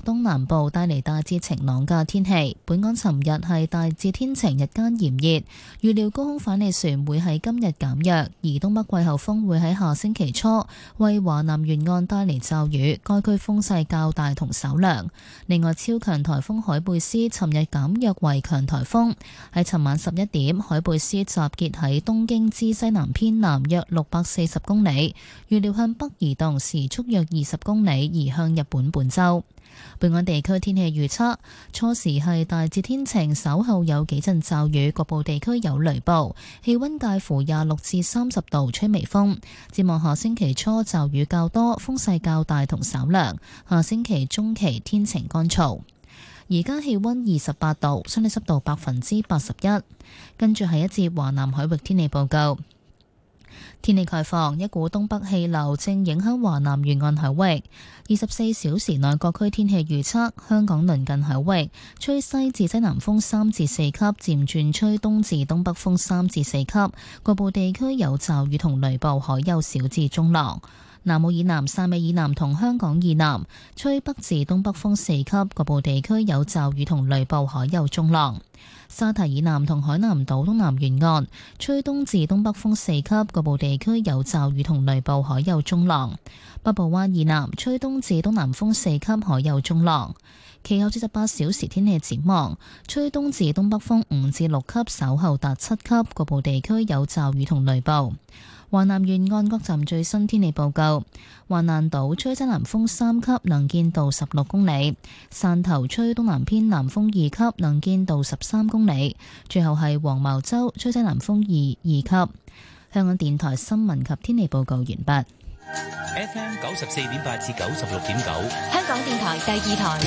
東南部帶嚟大致晴朗嘅天氣。本港尋日係大致天晴，日間炎熱，預料高空反氣旋會喺今日減弱，而東北季候風會喺下星期初為華南沿岸帶嚟驟雨，該區風勢較大同稍涼。另外，超強颱風海貝斯尋日減弱為強颱風，喺尋晚11點，海貝斯集結喺東京之西南偏南約640公里，預料向北移動，時速約20公里，移向日本本州。本港地區天氣預測，初時係大致天晴，稍後有幾陣驟雨，局部地區有雷暴，氣溫介乎26至30度，吹微風。展望下星期初驟雨較多，風勢較大同稍涼，下星期中期天晴乾燥。而家氣溫28度，相對濕度81%。跟住係一節華南海域天氣報告。天氣概況，一股東北氣流正影響華南沿岸海域。24小時內各區天氣預測：香港鄰近海域吹西至西南風3至4級，漸轉吹東至東北風3至4級，局部地區有驟雨同雷暴，海有小至中浪。南澳以南、汕尾以南同香港以南吹北至東北風4級，局部地區有驟雨同雷暴，海有中浪。沙堤以南同海南島東南沿岸吹東至東北風4級，局部地區有驟雨同雷暴，海有中浪。北部灣以南吹東至東南風4級，海有中浪。其後48小時天氣展望，吹東至東北風5至6級，稍後達7級，局部地區有驟雨同雷暴。華南沿岸各站最新天氣報告：華南島吹西南風3級，能見度16公里；汕頭吹東南偏南風2級，能見度13公里。最後係黃茅洲吹西南風2級。香港電台新聞及天氣報告完畢。 FM 94.8至96.9， 香港電台第2台。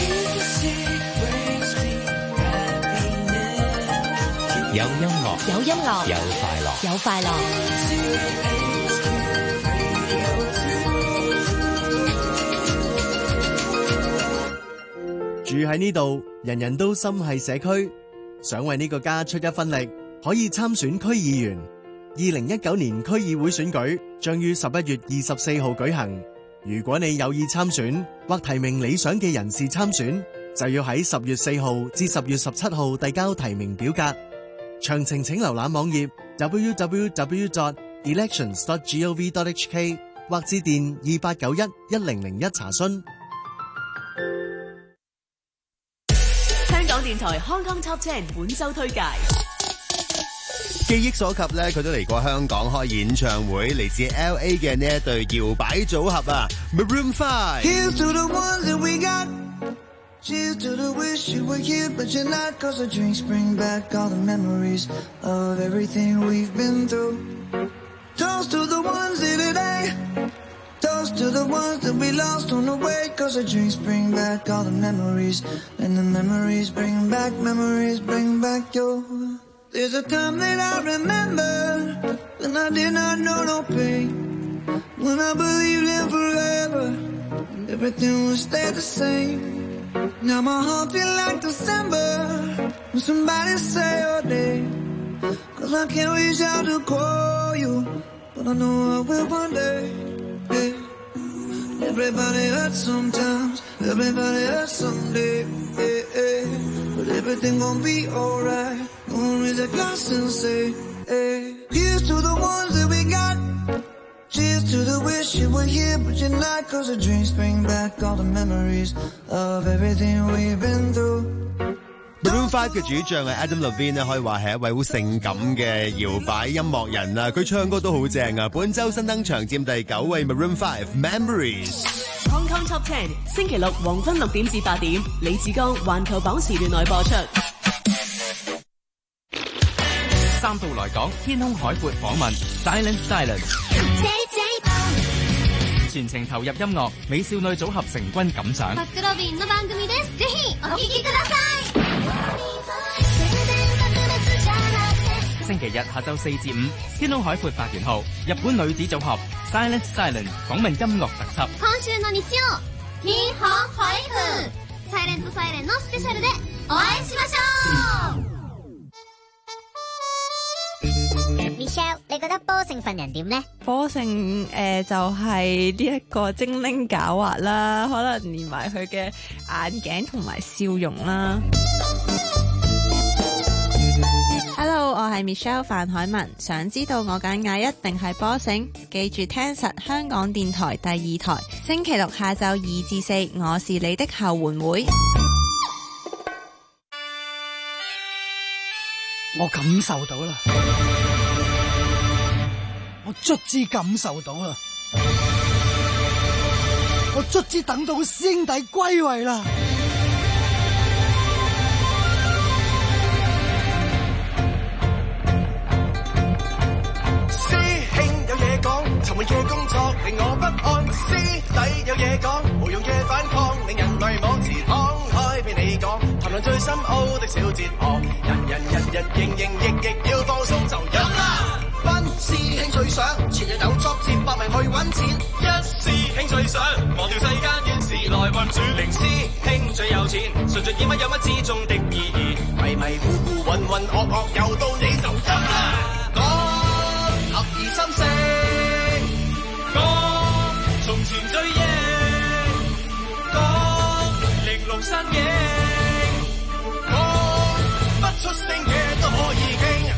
有音樂， 有音樂， 有快樂， 有快樂。 住喺呢度，人人都心繫社區，想為呢個家出一分力，可以參選區議員。2019年區議會選舉將於11月24號舉行。如果你有意參選或提名理想嘅人士參選，就要喺10月4號至10月17號遞交提名表格。詳情請瀏覽網頁 www.elections.gov.hk 或致電2891-1001查詢。 香港電台 Hong Kong Top 10本周推介。 記憶所及咧，佢都嚟過香港開演唱會，嚟自 LA 嘅呢一隊搖擺組合啊 Maroon 5。Here's to the ones that we got. Cheers to the wish you were here, but you're not. Cause the drinks bring back all the memories of everything we've been through. Toast to the ones here today. Toast to the ones that we lost on the way. Cause the drinks bring back all the memories. And the memories bring back your. There's a time that I remember when I did not know no pain. When I believed in forever, everything would stay the same. Now my heart feel like December when somebody say your name. Cause I can't reach out to call you, but I know I will one day. Yeah. Everybody hurts sometimes, everybody hurts someday. Yeah, yeah. But everything gon' be alright. Gonna raise a glass and say, hey. Here's to the ones that we got. Cheers to the wish you were here, but you're not. Cause the drinks bring back all the memories of everything we've been through. Maroon 5嘅主唱係 Adam Levine 咧，可以話係一位好性感嘅搖擺音樂人啊！佢唱歌都好正啊！本周新登場佔第9位 Maroon 5 Memories。 Hong Kong Top 10星期六黃昏6點至8點，李志剛環球榜時段內播出。 三度來港，天空海闊訪問 Silent。全程投入音樂，美少女組合成軍感想。星期日下晝4至5，天空海闊8元號，日本女子組合 Silent 訪問音樂特輯。 今週の日曜、天空海闊サイレントサイレンのスペシャルでお会いしましょう。Michelle 你覺得波性份人點呢？ 波性就係呢一個精靈狡猾啦，可能連埋佢嘅眼鏡同埋笑容啦。Hello， 我係 Michelle 范海文，想知道我揀嗌一定係波性，記住聽實香港電台第2台，星期六下晝2至4，我是你的後援會。 我感受到啦，我卒之感受到啦，我卒之等到師兄弟歸位啦。 師兄有嘢講，沉悶嘅工作令我不安，師弟有嘢講，無用嘅反抗令人類網詞敞開俾你講，談論最深奧的小哲學，人營役要放鬆就飲啦。班師兄最想前日有作接百名去揾錢，一師兄最想忘掉世間怨事來運轉，零師兄最有錢，順著意乜有乜之中的意義，迷糊渾噩又到你就飲啦。講合而心聲，講從前追憶，講玲瓏身影，講不出聲嘅都可以傾。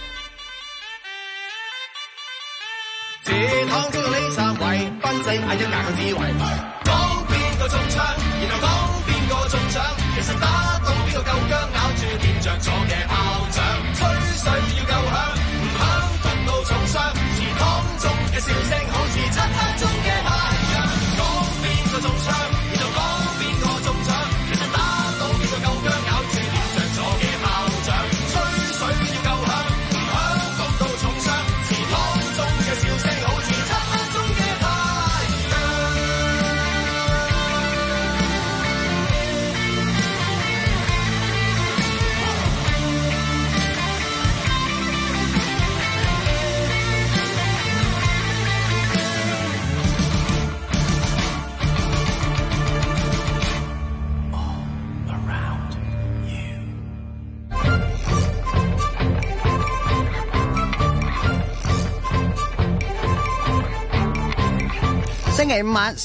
這趟中到呢三位，賓仔嗌一架個智慧，講邊個中槍，然後講邊個中獎，其實打到邊個夠薑，咬住掂着咗嘅炮仗，吹水要夠響，唔響痛到重傷，祠堂中嘅笑聲好似漆黑中嘅太陽，講邊個中槍，然後講邊個中獎，其實打到邊個夠薑，咬住掂着咗嘅炮仗，吹水要夠響，唔響痛到重傷，祠堂中嘅笑聲好似漆黑中嘅太陽。 星期五晚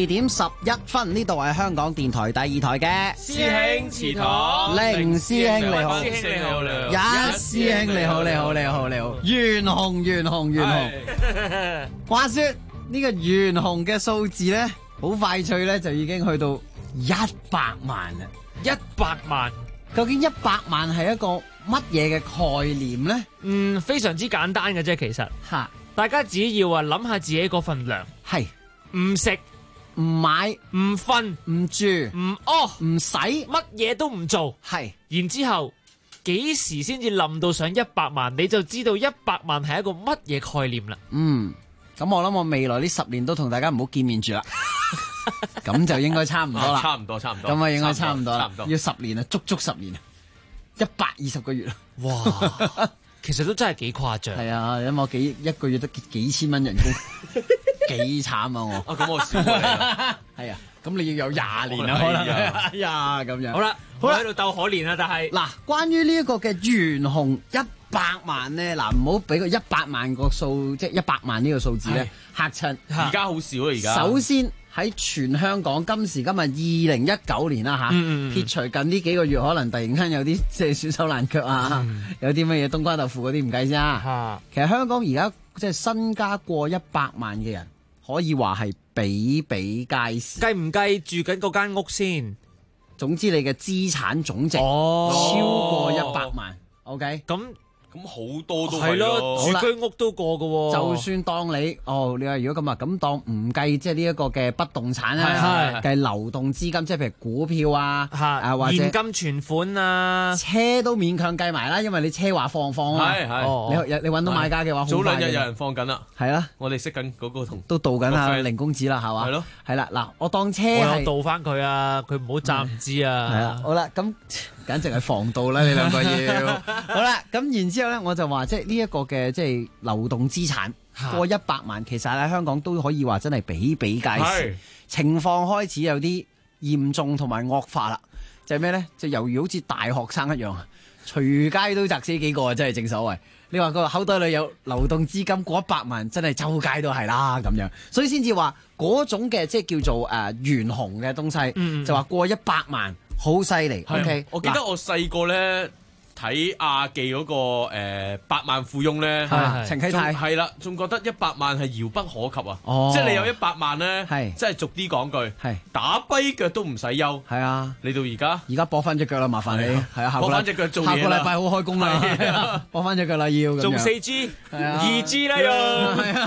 12:11，呢度係香港電台第2台嘅師兄祠堂， 凌師兄你好， 師兄你好， 一師兄你好，袁紅。話說呢個袁紅嘅數字咧，好快脆咧就已經去到100萬啦。 100萬， 究竟100萬係一個乜嘢嘅概念咧？ 非常之簡單嘅啫，其實吓， 大家只要諗下自己嗰份糧， 係唔食唔買唔瞓唔住唔屙唔使乜嘢都唔做， 係， 然之後幾時先至冧到上100萬，你就知道100萬係一個乜嘢概念啦。 咁我諗我未來呢10年都同大家唔好見面住啦，咁就應該差唔多啦， 差唔多， 咁啊應該差唔多啦， 差唔多要10年啊，足10年啊，120個月啊， 哇！其實都真係幾誇張。 係啊，因為我一個月得幾千蚊人工，幾慘啊我。 咁我少過你啦。 係啊，咁你要有20年啊，可能。哎呀，咁樣。 好啦，我喺度鬥可憐啊，但係嗱，關於呢一個嘅袁紅100萬咧，嗱唔好俾個100萬個數，即係100萬呢個數字咧嚇親。 而家好少啊，而家。 首先喺全香港今時今日2019年啦嚇，撇除近呢幾個月可能突然間有啲即係損手爛腳啊，有啲乜嘢冬瓜豆腐嗰啲唔計先啊。其實香港而家即係身家過100萬嘅人，可以話係比比皆是。 計唔計住緊嗰間屋先？ 總之你嘅資產總值超過100萬，OK？ 咁好多都係咯，住居屋都過㗎喎。 就算當你你話如果咁當唔計即係呢一個嘅不動產啊，計流動資金，即係譬如股票啊，或者現金存款啊， 車都勉強計埋啦，因為你車話放啊，你揾到買家嘅話， 早兩日有人放緊啦， 係啦， 我哋識緊嗰個同都導緊啊凌公子啦，係嘛？係咯，係啦，嗱，我當車我有導翻佢啊，佢唔好詐唔知啊。 係啊，好啦，咁簡直係防盜啦，你兩個要好啦，咁然之後咧，我就話即係呢一個嘅即係流動資產過100萬，其實喺香港都可以話真係比比皆是，情況開始有啲嚴重同埋惡化啦。就係咩咧？就猶如好似大學生一樣，隨街都砸死幾個啊！真係正所謂， 你話個口袋裏有流動資金過100萬，真係周街都係啦咁樣，所以先至話嗰種嘅即係叫做懸紅嘅東西，就話過100萬好犀利。OK， 我記得我細個咧。睇亞記嗰個百萬富翁咧， 陳啟泰係啦，仲覺得100萬係遙不可及啊！ 哦， 即係你有100萬咧，即係俗啲講句，打跛腳都唔使憂。係啊， 你到而家搏翻隻腳啦，麻煩你係啊， 搏翻隻腳做嘢啦。 下個禮拜好開工啦，搏翻隻腳啦要。 仲4G、2G 啦又。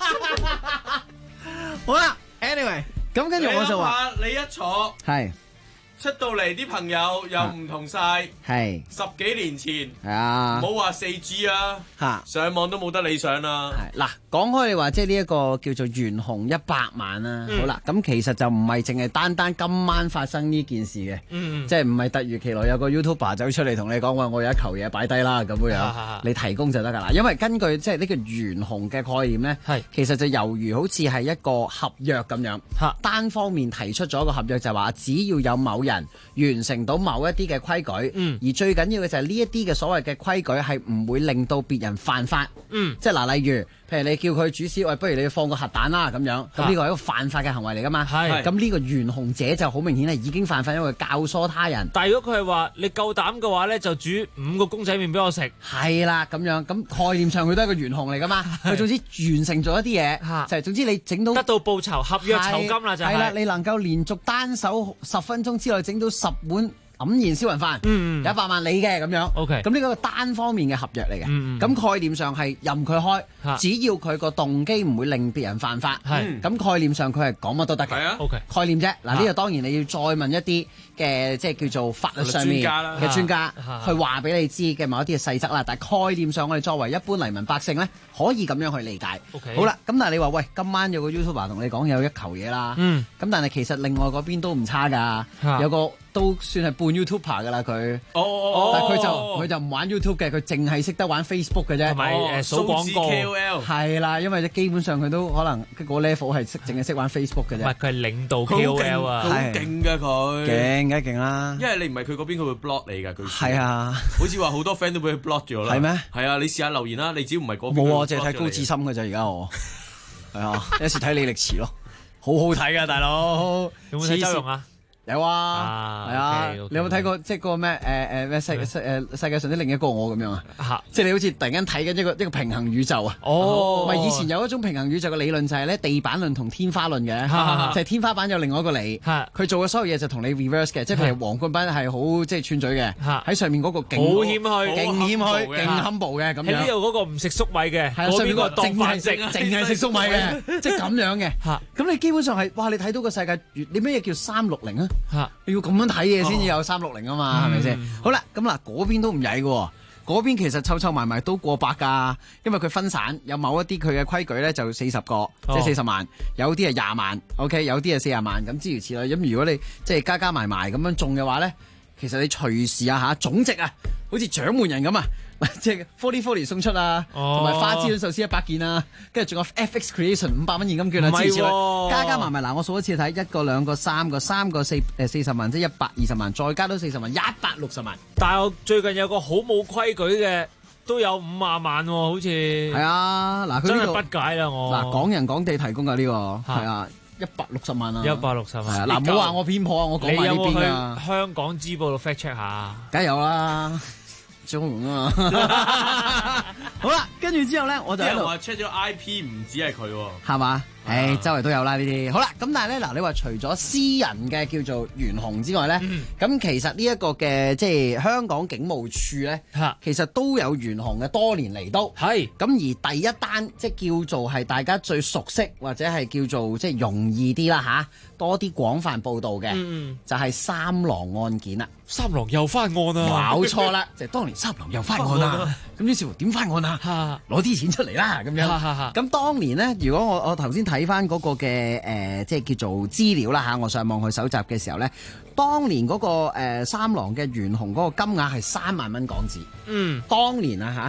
好啦 ，anyway， 咁跟住我就話你一坐係。 出到嚟啲朋友又唔同晒， 係 10幾年前， 係啊， 冇話4G 啊，上網都冇得理想啦。 嗱，講開你話即係呢一個叫做懸紅100萬啦，好啦，咁其實就唔係淨係單單今晚發生呢件事嘅，即係唔係突如其來有個 YouTuber 走出嚟同你講話我有一球嘢擺低啦咁樣，你提供就得㗎啦。因為根據即係呢個懸紅嘅概念咧，其實就猶如好似係一個合約咁樣，單方面提出咗一個合約就係話只要有某人完成到某一啲嘅規矩，而最緊要嘅就係呢一啲嘅所謂嘅規矩係唔會令到別人犯法，即係嗱，例如譬如你叫佢主司，喂，不如你放個核彈啦咁樣，咁呢個係一個犯法嘅行為嚟噶嘛，咁呢個懸紅者就好明顯係已經犯法，因為教唆他人。 但係如果佢係話你夠膽嘅話咧，就煮5個公仔麵俾我食， 係啦咁樣，咁概念上佢都係一個懸紅嚟噶嘛，佢總之完成咗一啲嘢，就係總之你整到得到報酬，合約酬金啦就係啦，你能夠連續單手10分鐘之內整到10碗黯然銷魂飯，有100萬你嘅咁樣。OK， 咁呢個單方面嘅合約嚟嘅。咁概念上係任佢開，只要佢個動機唔會令別人犯法。咁概念上佢係講乜都得嘅。OK， 概念啫。嗱，呢個當然你要再問一啲嘅即係叫做法律上面嘅專家去話俾你知嘅某一啲嘅細則啦。但係概念上我哋作為一般黎民百姓咧，可以咁樣去理解。好啦，咁但係你話喂，今晚有個 YouTuber 同你講有一球嘢啦。咁但係其實另外嗰邊都唔差㗎，有個都算係半 YouTuber 㗎啦佢。但係佢就唔玩 YouTube 嘅，佢淨係識得玩 Facebook 嘅啫。 同埋掃廣告。 係啦，因為基本上佢都可能個 level 係淨係識玩 Facebook 嘅啫。 唔係佢係領導 KOL 啊， 好勁㗎佢。 勁梗係勁啦。 因為你唔係佢嗰邊，佢會 block 你㗎。佢係啊， 好似話好多 friend 都俾佢 block 咗啦。係咩？係啊，你試下留言啦。你只要唔係嗰邊， 冇啊，淨係睇高志森㗎咋而家我。係啊，有時睇李力持咯，好好睇㗎大佬。 有冇睇周融啊？ 有啊，係啊，你有冇睇過即係嗰個咩咩世界上的另一個我咁樣啊？即係你好似突然間睇緊一個平衡宇宙啊！唔係以前有一種平衡宇宙嘅理論就係咧地板論同天花論嘅，就係天花板有另外一個你，佢做嘅所有嘢就同你 reverse 嘅，即係譬如黃冠斌係好即係串嘴嘅，喺上面嗰個勁好謙虛， 勁謙虛，勁 humble 嘅咁樣。喺呢度嗰個唔食粟米嘅，嗰邊個當飯食， 淨係食粟米嘅，即係咁樣嘅。咁你基本上係哇！你睇到個世界，你咩嘢叫360啊？你要咁樣睇嘢先至有360啊嘛，係咪先？好啦，咁嗱嗰邊都唔曳嘅，嗰邊其實湊埋埋都過百㗎，因為佢分散，有某一啲佢嘅規矩咧就40個，即係40萬，有啲係20萬 ，OK， 有啲係40萬，咁諸如此類。咁如果你即係加埋咁樣中嘅話咧，其實你隨時總值啊，好似獎門人咁啊！即係 40 送出啊，同埋花枝壽司100件啊，跟住仲有 FX Creation 500蚊現金券啊，之類加埋嗱，我數一次睇，1個2個3個3個40萬，即係120萬，再加多40萬，160萬。 但係我最近有個好冇規矩嘅，都有50萬喎，好似係啊，嗱佢真係不解啦我。 嗱港人港地提供㗎呢個係啊。160萬啊 ！160萬， 嗱，唔好話我偏頗啊！我講埋呢邊啊！ 香港支報度 fact check 下， 梗係有啦，張紅啊嘛！好啦，跟住之後咧，我就喺度話 check 咗 IP， 唔止係佢喎， 係嘛？周圍都有啦呢啲。好啦，咁但係咧嗱，你話除咗私人嘅叫做懸紅之外咧，咁其實呢一個嘅即係香港警務處咧，其實都有懸紅嘅，多年嚟都係。咁而第一單即係叫做係大家最熟悉或者係叫做即係容易啲啦嚇，多啲廣泛報導嘅，就係三狼案件啦。 三狼又翻案啊！ 冇錯啦，就係當年三狼又翻案啦。咁於是乎點翻案啊？攞啲錢出嚟啦咁樣。咁當年咧，如果我頭先睇翻嗰個嘅即係叫做資料啦嚇，我上網去搜集嘅時候咧，當年嗰個三狼嘅懸紅嗰個金額係3萬蚊港紙。當年啊嚇，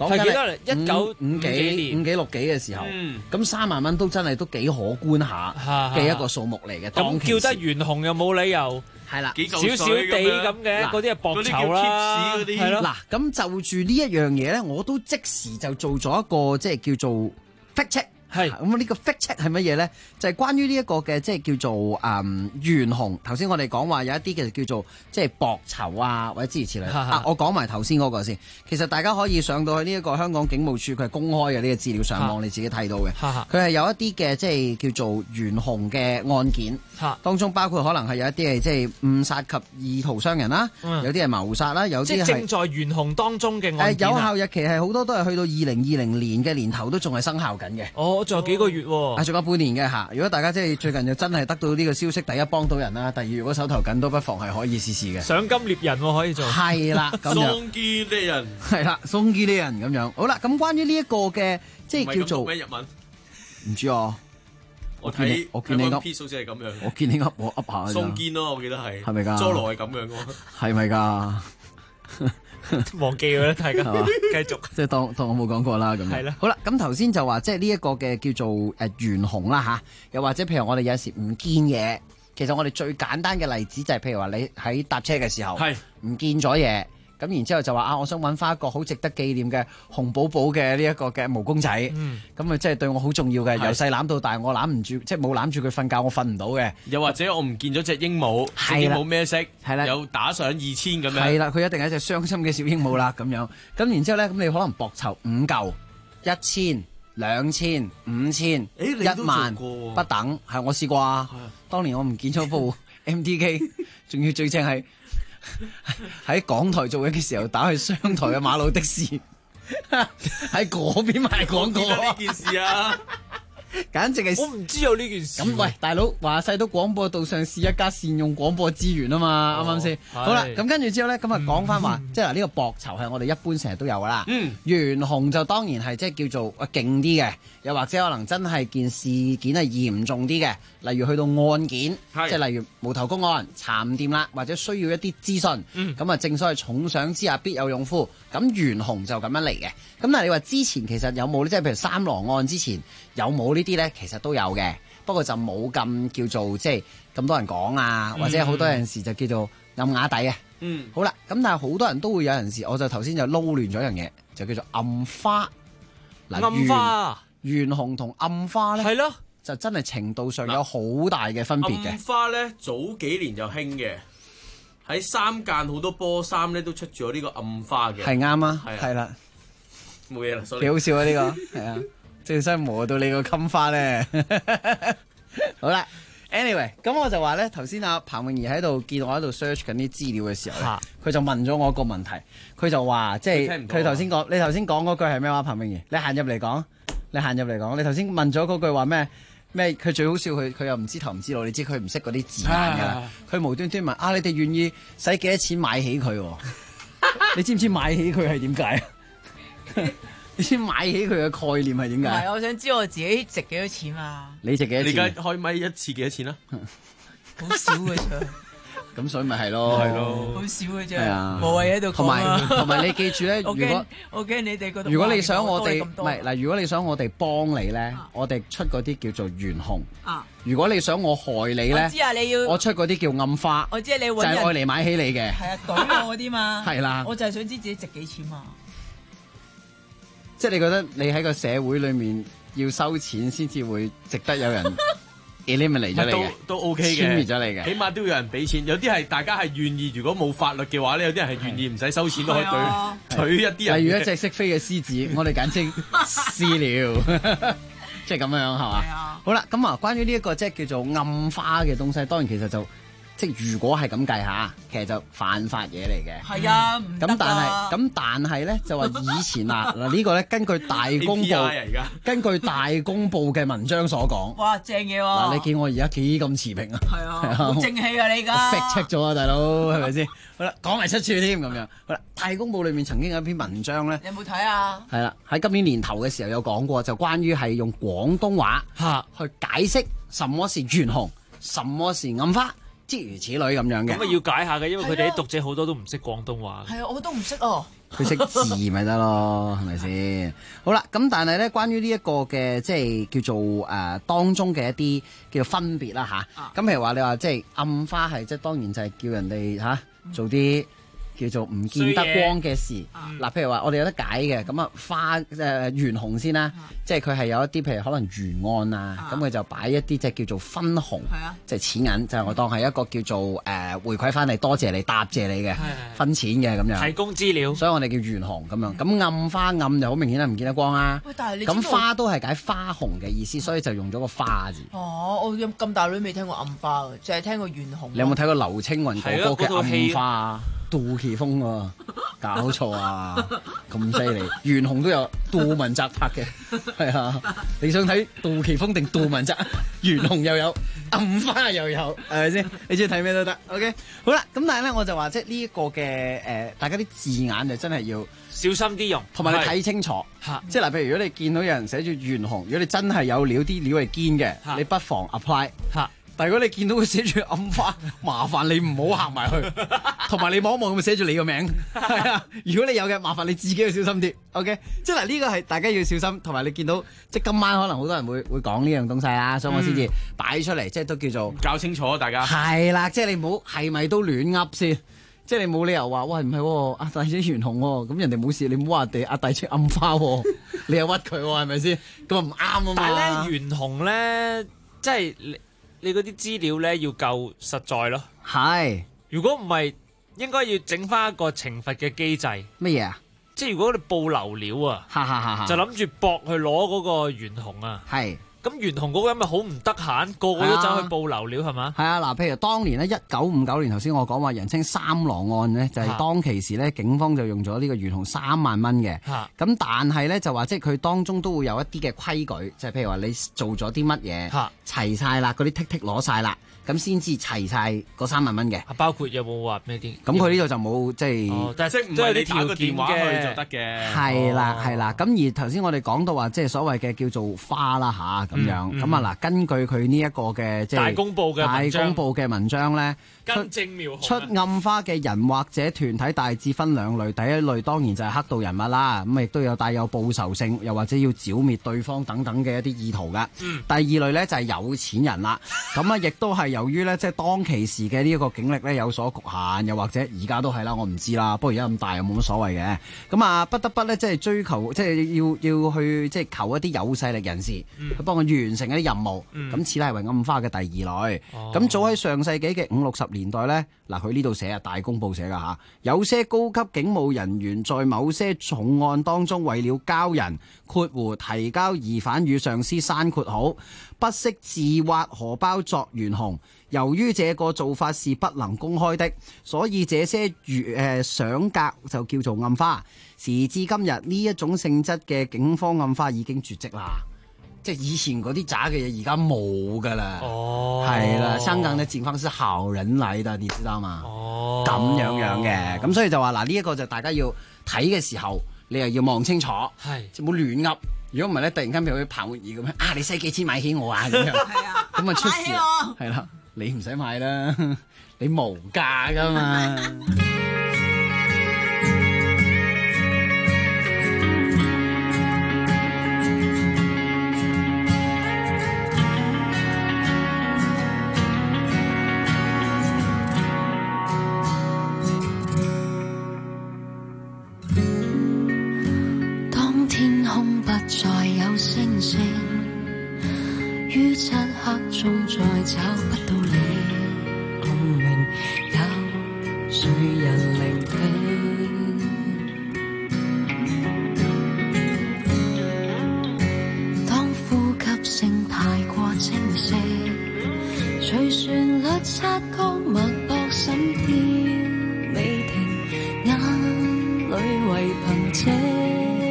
講緊係幾多年五幾六幾嘅時候，咁3萬蚊都真係都幾可觀下嘅一個數目嚟嘅。 咁叫得袁紅又冇理由。 係啦， 少少地咁嘅，嗰啲係薄酬啦，係咯。 嗱，咁就住呢一樣嘢咧，我都即時就做咗一個即係叫做 fact check。係咁呢個 fact check 係乜嘢咧？就係關於呢一個嘅即係叫做懸紅。頭先我哋講話有一啲嘅叫做即係薄酬啊，或者諸如此類。我講埋頭先嗰個先。其實大家可以上到去呢一個香港警務處，佢係公開嘅呢個資料上網，你自己睇到嘅。佢係有一啲嘅即係叫做懸紅嘅案件，當中包括可能係有一啲係即係誤殺及意圖傷人啦，有啲係謀殺啦，有啲係正在懸紅當中嘅案件。 有效日期係好多都係去到2020年嘅年頭都仲係生效緊嘅。 仲有幾個月喎？ 仲有半年嘅嚇。如果大家即係最近就真係得到呢個消息，第一幫到人啦，第二如果手頭緊都不妨係可以試試嘅。 賞金獵人可以做。係啦，咁樣。 送機獵人。 係啦，送機獵人咁樣。好啦，咁關於呢一個嘅即係叫做咩日文？唔知啊。 我見你噏 piece 好似係咁樣。 我見你噏，我噏下。 送堅咯，我記得係。 係咪㗎？ 佐羅係咁樣㗎。 係咪㗎？ 忘記咗啦，大家繼續， 即係當我冇講過啦咁樣。係啦，好啦，咁頭先就話即係呢一個嘅叫做懸紅啦嚇，又或者譬如我哋有時唔見嘢，其實我哋最簡單嘅例子就係譬如話你喺搭車嘅時候唔見咗嘢。咁然之後就話我想揾翻一個好值得紀念嘅紅寶寶嘅呢一個嘅毛公仔，咁啊即係對我好重要嘅，由細攬到大，我攬唔住，即係冇攬住佢瞓覺，我瞓唔到嘅。 又或者我唔見咗隻鸚鵡，隻鸚鵡咩色？係啦，又打上2000咁樣。 係啦，佢一定係一隻傷心嘅小鸚鵡啦咁樣。咁然之後咧，咁你可能薄酬5嚿、1000、2000、5000、1萬不等。係我試過啊，當年我唔見咗部 MTK， 仲要最正係。喺港台做嘢嘅時候，打去商台嘅馬路的士，喺嗰邊賣廣告呢件事啊， 簡直係我唔知有呢件事。 咁喂，大佬話晒都廣播道上是一家善用廣播資源啊嘛，啱唔啱先？好啦，咁跟住之後咧，咁啊講翻話，即係嗱呢個薄酬係我哋一般成日都有噶啦。懸紅就當然係即係叫做勁啲嘅，又或者可能真係件事件係嚴重啲嘅，例如去到案件，即係例如無頭公案、查唔掂啦，或者需要一啲資訊，咁啊正所謂重賞之下必有勇夫，咁懸紅就咁樣嚟嘅。咁但係你話之前其實有冇咧？即係譬如三狼案之前有冇呢啲咧？其實都有嘅，不過就冇咁叫做即係咁多人講啊，或者好多陣時就叫做暗啞底啊。好啦，咁但係好多人都會有陣時，我就頭先就撈亂咗一樣嘢，就叫做暗花。 暗花懸紅同暗花咧， 係咯， 就真係程度上有好大嘅分別嘅。 暗花咧早幾年就興嘅，喺三間好多波衫咧都出咗呢個暗花嘅。 係啱啊，係啦， 冇嘢啦， 幾好笑啊呢個，係啊，正想磨到你個襟花咧。好啦 ，anyway， 咁我就話咧，頭先阿彭詠儀喺度見我喺度 search 緊啲資料嘅時候咧，佢就問咗我一個問題，佢就話即係佢頭先講，你頭先講嗰句係咩話？彭詠儀，你行入嚟講，你頭先問咗嗰句話咩？佢最好笑，佢又唔知頭唔知路，你知佢唔識嗰啲字眼㗎啦。佢無端端問你哋願意使幾多錢買起佢？你知唔知買起佢係點解啊？你知買起佢嘅概念係點解？ 唔係，我想知我自己值幾多錢啊？ 你值幾多錢？ 你而家開咪一次幾多錢啊？ 好少嘅啫。 咁所以咪係咯， 好少嘅啫， 無謂喺度講啊。 同埋你記住咧， 我驚你哋覺得， 如果你想我哋唔係嗱，如果你想我哋幫你咧，我哋出嗰啲叫做懸紅。如果你想我害你咧， 我知啊，你要我出嗰啲叫暗花。 我知你揾人就係愛嚟買起你嘅。 係啊，懟我嗰啲嘛。係啦， 我就係想知自己值幾錢嘛。 即係你覺得你喺個社會裏面要收錢先至會值得有人 eliminate 咗你嘅， 都 OK 嘅， 消滅咗你嘅， 起碼都要有人俾錢。有啲係大家係願意，如果冇法律嘅話咧，有啲人係願意唔使收錢都可以對一啲人。 例如一隻識飛嘅獅子，我哋簡稱私了，即係咁樣係嘛？好啦，咁啊，關於呢一個即係叫做暗花嘅東西，當然其實就。即係如果係咁計下，其實就犯法嘢嚟嘅。 係啊，唔得㗎。 但係咧就話以前嗱呢個咧根據大公報嘅文章所講。 哇，正嘢喎！ 嗱，你見我而家幾咁持平啊？ 係啊，好正氣啊！你而家 fact check 咗啊，大佬係咪先？好啦，講埋出處添咁樣。好啦，大公報裏面曾經有一篇文章咧， 你有冇睇啊？ 係啦，喺今年年頭嘅時候有講過，就關於係用廣東話去解釋什麼是懸紅，什麼是暗花。諸如此類咁樣嘅， 咁啊要解下嘅，因為佢哋啲讀者好多都唔識廣東話。 係啊，我都唔識哦。 佢識字咪得咯，係咪先？好啦，咁但係咧，關於呢一個嘅即係叫做當中嘅一啲叫做分別啦吓。咁譬如話你話即係暗花係即係當然就係叫人哋做啲叫做唔見得光嘅事。嗱，譬如話我哋有得解嘅，咁啊花懸紅先啦，即係佢係有一啲譬如可能懸案啊，咁佢就擺一啲即係叫做分紅，即係錢銀，就係我當係一個叫做回饋翻嚟，多謝你答謝你嘅分錢嘅咁樣， 提供資料， 所以我哋叫懸紅咁樣。咁暗花暗就好明顯啦，唔見得光啦。咁花都係解花紅嘅意思，所以就用咗個花字。 哦，我咁大女未聽過暗花嘅，淨係聽過懸紅。 你有冇睇過劉青雲哥哥嘅暗花啊？杜琪峰喎，搞錯啊！咁犀利，懸紅都有杜汶澤拍嘅，係啊！你想睇杜琪峰定杜汶澤？懸紅又有，暗花又有，係咪先？你中意睇咩都得。OK， 好啦，咁但係咧，我就話即係呢一個嘅大家啲字眼就真係要小心啲用， 同埋你睇清楚。即係嗱，譬如如果你見到有人寫住懸紅，如果你真係有料啲料係堅嘅，你不妨 apply。但如果你見到佢寫住暗花，麻煩你唔好行埋去，同埋你望一望，佢寫住你個名，係啊。如果你有嘅，麻煩你自己要小心啲。OK， 即係嗱呢個係大家要小心，同埋你見到即係今晚可能好多人會講呢樣東西啦，所以我先至擺出嚟，即係都叫做搞清楚大家。 係啦，即係你唔好係咪都亂噏先，即係你冇理由話喂唔係阿弟姐懸紅喎，咁人哋冇事，你唔好話阿弟姐暗花喎，你又屈佢喎，係咪先？咁啊唔啱啊嘛。 但係咧懸紅咧，即係你嗰啲資料咧要夠實在咯。 係，如果唔係，應該要整翻一個懲罰嘅機制。 乜嘢啊？ 即係如果你報流料啊，就諗住搏去攞嗰個懸紅啊。 係。 咁懸紅嗰個人咪好唔得閒，個個都走去報流料係嘛？ 係啊，嗱，譬如當年咧1959年，頭先我講話人稱三郎案咧，就係當其時咧，警方就用咗呢個懸紅3萬蚊嘅。咁但係咧就話即係佢當中都會有一啲嘅規矩，就係譬如話你做咗啲乜嘢，齊晒啦，嗰啲剔剔攞晒啦，咁先至齊晒嗰3萬蚊嘅。 包括有冇話咩啲？ 咁佢呢度就冇即係， 即係唔係你打個電話去就得嘅。係啦係啦，咁而頭先我哋講到話即係所謂嘅叫做花啦吓。咁樣咁啊嗱，根據佢呢一個嘅即係大公報嘅文章咧，出暗花嘅人或者團體大致分兩類，第一類當然就係黑道人物啦，咁亦都有帶有報仇性，又或者要剿滅對方等等嘅一啲意圖噶。第二類咧就係有錢人啦，咁啊亦都係由於咧即係當其時嘅呢一個警力咧有所局限，又或者而家都係啦，我唔知啦，不過而家咁大又冇乜所謂嘅。咁啊不得不咧即係追求，即係要去即係求一啲有勢力人士去幫佢完成一啲任務，咁此乃係暗花嘅第二類。咁早喺上世紀嘅50、60年代呢，嗱佢呢度寫啊，大公報寫噶吓，有些高級警務人員在某些重案當中為了交人（括弧提交疑犯與上司刪括號），不惜自挖荷包作懸紅。由於這個做法是不能公開的，所以這些相格就叫做暗花。時至今日，呢一種性質嘅警方暗花已經絕跡啦。即係以前嗰啲渣嘅嘢，而家冇㗎啦。係啦，香港嘅警方是好人嚟的，你知道嘛？咁樣嘅，咁所以就話嗱，呢一個就大家要睇嘅時候，你又要望清楚，即係冇亂噏。如果唔係咧，突然間譬如彭活儀咁樣，你使幾錢買起我啊？咁樣，咁啊出事係啦，你唔使買啦，你無價㗎嘛。 再有星星，於漆黑中再找不到你共鳴，有誰人聆聽？當呼吸聲太過清晰，隨旋律擦乾脈搏心跳未停，眼淚為憑藉。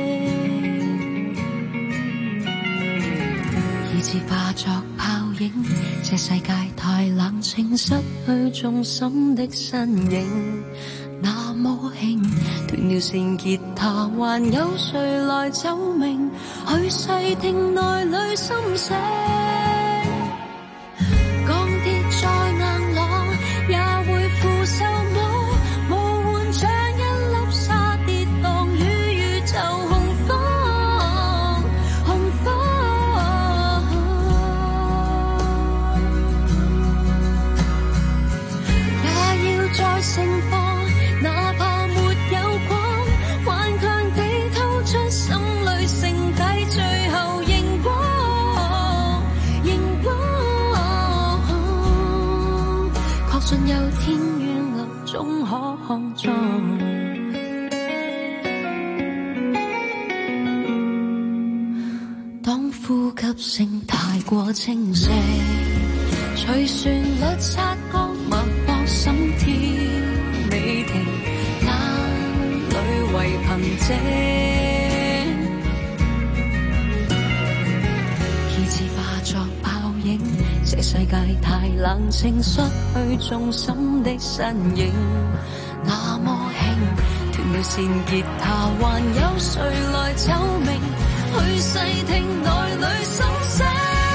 是化作泡影，這世界太冷清，失去重心的身影，那麼輕，斷了線吉他，還有誰來奏鳴？去細聽內裏心聲，鋼鐵再硬朗，也會腐朽麼？無換像一粒沙跌宕。 康莊。當呼吸聲太過清晰，隨旋律擦過脈搏心跳未停，眼淚為憑藉，疑似化作泡影，這世界太冷清，失去重心的身影，那麼輕斷了線結他，還有誰來奏鳴？去細聽內裏心聲，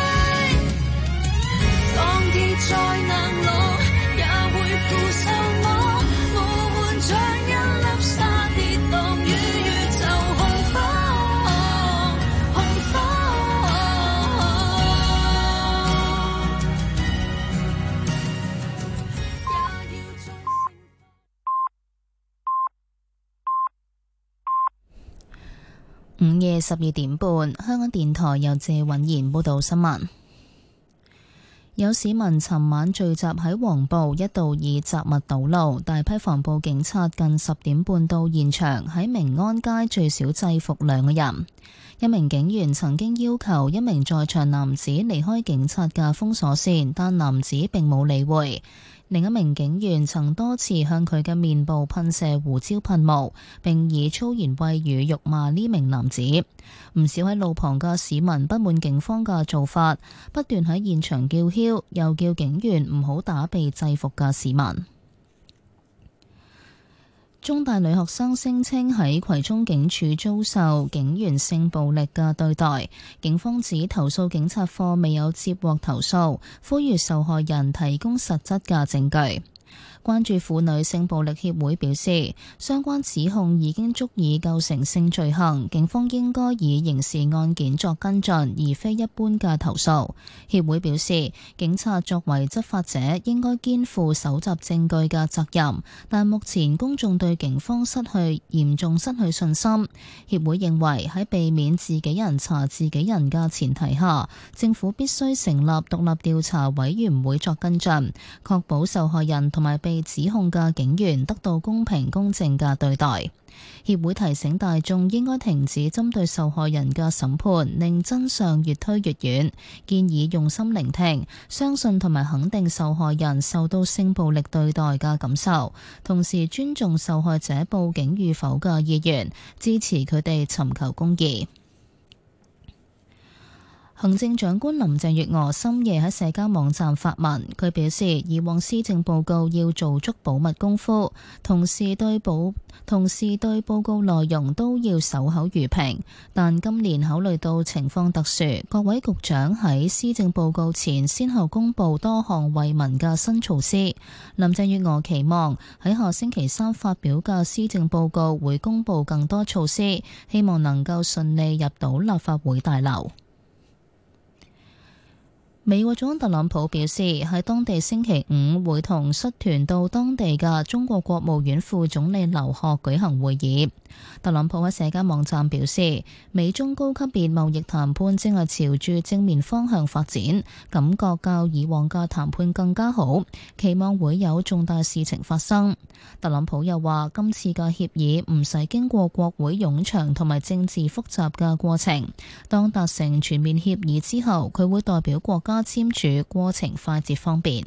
當鐵再硬朗，也會負受我，無援像一粒沙跌宕於宇宙洪荒，洪午夜12點半，香港電台由謝允賢報道新聞。有市民尋晚聚集喺黃埔，一度以雜物堵路，大批防暴警察近10點半到現場，喺明安街最少制服2個人。一名警員曾經要求一名在場男子離開警察嘅封鎖線，但男子並冇理會。另一名警員曾多次向佢嘅面部噴射胡椒噴霧，並以粗言穢語辱罵呢名男子。唔少喺路旁嘅市民不滿警方嘅做法，不斷喺現場叫囂，又叫警員唔好打被制服嘅市民。中大女學生聲稱喺葵涌警署遭受警員性暴力嘅對待，警方指投訴警察課未有接獲投訴，呼籲受害人提供實質嘅證據。關注婦女性暴力協會表示，相關指控已經足以構成性罪行，警方應該以刑事案件作跟進，而非一般嘅投訴。協會表示，警察作為執法者應該肩負搜集證據嘅責任，但目前公眾對警方嚴重失去信心。協會認為喺避免自己人查自己人嘅前提下，政府必須成立獨立調查委員會作跟進，確保受害人同埋被指控嘅警員得到公平公正嘅對待。協會提醒大眾應該停止針對受害人嘅審判，令真相越推越遠。建議用心聆聽，相信同埋肯定受害人受到性暴力對待嘅感受，同時尊重受害者報警與否嘅意願，支持佢哋尋求公義。行政長官林鄭月娥深夜喺社交網站發文，佢表示以往施政報告要做足保密功夫，同時對報告內容都要守口如瓶。但今年考慮到情況特殊，各位局長喺施政報告前先後公布多項惠民嘅新措施。林鄭月娥期望喺下星期3發表嘅施政報告會公布更多措施，希望能夠順利入到立法會大樓。美國總統特朗普表示，喺當地星期5會同率團到當地嘅中國國務院副總理劉鶴舉行會議。特朗普喺社交網站表示，美中高級別貿易談判正係朝住正面方向發展，感覺較以往嘅談判更加好，期望會有重大事情發生。特朗普又話，今次嘅協議唔使經過國會冗長同埋政治複雜嘅過程，當達成全面協議之後，佢會代表國家簽署，過程快捷方便。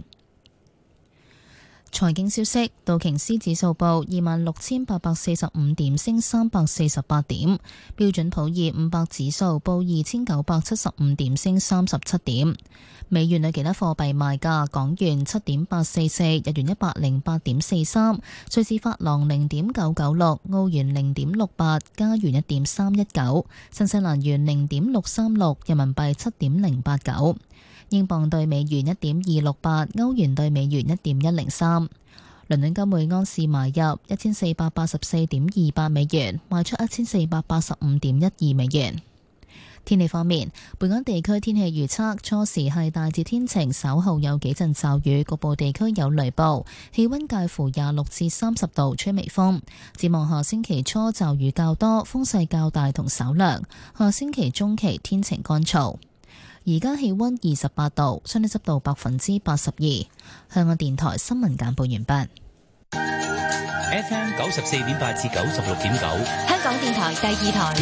財經消息，道瓊斯指數報26,845點，升348點；標準普爾500指數報2,975點，升37點。美元對其他貨幣賣價：港元7.844，日元108.43，瑞士法郎0.996，澳元0.68，加元1.319，新西蘭元0.636，人民幣7.089。英鎊對美元1.268，歐元對美元1.103。倫敦金每盎司買入1484.28美元，賣出1485.12美元。天氣方面，本港地區天氣預測初時係大致天晴，稍後有幾陣驟雨，局部地區有雷暴，氣溫介乎26至30度，吹微風。展望下星期初驟雨較多，風勢較大同稍涼。下星期中期天晴乾燥。而家氣溫28度，相對濕度82%。香港電台新聞簡報完畢。 FM 94.8至96.9， 香港電台第2台。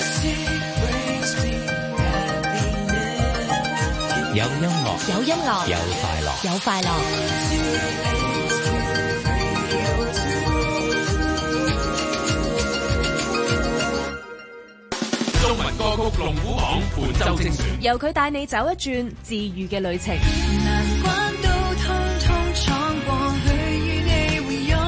有音樂， 有音樂， 有快樂， 有快樂。 中文歌曲龍虎榜本周精選， 由佢帶你走一轉治癒嘅旅程。 難關都通通闖過去，與你會擁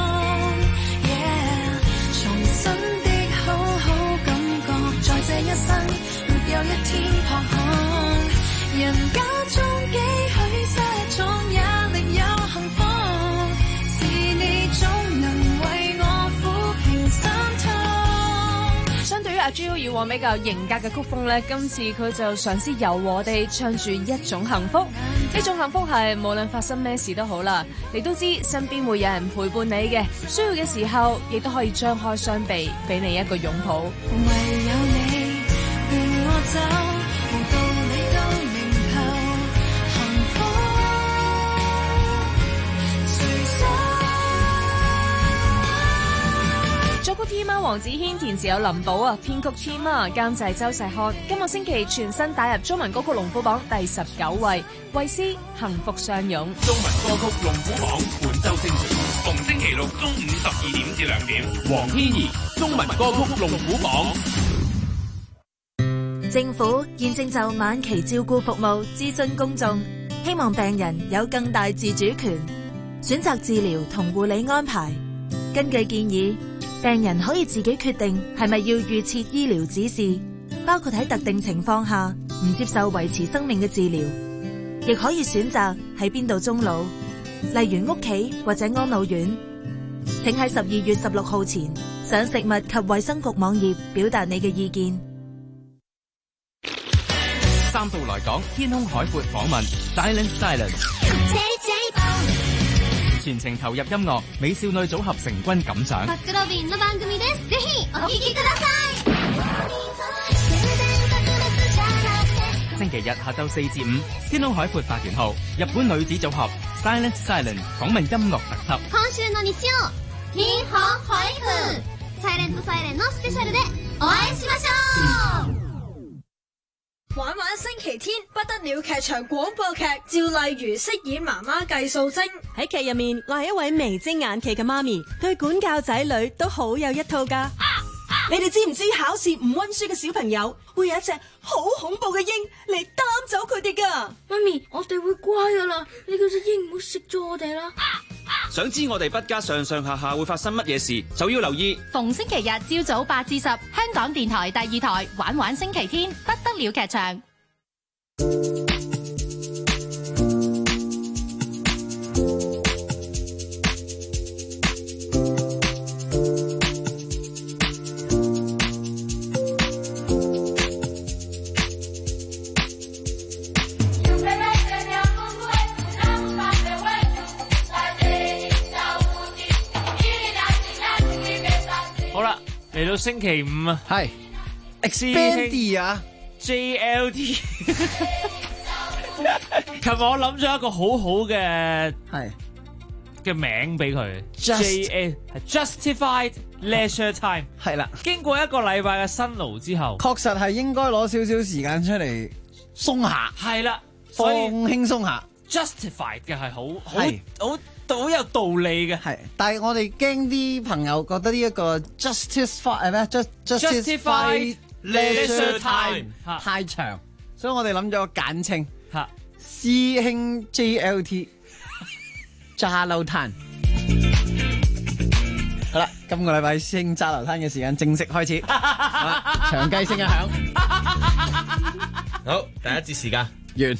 重新的好好感覺，在這一生沒有一天撲空，人家中幾許失蹤也力有幸福，是你總能為我撫平心痛。 相對於阿 Jo 以往比較型格嘅曲風咧，今次佢就嘗試柔和地唱住一種幸福。呢種幸福係無論發生咩事都好啦，你都知身邊會有人陪伴你嘅，需要嘅時候亦都可以張開雙臂俾你一個擁抱。 唯有你伴我走，無道理都明透，幸福隨手。 作曲 T 媽黃子軒，填詞有林寶啊，編曲 T 媽，監製周世漢。今個星期全新打入中文歌曲龍虎榜第19位，衛詩幸福相擁。 中文歌曲龍虎榜本周精選，逢星期六中午12點至2點，黃天怡中文歌曲龍虎榜。 政府現正就晚期照顧服務諮詢公眾，希望病人有更大自主權，選擇治療同護理安排。根據建議，病人可以自己決定係咪要預設醫療指示，包括喺特定情況下唔接受維持生命嘅治療，亦可以選擇喺邊度終老，例如屋企或者安老院。請喺12月16號前上食物及衛生局網頁表達你嘅意見。 三度來港，天空海闊訪問 Silent， 全程投入音樂，美少女組合成軍感想。 バックロビンの番組です。ぜひお聞きください。 星期日下晝4至5，天空海闊發團號，日本女子組合 Silent 訪問音樂特輯。 今週の日曜、天空海闊サイレントのスペシャルでお會いしましょう。 玩玩星期天不得了劇場廣播劇，趙麗如飾演媽媽計數精。 喺劇入面，我係一位眉精眼企嘅媽咪，對管教仔女都好有一套㗎。你哋知唔知考試唔溫書嘅小朋友會有一隻好恐怖嘅鷹嚟擔走佢哋㗎？ 媽咪，我哋會乖㗎啦，你嗰隻鷹唔好食咗我哋啦。 想知我哋筆家上上下下會發生乜嘢事，就要留意逢星期日朝早8至10，香港電台第2台玩玩星期天不得了劇場。 嚟到星期五啊， 係 Expandy 啊 ，JLT。琴日我諗咗一個好好嘅嘅名俾佢 ，Justified Leisure Time。 係啦， 經過一個禮拜嘅辛勞之後， 確實係應該攞少少時間出嚟鬆下。 係啦， 放輕鬆下。 Justified 嘅係好有道理嘅， 係，但係我哋驚啲朋友覺得呢一個 Justified 係咩？Justified Leisure Time 太長，所以我哋諗咗個簡稱師兄 JLT 揸流灘。好啦，今個禮拜師兄揸流灘嘅時間正式開始，好啦，長雞聲一響， 好，第一節時間完，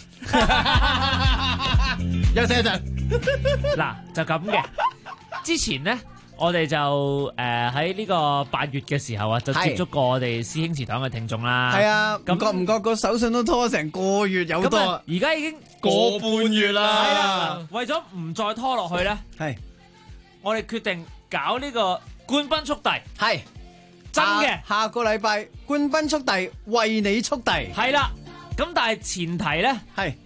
休息一陣。 嗱，就咁嘅。之前咧，我哋就喺呢個8月嘅時候啊，就接觸過我哋師兄祠堂嘅聽眾啦。 係啊，唔覺個手信都拖成個月有多， 而家已經個半月啦。 係啦，為咗唔再拖落去咧， 係我哋決定搞呢個冠賓速遞。 係真嘅， 下個禮拜冠賓速遞為你速遞。 係啦，咁但係前提咧係。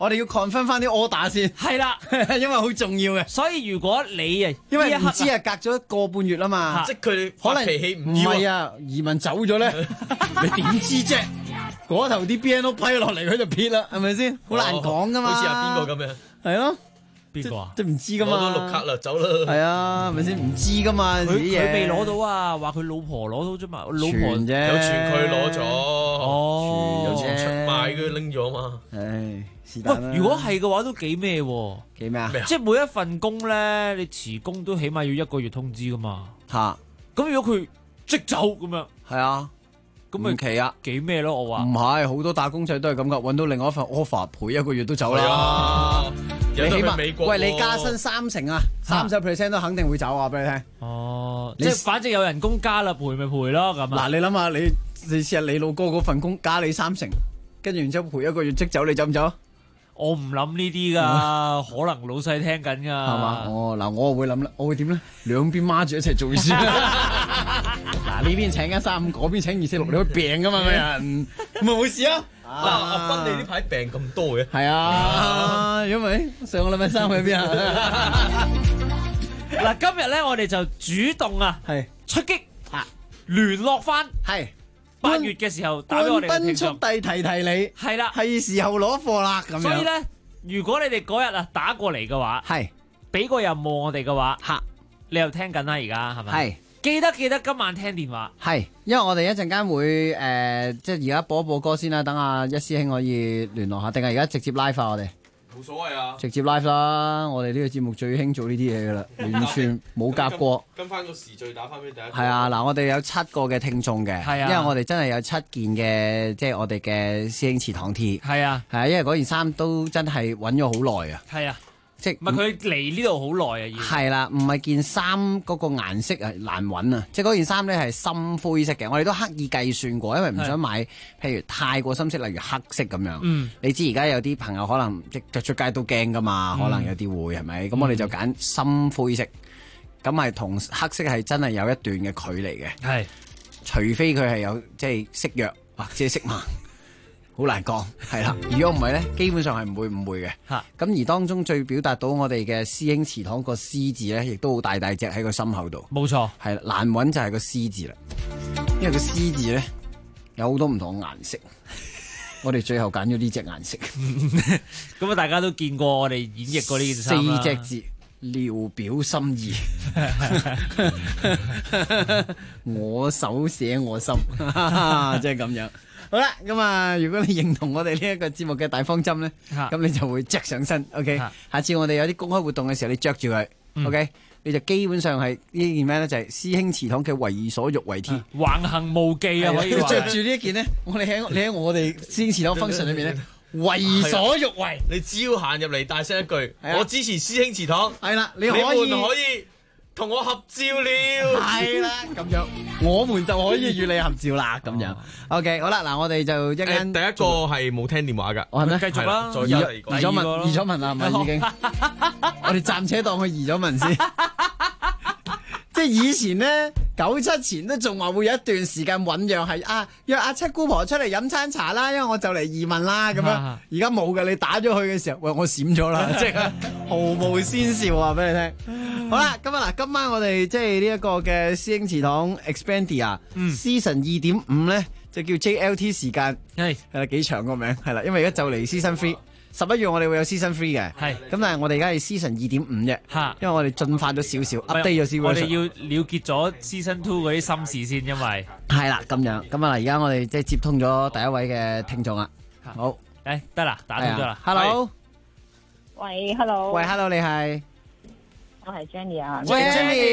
我哋要 confirm 翻啲 order 先。 係啦， 因為好重要嘅。 所以如果你啊， 因為唔知啊，隔咗個半月啦嘛， 即係佢哋可能脾氣唔係啊，移民走咗咧，你點知啫？嗰頭啲 BNO 批落嚟，佢就撇啦，係咪先？好難講噶嘛。 好似阿邊個咁樣？ 係咯。 邊個啊？ 即係唔知噶嘛？ 攞咗綠卡啦，走啦。 係啊，係咪先？唔知噶嘛？ 佢未攞到啊，話佢老婆攞到啫嘛。老婆啫， 有傳佢攞咗。 哦， 有傳出賣佢拎咗嘛？ 唉，是但啦。 喂，如果係嘅話，都幾咩喎？ 幾咩啊？ 即係每一份工咧，你辭工都起碼要1個月通知噶嘛。 嚇！ 咁如果佢即走咁樣， 係啊。咁咪奇啊， 幾咩咯？我話唔係，好多打工仔都係咁噶，揾到另外一份 offer，賠1個月都走啦。 你起碼美國， 喂，你加薪30%啊，30% 都肯定會走啊！俾你聽。 哦，即係反正有人工加啦，賠咪賠咯咁啊。 嗱，你諗下，你試下你老哥嗰份工加你30%，跟住然之後賠1個月即走，你走唔走？ 我唔諗呢啲噶，可能老細聽緊噶。係嘛？哦，嗱，我會諗啦，我會點咧？兩邊孖住一齊做先。嗱，呢邊請135，嗰邊請246，你會病噶嘛？個人咁咪冇事啊！ 嗱，阿斌你呢排病咁多嘅？ 係啊，因為上個禮拜3去邊啊？ 嗱，今日咧我哋就主動啊， 係出擊啊，聯絡翻係 8月嘅時候打俾我哋嘅聽眾， 速遞提你， 係啦， 係時候攞貨啦咁樣。 所以咧，如果你哋嗰日啊打過嚟嘅話， 係俾個任務我哋嘅話， 嚇， 你又聽緊啦，而家係咪？ 係。 記得今晚聽電話。 係，因為我哋一陣間會即係而家播一播歌先啦，等阿一師兄可以聯絡下，定係而家直接 live 我哋？ 冇所謂啊！ 直接 live 啦，我哋呢個節目最興做呢啲嘢噶啦，完全冇夾過。 跟翻個時序打翻俾第一。 係啊，嗱，我哋有7個嘅聽眾嘅，因為我哋真係有7件嘅，即係我哋嘅師兄祠堂 T。係啊，係啊，因為嗰件衫都真係揾咗好耐啊。係啊。即係唔係佢嚟呢度好耐啊？ 係啦，唔係件衫嗰個顏色啊難揾啊！即係嗰件衫咧係深灰色嘅，我哋都刻意計算過，因為唔想買譬如太過深色，例如黑色咁樣。 嗯， 你知而家有啲朋友可能即着出街都驚噶嘛，可能有啲會係咪？咁我哋就揀深灰色，咁係同黑色係真係有一段嘅距離嘅。係，除非佢係有即係色弱或者色盲。好難講，係啦。如果唔係咧，基本上係唔會誤會嘅。咁而當中最表達到我哋嘅師兄祠堂個師字咧，亦都好大隻喺個心口度。冇錯，係啦，難揾就係個師字啦。因為個師字咧有好多唔同嘅顏色，我哋最後揀咗呢隻顏色。 咁啊，大家都見過我哋演繹過呢件衫啦。4 隻字，聊表心意。我手寫我心，即係咁樣。好啦，咁啊，如果你認同我哋呢一個節目嘅大方針咧，咁你就會着上身 ，OK。下次我哋有啲公開活動嘅時候，你着住佢，OK。你就基本上係呢件咩咧？就係師兄祠堂嘅為所欲為 T， 橫行無忌啊！可以話着住呢一件咧，你喺我哋師兄祠堂 function 裏面咧，為所欲為。 你只要行入嚟大聲一句，我支持師兄祠堂。 係啦， 你們可以同我合照了。 係啦，咁樣我們就可以與你合照啦。咁樣 OK， 好啦，嗱，我哋就一間第一個係冇聽電話㗎， 我係咩？ 繼續啦， 再移咗文啦，係咪已經？我哋暫且當佢移咗文先。即係以前咧，97前都仲話會有一段時間醞釀係約阿七姑婆出嚟飲餐茶啦，因為我就嚟移民啦咁樣。而家冇嘅，你打咗去嘅時候，喂，我閃咗啦，即係毫無先兆話俾你聽。好啦，今日嗱，今晚我哋即係呢一個嘅師兄祠堂 Expandia Season 2.5咧，就叫 JLT 時間，係啦，幾長個名係啦，因為而家就嚟 Season 3。11月我哋會有 Season 3嘅，係咁，但係我哋而家係 Season 2.5啫，因為我哋進化咗少少 ，update 咗少少。 我哋要了結咗 Season 2嗰啲心事先，因為係啦咁樣。咁啊，而家我哋即係接通咗第一位嘅聽眾啦。好， 得啦，打通咗啦。 Hello， 喂 ，Hello， 喂 ，Hello， 你係？ 我係 Jenny 啊。 喂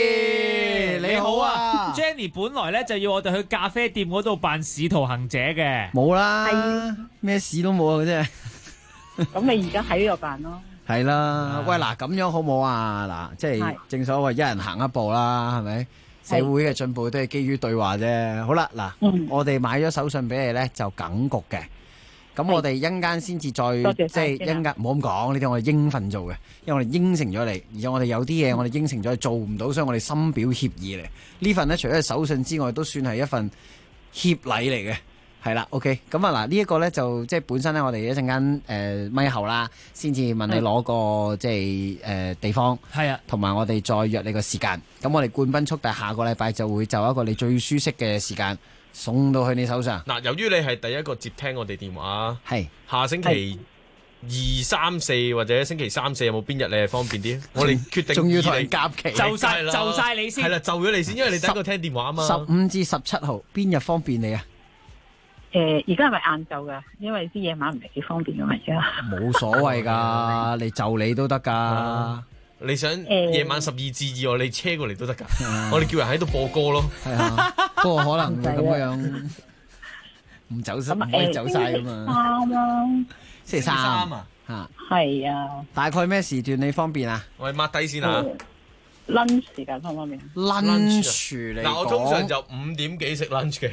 ，Jenny， 你好啊。 Jenny 本來咧就要我哋去咖啡店嗰度扮使徒行者嘅， 冇啦，咩事都冇啊，真係。 咁你而家喺呢度辦咯？ 係啦，喂嗱，咁樣好唔好啊？嗱，即係正所謂一人行一步啦，係咪？社會嘅進步都係基於對話啫。好啦，嗱，我哋買咗手信俾你咧，就梗局嘅。咁我哋一陣間先至再即係一陣間，唔好咁講，呢啲我哋應份做嘅，因為我哋應承咗你，而且我哋有啲嘢我哋應承咗做唔到，所以我哋深表歉意嚟。呢份咧，除咗係手信之外，都算係一份協禮嚟嘅。 係啦，OK，咁啊嗱，呢一個咧就即係本身咧，我哋一陣間咪後啦，先至問你攞個即係地方， 係啊， 同埋我哋再約你個時間。咁我哋冠賓速遞下個禮拜就會就一個你最舒適嘅時間送到去你手上。 嗱，由於你係第一個接聽我哋電話， 係下星期2、3、4或者星期3、4有冇邊日你係方便啲？我哋決定仲要同人夾期， 就晒你先。 係啦，就咗你先，因為你第一個聽電話啊嘛。 15至17號邊日方便你啊？ 而家係咪晏晝噶？因為啲夜晚唔係幾方便噶嘛，而家。 冇所謂噶，你就你都得噶。 你想夜晚12至2，我哋車過嚟都得噶。我哋叫人喺度播歌咯。 係啊，不過可能會咁樣唔走晒，唔可以走晒噶嘛。 啱啦， 星期三啊，吓係啊。 大概咩時段你方便啊？ 我哋抹低先啊。 lunch 時間方唔方便 ？lunch 嚟講， 嗱，我通常就5點幾食 lunch 嘅。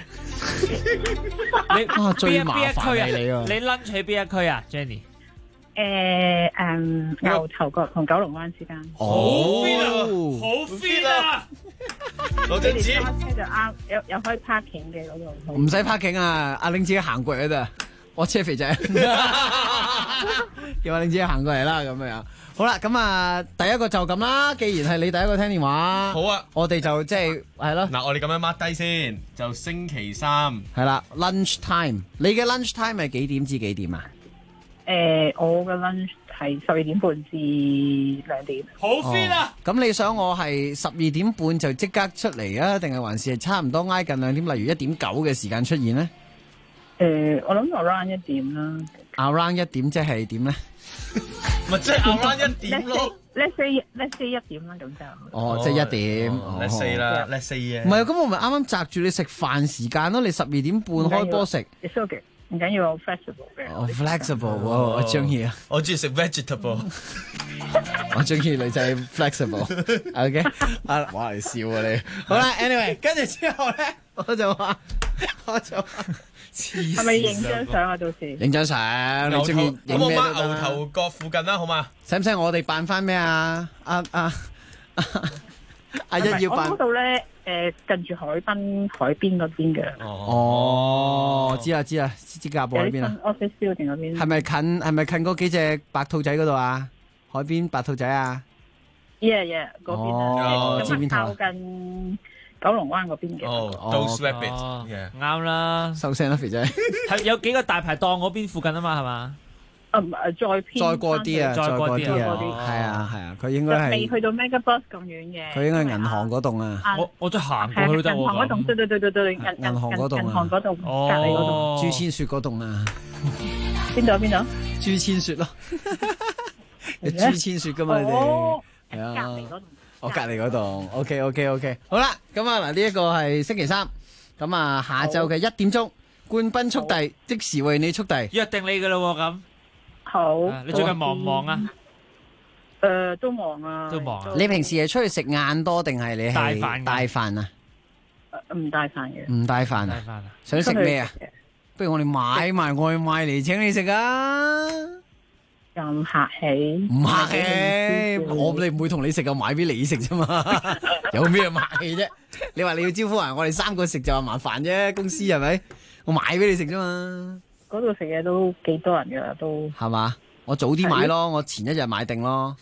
你最麻煩係你啊！ 你 lunch 喺邊一區啊 ，Jenny？ 牛頭角同九龍灣之間。 好 fit 啊！好 fit 啊！攞張紙。 揸車就啱，有開 parking 嘅嗰度。 唔使 parking 啊！阿玲自己行過嚟啊！我車肥仔，叫阿玲自己行過嚟啦，咁樣。好啦，咁啊，第一個就咁啦。既然係你第一個聽電話， 好啊， 我哋就即係咯。 嗱，我哋咁樣 mark 低先，就星期3 係啦 ，lunch time。你嘅 lunch time 係幾點至幾點啊？ 我嘅 lunch 係12點半至2點。 好 fit 啊！ 咁你想我係12點半就即刻出嚟啊？定係還是係差唔多挨近2點，例如1點9嘅時間出現呢？ 我諗 around 1點啦。 around 1點即係點咧？ 咪即係 around 1點咯。 Let's say 1點啦，咁就。 哦，即係1點。 Let's say 啦，Let's say 啊。 唔係，咁我咪啱啱擲住你食飯時間咯。你12點半開波食。 It's okay，唔緊要，我 flexible 嘅。 哦 flexible，我中意啊。 我中意食 vegetable。 我中意女仔 flexible。OK， 啊，哇你笑啊你。好啦 ，anyway， 跟住之後咧，我就話。 係咪影張相啊？到時影張相，你中意影咩都得。 牛頭角附近啦，好嘛？ 使唔使我哋扮翻咩啊？阿一要扮。 我嗰度咧，近住海邊嗰邊嘅。 哦，知啦，知架步喺邊啊 ？Office Building 嗰邊。 係咪近嗰幾隻白兔仔嗰度啊？海邊白兔仔啊 ？Yeah， 嗰邊啊。 知邊頭？ 靠近九龍灣嗰邊嘅。 Those rabbits， 啱啦， 收聲啦，肥仔。 係有幾個大排檔嗰邊附近啊嘛，係嘛？ 再過啲啊，係啊，佢應該係未去到 Mega Boss 咁遠嘅。 佢應該係銀行嗰棟啊。 我再行過去都得喎。 銀行嗰棟，對，銀行嗰棟，銀行嗰棟隔離嗰棟。 朱千雪嗰棟啊。 邊度？ 朱千雪咯。朱千雪噶嘛你哋？係啊。 隔離嗰棟。 我隔離嗰棟。OK，好啦，咁啊嗱，呢一個係星期3，咁啊下晝嘅1點鐘，冠賓速遞即時為你速遞。 約定你噶啦喎咁。 好， 你最近忙唔忙啊？ 都忙啊。 都忙啊。 你平時係出去食晏多定係你係帶飯啊？ 唔帶飯嘅。 唔帶飯啊？想食咩啊？不如我哋買埋外賣嚟請你食啊！ 咁客氣？ 唔客氣，我哋唔會同你食啊，買俾你食啫嘛。有咩客氣啫？你話你要招呼人，我哋3個食就話麻煩啫。公司係咪？我買俾你食啫嘛。 嗰度食嘢都幾多人噶，都係嘛？我早啲買咯，我前1日買定咯，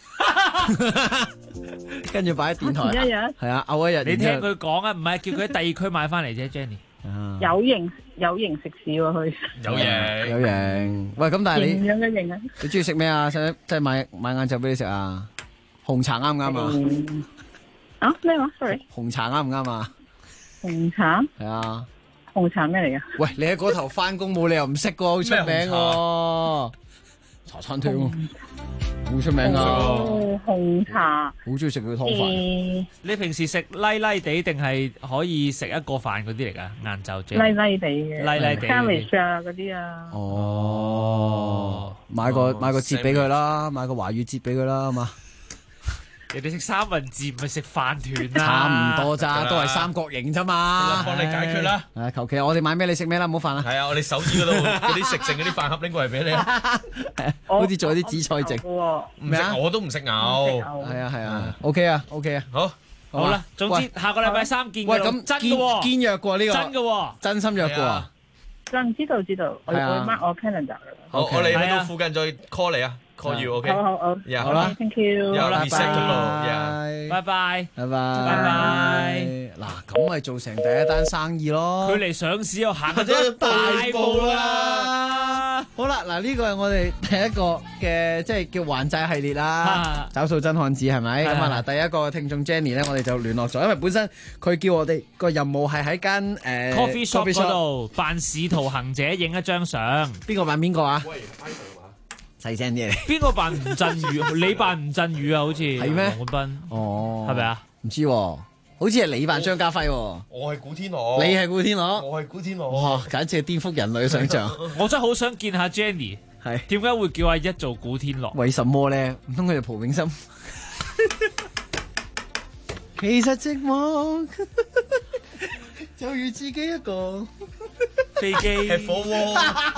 跟住擺喺電台。 前1日係啊，嘔一日。 你聽佢講啊，唔係叫佢喺第2區買翻嚟啫 ，Jenny。 有型食肆喎，佢有型。喂，咁但係你點樣嘅型啊？ 你中意食咩啊？即係買晏晝俾你食啊？紅茶啱唔啱啊？ 咩話 ？Sorry。 紅茶啱唔啱啊？ 紅茶。 係啊。 紅茶咩嚟噶？ 喂，你喺嗰頭翻工冇理由唔識噶，好出名喎。茶餐廳好出名噶。 紅茶。 好中意食佢湯飯。 你平時食拉拉地定係可以食一個飯嗰啲嚟噶？晏晝啫。 拉拉地嘅。 拉拉地。 sandwich 啊嗰啲啊。 哦。買個折俾佢啦，買個華語折俾佢啦，係嘛？ 人哋食三文治唔係食飯團啊， 差唔多咋，都係三角形咋嘛。 幫你解決啦。 求其我哋買咩你食咩啦，唔好煩啦。 係啊，我哋手指嗰度嗰啲食剩嗰啲飯盒拎過嚟俾你。 好似做啲紫菜席。 咩啊？我都唔食牛。 係啊。OK 啊。 好啦，總之下個禮拜3見。 喂，咁真嘅喎，堅約過呢個。 真嘅喎， 真心約過。 知道，我會 mark 我 calendar 噶啦。 好，我哋去到附近再 call 你啊。call you OK， 好， 好啦 ，thank you， 拜拜拜。 嗱，咁咪做成第一單生意咯。 佢離上市又行咗一大步啦。 好啦，嗱呢個係我哋第一個嘅即係叫還債系列啦，找數真漢子係咪？咁啊嗱，第一個聽眾 Jenny 咧，我哋就聯絡咗，因為本身佢叫我哋個任務係喺間 coffee shop 嗰度扮使徒行者影一張相。 邊個扮邊個啊？細聲啲嚟， 邊個扮吳鎮宇？你扮吳鎮宇啊？好似係咩？ 黃冠斌哦， 係咪啊？ 唔知，好似係你扮張家輝。 我係古天樂， 你係古天樂， 我係古天樂。 哇，簡直係顛覆人類嘅想象。 我真係好想見下 Jenny， 係點解會叫阿一做古天樂？ 為什麼咧？唔通佢係蒲永心？其實寂寞就如自己一個飛機吃火鍋。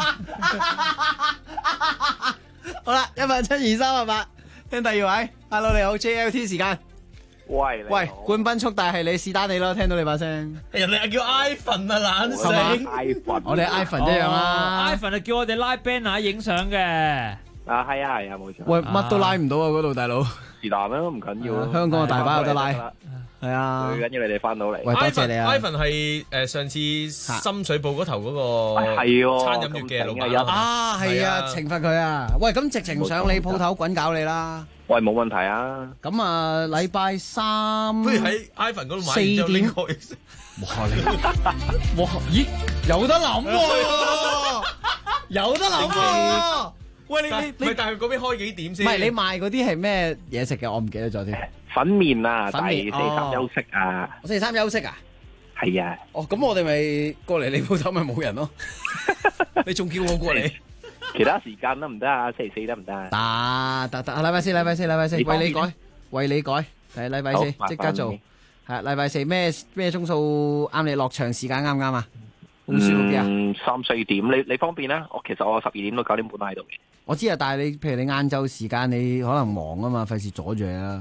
好啦，17238，聽第二位 ，Hello 你好 ，JLT 時間。喂，冠軍速遞係你是單你咯，聽到你把聲。 人哋係叫 Ivan 啊，懶醒。 我哋 Ivan 一樣啦。 Ivan 係叫我哋拉 banner 影相嘅。 係啊，冇錯。 喂，乜都拉唔到啊，嗰度大佬。 是但啦，唔緊要。 香港嘅大把有得拉。係啊， 最緊要你哋翻到嚟。 喂，多謝你啊 ！Ivan 係上次深水埗嗰頭嗰個餐飲業嘅老闆啊，係啊，懲罰佢啊！喂，咁直情上你鋪頭滾搞你啦！ 喂，冇問題啊！ 咁啊，禮拜三不如喺 Ivan 嗰度買 4點。哇你，哇咦，有得諗喎，有得諗喎！ 喂你，但係嗰邊開幾點先？ 唔係你賣嗰啲係咩嘢食嘅？我唔記得咗添。 粉麵啊，第星期三休息啊。 我星期三休息啊？ 係啊。 哦，咁我哋咪過嚟你鋪頭咪冇人咯？你仲叫我過嚟？ 其他時間得唔得啊？星期四得唔得啊？ 得，禮拜四，為你改，係禮拜四即刻做。係禮拜四咩鐘數啱你落場時間啱唔啱啊？好少啲啊 ？3、4點，你方便啦。其實我12點到9點半都喺度嘅。 我知啊，但係你譬如你晏晝時間你可能忙啊嘛，費事阻住你啦。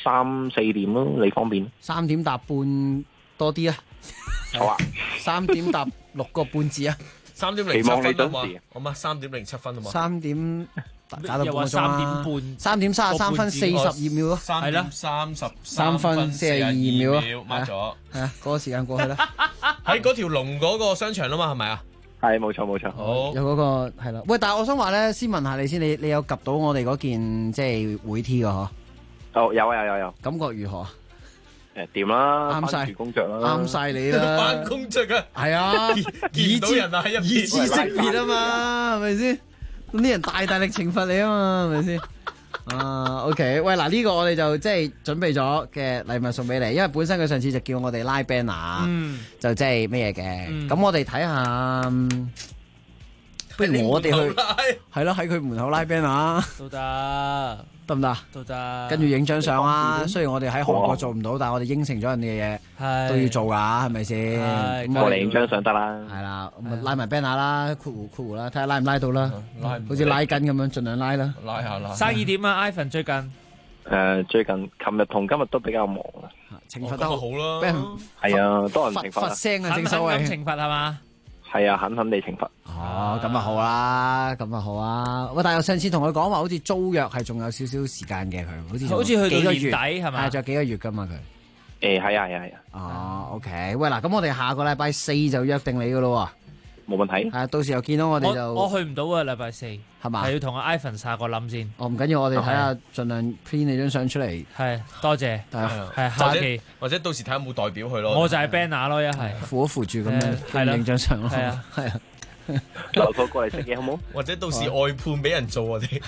3、4點咯，你方便 ？3點搭半多啲啊！ 好啊 ，3點搭6個半字啊 ！3點07分啊嘛，好嘛？3點07分啊嘛 ！3點打到半個鐘 3點半 ，3點33分42秒咯， 係啦，33分42秒啊！抹咗， 係啊，嗰個時間過去啦。 喺嗰條龍嗰個商場啦嘛，係咪啊？ 係，冇錯。 好， 有嗰個係啦。喂，但係我想話咧，先問下你先，你有及到我哋嗰件即係會 T 噶嗬？ 哦，有啊， 感覺如何？ 掂啦， 啱晒工作啦， 啱晒你啦， 翻工着啊， 係啊， 見到人啊， 以知識別啊嘛，係咪先？咁啲人大力懲罰你啊嘛，係咪先？啊 ，OK， 喂，嗱呢個我哋就即係準備咗嘅禮物送俾你，因為本身佢上次就叫我哋拉 banner，就即係咩嘢嘅，咁我哋睇下。不如我哋去係咯，喺佢門口拉 banner 都得， 得唔得？ 都得。 跟住影張相啊！雖然我哋喺韓國做唔到，但係我哋應承咗人嘅嘢都要做㗎，係咪先？ 過嚟影張相得啦。 係啦，咁拉埋 banner 啦，括弧啦，睇下拉唔拉到啦。好似拉筋咁樣，盡量拉啦。 拉下。 生意點啊 ，Ivan 最近？ 最近琴日同今日都比較忙啊。 懲罰得好啦。 係啊，多人懲罰。 罰聲啊，正所謂。 懲罰係嘛？ 係啊，狠狠地懲罰。 哦，咁啊好啦，咁啊好啊。喂，但係我上次同佢講話，好似租約係仲有少少時間嘅，佢好似去到年底係咪？ 係仲有幾個月噶嘛佢。 係啊。 哦，OK。喂，嗱，咁我哋下個禮拜4就約定你噶咯喎。 冇問題。 係，到時候見到我哋就我去唔到啊，禮拜4 係嘛？ 係要同阿 Ivan 下個諗先。 哦，唔緊要，我哋睇下，盡量 print 你張相出嚟。 係，多謝。係下期或者到時睇下有冇代表去咯。 我就係 banner 咯，一係扶一扶住咁樣影張相咯。係啊。 留個過嚟食嘢好冇？ 或者到時外判俾人做我哋。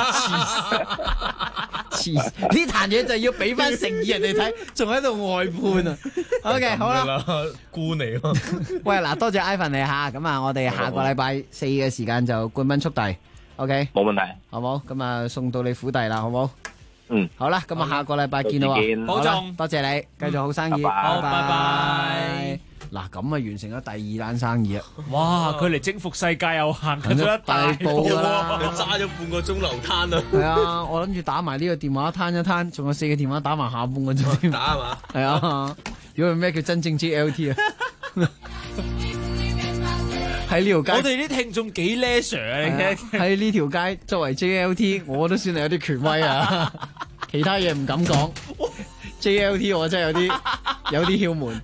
黐呢壇嘢就要俾翻誠意人哋睇，仲喺度外判啊 ！OK， 好啦， 孤嚟咯。 喂，嗱，多謝 Ivan 你吓，咁啊，我哋下個禮拜4嘅時間就冠軍速遞 ，OK， 冇問題， 好冇？咁啊，送到你府邸啦，好冇？ 嗯， 好啦，咁啊，下個禮拜見到啊， 保重， 多謝你，繼續好生意， 好，拜拜。 嗱，咁啊，完成咗第2單生意啊！ 哇，佢離征服世界又行緊咗一大步啦， 揸咗半個鐘流灘啊！ 係啊，我諗住打埋呢個電話攤一攤，仲有4個電話打埋下半個鐘添。 打係嘛？ 係啊，如果咩叫真正 JLT 啊？ 喺呢條街， 我哋啲聽眾幾 leisure 啊！你睇喺呢條街作為 JLT，我都算係有啲權威啊！其他嘢唔敢講，JLT 我真係有啲竅門。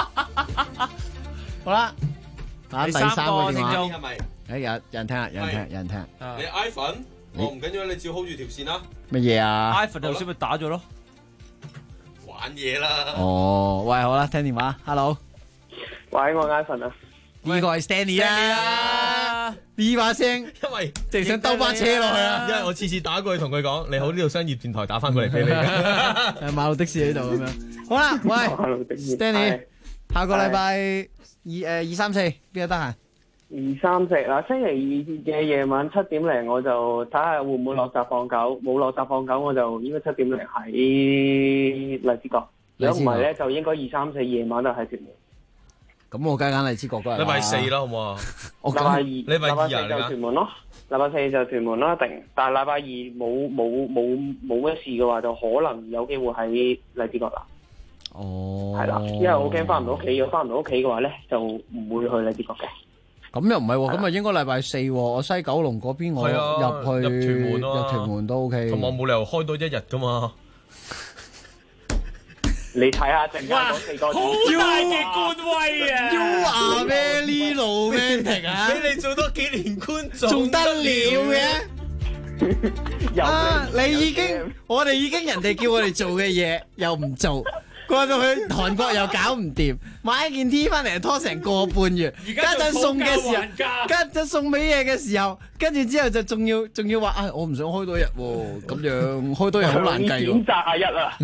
好啦，打第三個電話。 係咪？ 有人聽啊，有人聽。 你 iPhone，我唔緊要，你照 hold 住條線啦。 乜嘢啊 ？iPhone 頭先咪打咗咯。 玩嘢啦。 哦，喂，好啦，聽電話 ，Hello。 喂，我 iPhone 啊。 呢個係 Stanley 啊，呢把聲， 因為淨係想兜把車落去啊！ 因為我次次打過去同佢講，你好，呢度商業電台打翻過嚟俾你嘅。 馬路的士喺度咁樣。好啦，喂 ，Stanley，下個禮拜2、3、4邊個得閒 ？2、3、4嗱，星期二嘅夜晚7點零，我就睇下會唔會落閘放狗。冇落閘放狗，我就應該7點零喺荔枝角。如果唔係咧，就應該2、3、4夜晚都喺屯門。 咁我梗係荔枝角嗰日。 禮拜4啦，好唔好啊？ 禮拜二就屯門咯，禮拜4就屯門啦，一定。但係禮拜二冇咩事嘅話，就可能有機會喺荔枝角啦。 哦， 係啦，因為我驚翻唔到屋企，如果翻唔到屋企嘅話咧，就唔會去荔枝角嘅。 咁又唔係喎，咁啊應該禮拜4喎，我西九龍嗰邊我入屯門咯， 入屯門都 OK。 同我冇理由開多一日噶嘛。 你睇下陣間嗰4個字， 好大嘅官威啊 ！You are very romantic 啊！ 俾你做多幾年官仲得了嘅？我哋已經人哋叫我哋做嘅嘢又唔做。過到去韓國又搞唔掂，買一件 T 翻嚟拖成個半月，家陣送嘅時候，家陣送俾嘢嘅時候，跟住之後就仲要話啊，我唔想開多日喎，咁樣開多日好難計喎。 譴責阿一啊！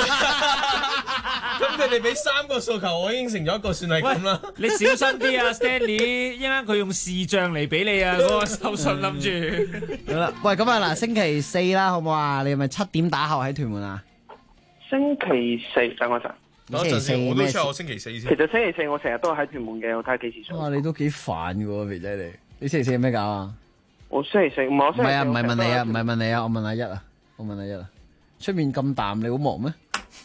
咁佢哋俾3個訴求，我應承咗一個，算係咁啦。 你小心啲啊 ，Stanley，一陣佢用視像嚟俾你啊，嗰個收信諗住。 好啦，喂，咁啊嗱，星期4啦，好唔好啊？你係咪7點打後喺屯門啊？ 星期4等我陣， 星期4我都 check 我星期4先。 其實星期4我成日都喺屯門嘅，我睇下幾時上。 哇，你都幾煩嘅喎，肥仔你。你星期4有咩搞啊？ 我星期4唔係我星期4。唔係啊，唔係問你啊， 唔係問你啊，我問阿一啊，我問阿一啊。出面咁淡，你好忙咩？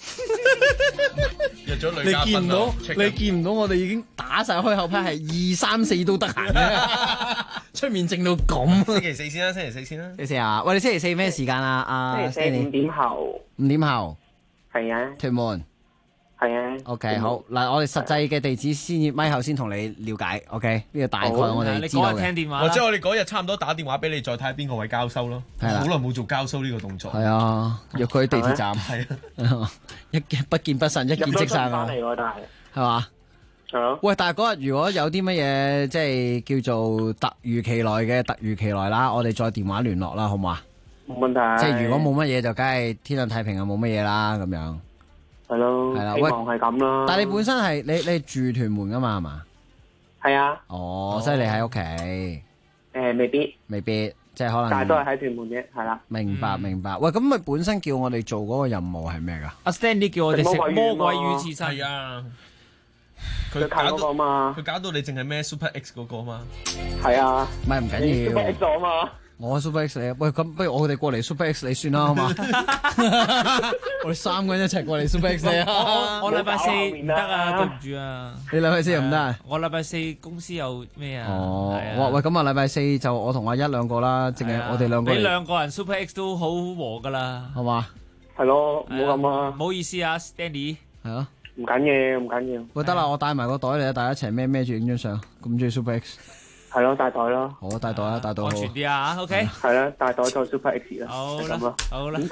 約咗女嘉賓你見唔到我哋已經打晒開口牌，係2、3、4都得閒嘅。出面靜到咁。 星期4先啦，星期4先啦。 星期4啊？喂，你星期4咩時間啊？ 星期4 5點後。 5點後。 係啊。 屯門。 係啊。 OK， 好嗱，我哋實際嘅地址先，咪後先同你了解。OK，呢個大概我哋知道嘅。 聽電話或者我哋嗰日差唔多打電話俾你，再睇下邊個位交收咯。 係啦。 好耐冇做交收呢個動作。 係啊，約佢喺地鐵站。係啊。一不見不散，一見即散啊！係嘛？喂，但係嗰日如果有啲乜嘢，即係叫做突如其來嘅突如其來啦，我哋再電話聯絡啦，好唔好啊？ 冇問題。 即係如果冇乜嘢，就梗係天下太平啊，冇乜嘢啦，咁樣。 係咯。係啦，希望係咁啦。 但係你本身係你住屯門噶嘛？係嘛？ 係啊。 哦，所以你喺屋企。 未必。 未必，即係可能。 但係都係喺屯門嘅，係啦。 明白明白。喂，咁咪本身叫我哋做嗰個任務係咩噶？ 阿 Stanley 叫我哋食魔鬼魚刺身。 係啊。 佢搞到嘛？ 佢搞到你淨係咩 Super X 嗰個嘛？ 係啊。 唔係唔緊要。 Super X 咗嘛？ 我 Super X 你，喂，咁不如我哋過嚟 Super X 你算啦，好嘛？我哋3個人一齊過嚟 Super X 你啊！ 我禮拜4唔得啊，對唔住啊！ 你禮拜4又唔得啊？ 我禮拜4公司有咩啊？ 哦，喂，咁啊，禮拜4就我同阿一兩個啦，淨係我哋兩個。 你2個人 Super X 都好和噶啦， 好嘛？ 係咯，唔好咁啊！ 唔好意思啊 ，Stanley。 係啊。 唔緊要，唔緊要。 喂，得啦，我帶埋個袋嚟啊，大家一齊孭住影張相，咁中意 Super X。 係咯，帶袋咯。 好，帶袋啦，帶袋好。 安全啲啊 ，OK。 係啦，帶袋再 Super X 啦。 好啦，好啦。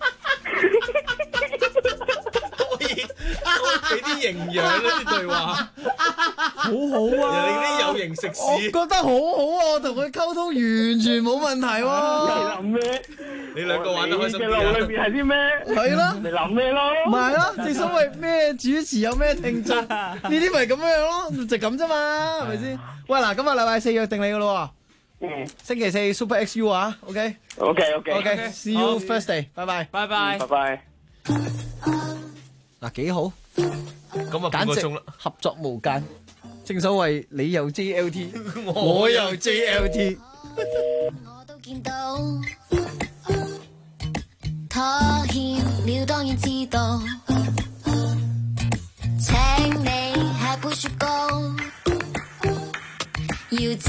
俾啲營養呢啲對話， 好好啊！ 人哋啲有型食肆， 我覺得好好啊！我同佢溝通完全冇問題喎。 你諗咩？ 你兩個玩得開心啲啊！ 你嘅腦裏邊係啲咩？ 係咯， 你諗咩咯？ 唔係咯，正所謂咩主持有咩聽眾，呢啲咪咁樣咯，就咁啫嘛，係咪先？喂，嗱，咁啊，禮拜4約定你噶咯喎。星期4 Super XU 啊 ，OK。See you Thursday，拜拜。 拜拜。 拜拜。 嗱，幾好， 咁啊半個鐘啦， 合作無間。正所謂你又 JLT， 我又 JLT。 我都見到，妥協了當然知道，請你吃杯雪糕，要知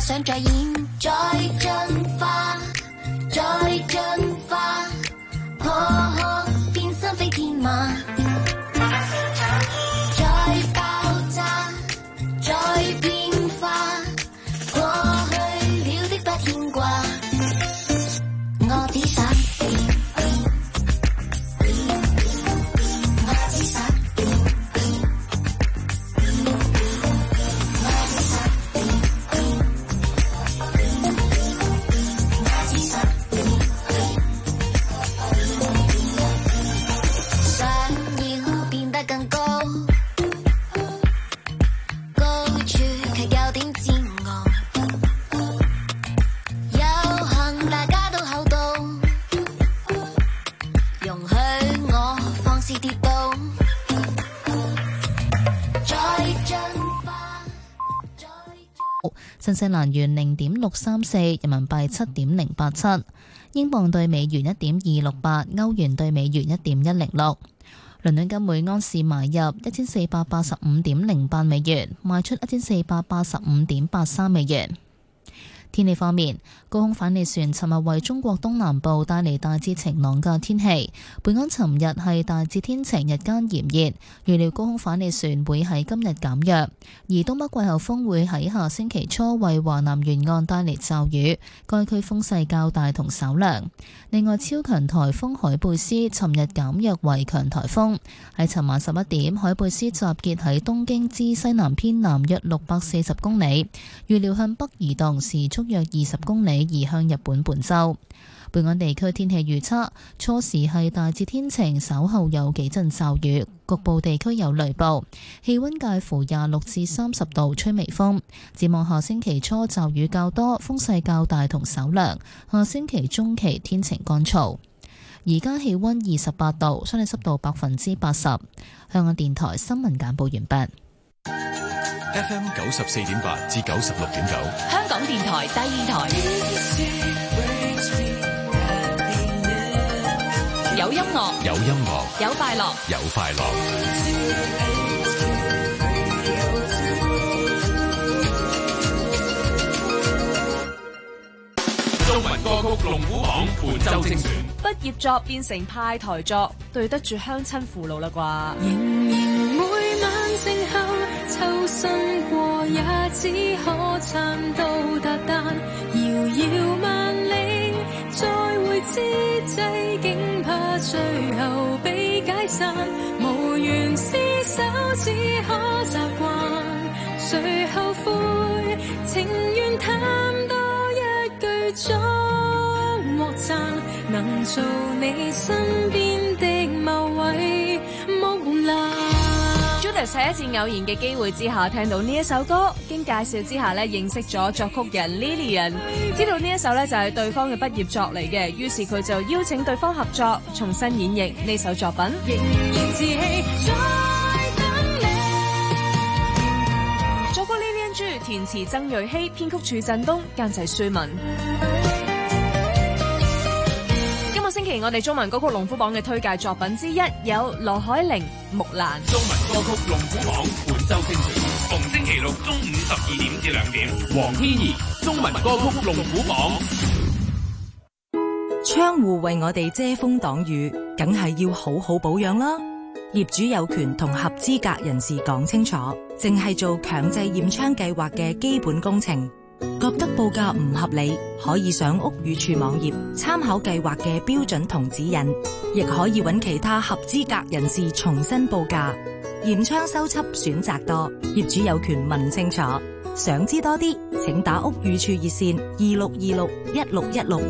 想再演，再進化，再進化，變身飛天馬，再爆炸，再變化，過去了的不牽掛，我只想新西蘭元0.634，人民幣7.087，英鎊對美元1.268，歐元對美元1.106。倫敦金每安士買入1485.08美元，賣出1485.83美元。天氣方面，高空反氣旋尋日為中國東南部帶嚟大致晴朗嘅天氣。本港尋日係大致天晴，日間炎熱，預料高空反氣旋會喺今日減弱，而東北季候風會喺下星期初為華南沿岸帶嚟驟雨，該區風勢較大同稍涼。另外，超強颱風海貝斯尋日減弱為強颱風，喺尋晚11點，海貝斯集結喺東京之西南偏南約640公里，預料向北移動，時速約20公里，移向日本本州。本港地區天氣預測，初時係大致天晴，稍後有幾陣驟雨，局部地區有雷暴，氣溫介乎26至30度，吹微風。展望下星期初驟雨較多，風勢較大同稍涼，下星期中期天晴乾燥。而家氣溫28度，相對濕度80%。香港電台新聞簡報完畢。 FM 94.8至96.9， 香港電台第二台，有音樂， 有音樂， 有快樂， 有快樂。 中文歌曲龍虎榜本周精選， 畢業作變成派台作，對得住鄉親父老啦啩。 仍然每晚靜候，秋生過也只可撐到達旦，遙遙萬里，再會之際，竟怕最後被解散，無緣廝守只可習慣，誰後悔？情願淡多一句總獲讚，能做你身邊的某位木蘭。 Judas 喺一次偶然嘅機會之下聽到呢一首歌，經介紹之下咧認識咗作曲人 Lilian， 知道呢一首咧就係對方嘅畢業作嚟嘅，於是佢就邀請對方合作，重新演繹呢首作品。 仍然自氣再等你。 作曲 Lilian Zhu，填詞曾瑞希，編曲處振東，監製舒文。星期我哋中文歌曲龍虎榜嘅推介作品之一有羅海玲《木蘭》。 中文歌曲龍虎榜本周精選，逢星期六中午12點至2點。黃天怡中文歌曲龍虎榜。 窗戶為我哋遮風擋雨，梗係要好好保養啦。業主有權同合資格人士講清楚，淨係做強制驗窗計劃嘅基本工程。覺得報價唔合理，可以上屋宇署網頁參考計劃嘅標準同指引，亦可以揾其他合資格人士重新報價。驗窗修葺選擇多，業主有權問清楚。想知多啲，請打屋宇署熱線26261616。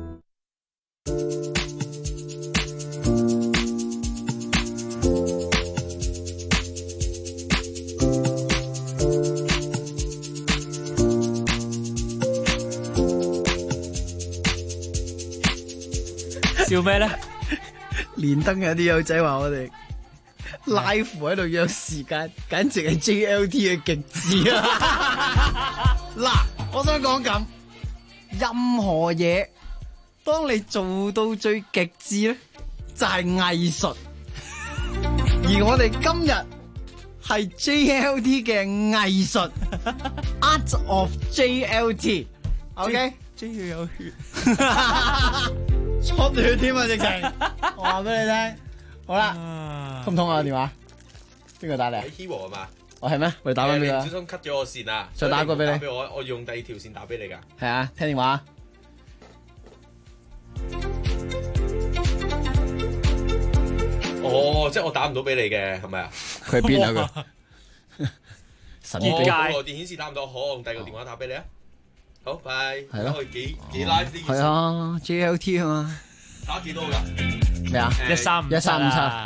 笑咩咧？ 連登有啲友仔話我哋拉符喺度約時間，簡直係 JLT 嘅極致啊！嗱，我想講咁，任何嘢當你做到最極致咧，就係藝術。而我哋今日係 JLT 嘅藝術 ，Art of JLT。OK，J 要有血，出血添啊！直情，我話俾你聽。好啦，通唔通啊電話？邊個打嚟？ Hero 係嘛？ 我係咩？我打翻俾你啊！ 唔小心 cut 咗我線啊！ 再打個俾你。 打俾我用第二條線打俾你㗎。 係啊，聽電話。 哦，即係我打唔到俾你嘅，係咪啊？ 佢喺邊啊佢？神秘我電顯示打唔到，好，我用第二個電話打俾你啊！好，拜。 係咯。 幾 live 呢件事？ 係啊 ，JLT 啊嘛。 打幾多㗎？ 咩啊？1357。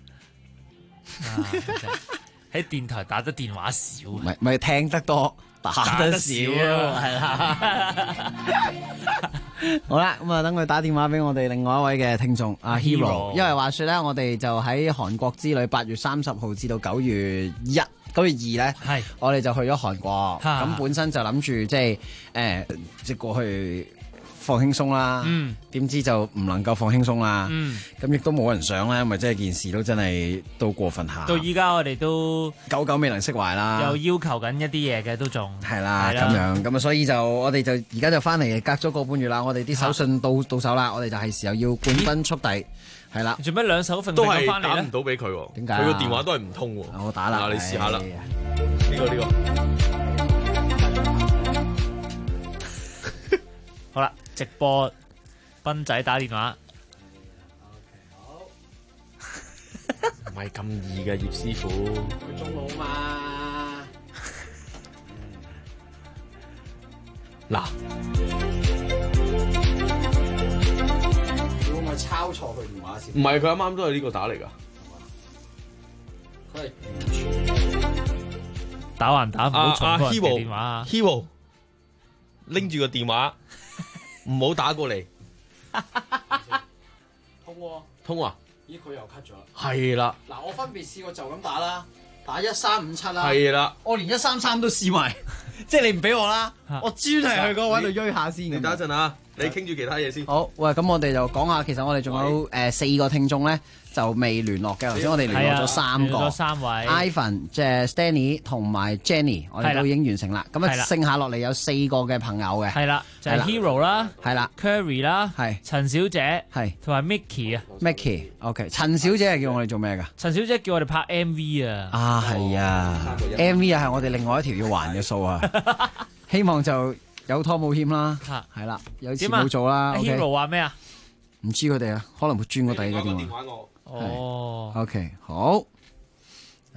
喺電台打得電話少， 咪聽得多，打得少，係啦。好啦，咁啊，等佢打電話俾我哋另外一位嘅聽眾阿 Hero， 因為話說咧，我哋就喺韓國之旅8月30號至到9月2咧，係我哋就去咗韓國，咁本身就諗住即係即係過去放輕鬆啦，點知就唔能夠放輕鬆啦，咁亦都冇人想啦，因為即係件事都真係都過分下。 到依家我哋都久久未能釋懷啦， 又要求緊一啲嘢嘅都仲係啦咁樣，咁啊所以就我哋就而家就翻嚟，隔咗個半月啦，我哋啲手信到手啦，我哋就係時候要冠軍速遞，係啦。 做咩兩手份都係打唔到俾佢喎？ 點解？ 佢個電話都係唔通喎。 我打啦， 你試下啦。呢個。 好啦，直播。斌仔打電話， 唔係咁易嘅葉師傅， 佢中佬嘛。 嗱， 會唔會抄錯佢電話先？ 唔係，佢啱啱都係呢個打嚟㗎。 佢係完全打還打唔好重複人嘅電話啊 ！Hero 拎住個電話，唔好打過嚟。 通喎， 通啊！ 咦，佢又 cut 咗啦。 係啦。 嗱，我分別試過就咁打啦，打1357啦。 係啦。 我連133都試埋，即係你唔俾我啦，我專係去嗰個位度追下先。 你等一陣啊，你傾住其他嘢先。 好，喂，咁我哋就講下，其實我哋仲有4個聽眾咧。就未聯絡嘅，頭先我哋聯絡咗3個 ，3位 ，Ivan 即係 Stanley 同埋 Jenny， 我哋都已經完成啦。咁啊，剩下落嚟有4個嘅朋友嘅， 係啦，就係 Hero 啦， 係啦 ，Curry 啦， 係陳小姐， 係同埋 Micky 啊 ，Micky，OK， 陳小姐係叫我哋做咩㗎？ 陳小姐叫我哋拍 MV 啊， 係啊 ，MV 又係我哋另外一條要還嘅數啊，希望就有拖冇欠啦，係啦，有錢冇做啦。 Hero 話咩啊？ 唔知佢哋啊，可能會轉個第二個電話。 哦 ，OK， 好， 好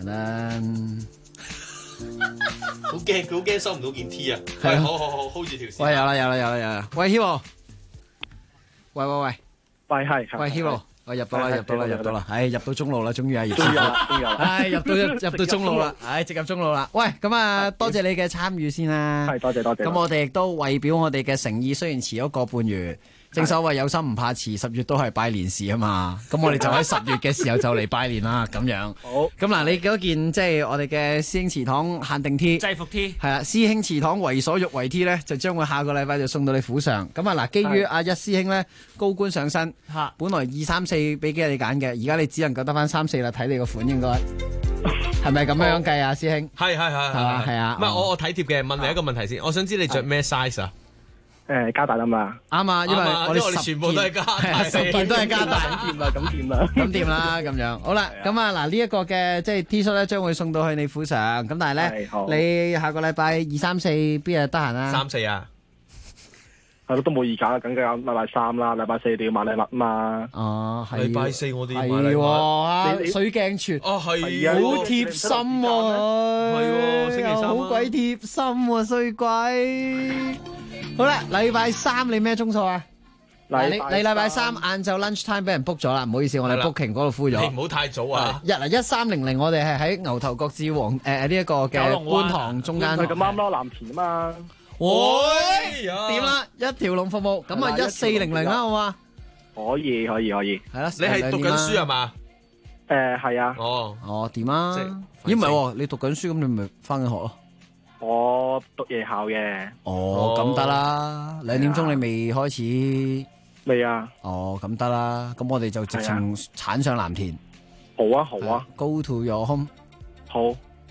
驚，佢好驚收唔到件 T 啊！係，好 hold 住條線。 喂，有啦，喂 Hero， 喂， 係 Hero， 我入到啦，唉，入到中路啦，終於啊， 終於啦， 唉，入到中路啦，唉，直入中路啦。喂，咁啊，多謝你嘅參與先啦， 係多謝。 咁我哋亦都為表我哋嘅誠意，雖然遲咗個半月。正所謂有心唔怕遲，10月都係拜年時啊嘛，咁我哋就喺10月嘅時候就嚟拜年啦，咁樣。 好。 咁嗱，你嗰件即係我哋嘅師兄祠堂限定 T 制服 T， 係啦，師兄祠堂為所欲為 T 咧，就將會下個禮拜就送到你府上。咁啊嗱，基於阿一師兄咧高官上身，本來2、3、4俾幾日你揀嘅，而家你只能夠得翻3、4啦，睇你個款應該係咪咁樣計啊，師兄？ 係啊。唔係我體貼嘅，問你一個問題先，我想知你着咩 size 啊？ 加大啊嘛， 啱啊，因為我哋全部都係加大 ，10件都係加大， 咁掂啦， 咁樣好啦，咁啊嗱呢一個嘅即係 T 恤咧，將會送到去你府上，咁但係咧，你下個禮拜2、3、4邊日得閒啊 ？3、4啊， 係咯，都冇意揀，梗係禮拜3啦，禮拜4你要買禮物啊嘛。 哦，係。 禮拜4我哋要買禮物。 水鏡泉。 哦，係。 好貼心喎。 係星期3。 好鬼貼心喎，衰鬼。好啦，禮拜3你咩鐘數啊？你禮拜3晏晝 lunch time 俾人 book 咗啦，唔好意思，我哋 booking 嗰度灰咗。 你唔好太早啊 ！1300我哋係喺牛頭角至呢一個嘅觀塘中間。 佢咁啱咯，藍田啊嘛。 喂，點啦？一條龍服務，咁啊1400啦，好嘛？ 可以。係啦， 你係讀緊書係嘛？ 係啊。 哦，點啊？咦，唔係喎，你讀緊書咁，你咪翻緊學咯。 我讀夜校嘅。 哦，咁得啦。2點鐘你未開始？ 未啊。 哦，咁得啦。咁我哋就直情鏟上藍田。 好啊。 Go to your home。 好。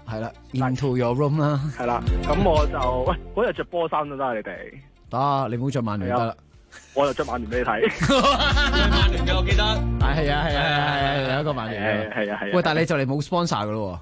係啦，Into Your Room 啦， 係啦。咁我就喂嗰日着波衫都得，你哋得，你唔好着曼聯得啦。 我就着曼聯俾你睇。 曼聯嘅我記得。 係啊，有一個曼聯嘅。 係啊。 喂，但係你就嚟冇 sponsor 噶咯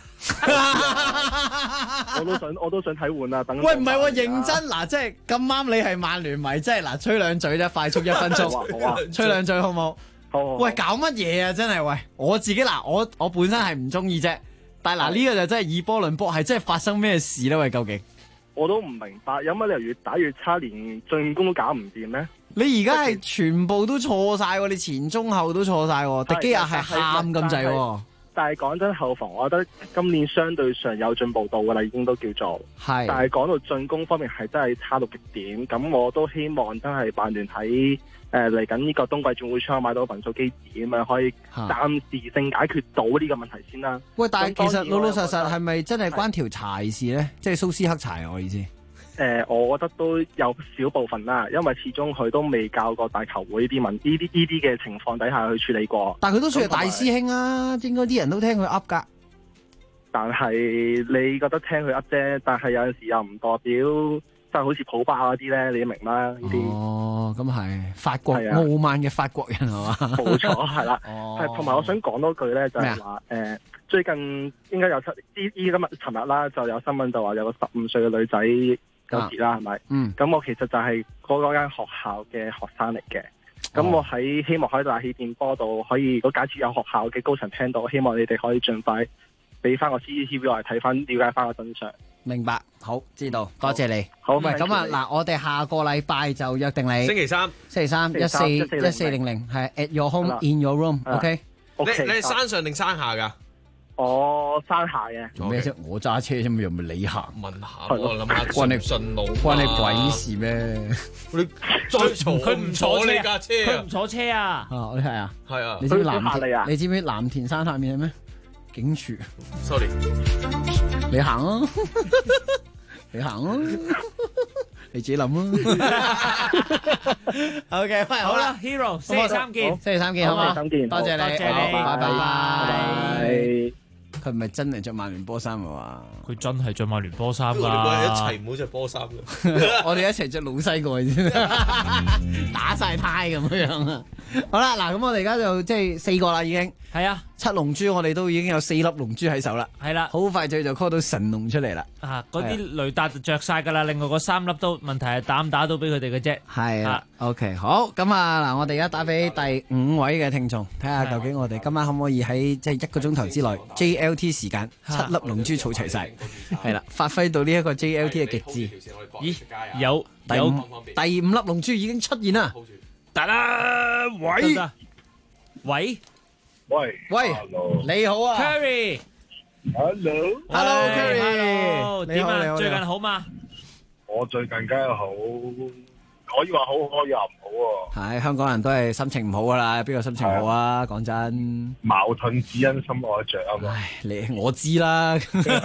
我都想睇換啊！等。 喂，唔係喎，認真嗱，即係咁啱你係曼聯迷，即係嗱，吹兩嘴啫，快速1分鐘。 好啊， 吹兩嘴好冇？好。喂，搞乜嘢啊？真係喂，我自己嗱，我本身係唔中意啫，但係嗱呢個就真係以波論波，係真係發生咩事咧？喂，究竟？ 我都唔明白，有乜理由越打越差，連進攻都搞唔掂咧？ 你而家係全部都錯晒喎，你前中後都錯晒喎，迪基亞係喊咁滯喎。 但係講真，後防我覺得今年相對上有進步到㗎啦，已經都叫做。係。但係講到進攻方面係真係差到極點，咁我都希望真係曼聯喺嚟緊呢個冬季轉會窗買到份數機點啊，可以暫時性解決到呢個問題先啦。 喂，但係其實老實實係咪真係關條柴事咧？即係蘇斯克柴啊，我意思。 我覺得都有少部分啦，因為始終佢都未教過大球會呢啲嘅情況底下去處理過。 但係佢都算係大師兄啊，應該啲人都聽佢噏㗎。 但係你覺得聽佢噏啫，但係有陣時又唔代表，即係好似普巴嗰啲咧，你明啦呢啲。 哦，咁係法國傲慢嘅法國人係嘛？ 冇錯，係啦。係同埋我想講多句咧，就係話最近應該有今日尋日啦，就有新聞就話有個15歲嘅女仔有事啦，係咪？咁我其實就係嗰間學校嘅學生嚟嘅。咁我喺希望可以大氣電波度可以，如果假設有學校嘅高層聽到，希望你哋可以盡快俾翻個 CCTV 我嚟睇翻，了解翻個真相。 明白，好，知道，多謝你。 好， 喂，咁啊，嗱，我哋下個禮拜就約定你。 星期三 1400係 at your home in your room，OK？ 你係山上定山下㗎？ 我山下嘅。 做咩啫？我揸車啫嘛，又唔係你行。 問下我諗下， 關你順路， 關你鬼事咩？ 你再嘈，佢唔坐你架車， 佢唔坐車啊！ 哦，係啊， 係啊。 你知唔知你知唔知藍田山下面係咩？警署。 Sorry， 你行啊，你行啊，你自己諗啊。OK， 好啦 ，Hero， 星期三見， 星期三見，好嘛？ 多謝你， 多謝你， 拜拜。 佢唔係真係着曼聯波衫啊嘛？ 佢真係着曼聯波衫㗎。 我哋一齊唔好着波衫嘅。 我哋一齊着老西過去先，打晒呔咁樣啊！好啦，嗱，咁我哋而家就即係4個啦，已經係啊 ，7龍珠我哋都已經有4粒龍珠喺手啦， 係啦， 好快就 call 到神龍出嚟啦。 啊，嗰啲雷達就着晒㗎啦，另外嗰3粒都問題係打唔打到俾佢哋嘅啫。 係啊，OK， 好，咁啊嗱，我哋而家打俾第5位嘅聽眾，睇下究竟我哋今晚可唔可以喺即係1個鐘頭之內 JLT 時間7粒龍珠儲齊晒，係啦，發揮到呢一個 JLT 嘅極致。 咦，有第5粒龍珠已經出現啦！ 得啦，喂， 你好啊 ，Carrie，Hello，Carrie，點啊？最近好嗎？ 我最近梗係好，可以話好，可以話唔好喎。 係香港人都係心情唔好噶啦，邊個心情好啊？講真， 矛盾只因心愛着啊嘛。 唉，我知啦。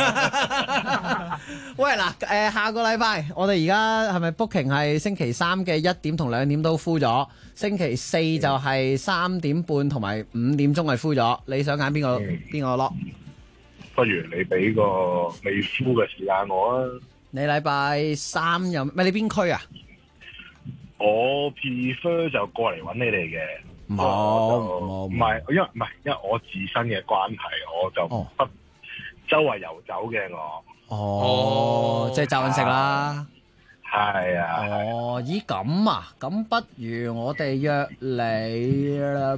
喂嗱，下個禮拜我哋而家係咪 booking 係星期3嘅1點同2點都 full 咗，星期4就係3點半同埋5點鐘係 full 咗。你想揀邊個 lock？ 不如你俾個未 full 嘅時間我啊。 你禮拜3有咩？你邊區啊？ 我 prefer 就過嚟揾你哋嘅。 冇， 唔係，因為我自身嘅關係，我就不周圍遊走嘅我。 哦，即係就揾食啦。 係啊。 哦，咦咁啊？咁不如我哋約你啦。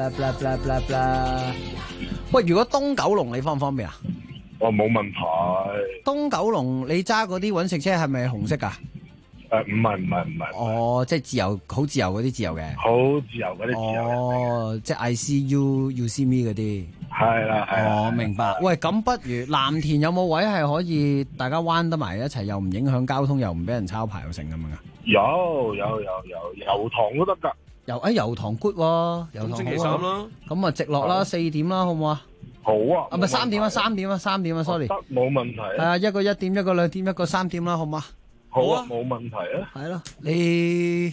喂，如果東九龍你方唔方便啊？ 我冇問題。 東九龍你揸嗰啲揾食車係咪紅色㗎？ 唔係。 哦，即係自由，好自由嗰啲自由嘅。 好自由嗰啲自由。 哦，即係 I see you, you see me 嗰啲。 係啦。 哦，明白。喂，咁不如藍田有冇位係可以大家彎得埋一齊，又唔影響交通，又唔俾人抄牌又成咁樣噶？ 有，油塘都得噶。 油塘 good 喎，油塘星期3啦。 咁啊，直落啦，4點啦，好唔好啊？ 好啊。 唔係3點啊，3點啊 ，sorry。 得，冇問題。 係啊，一個1點，一個2點，一個3點啦，好唔好啊？ 好啊，冇問題啊。 係咯，你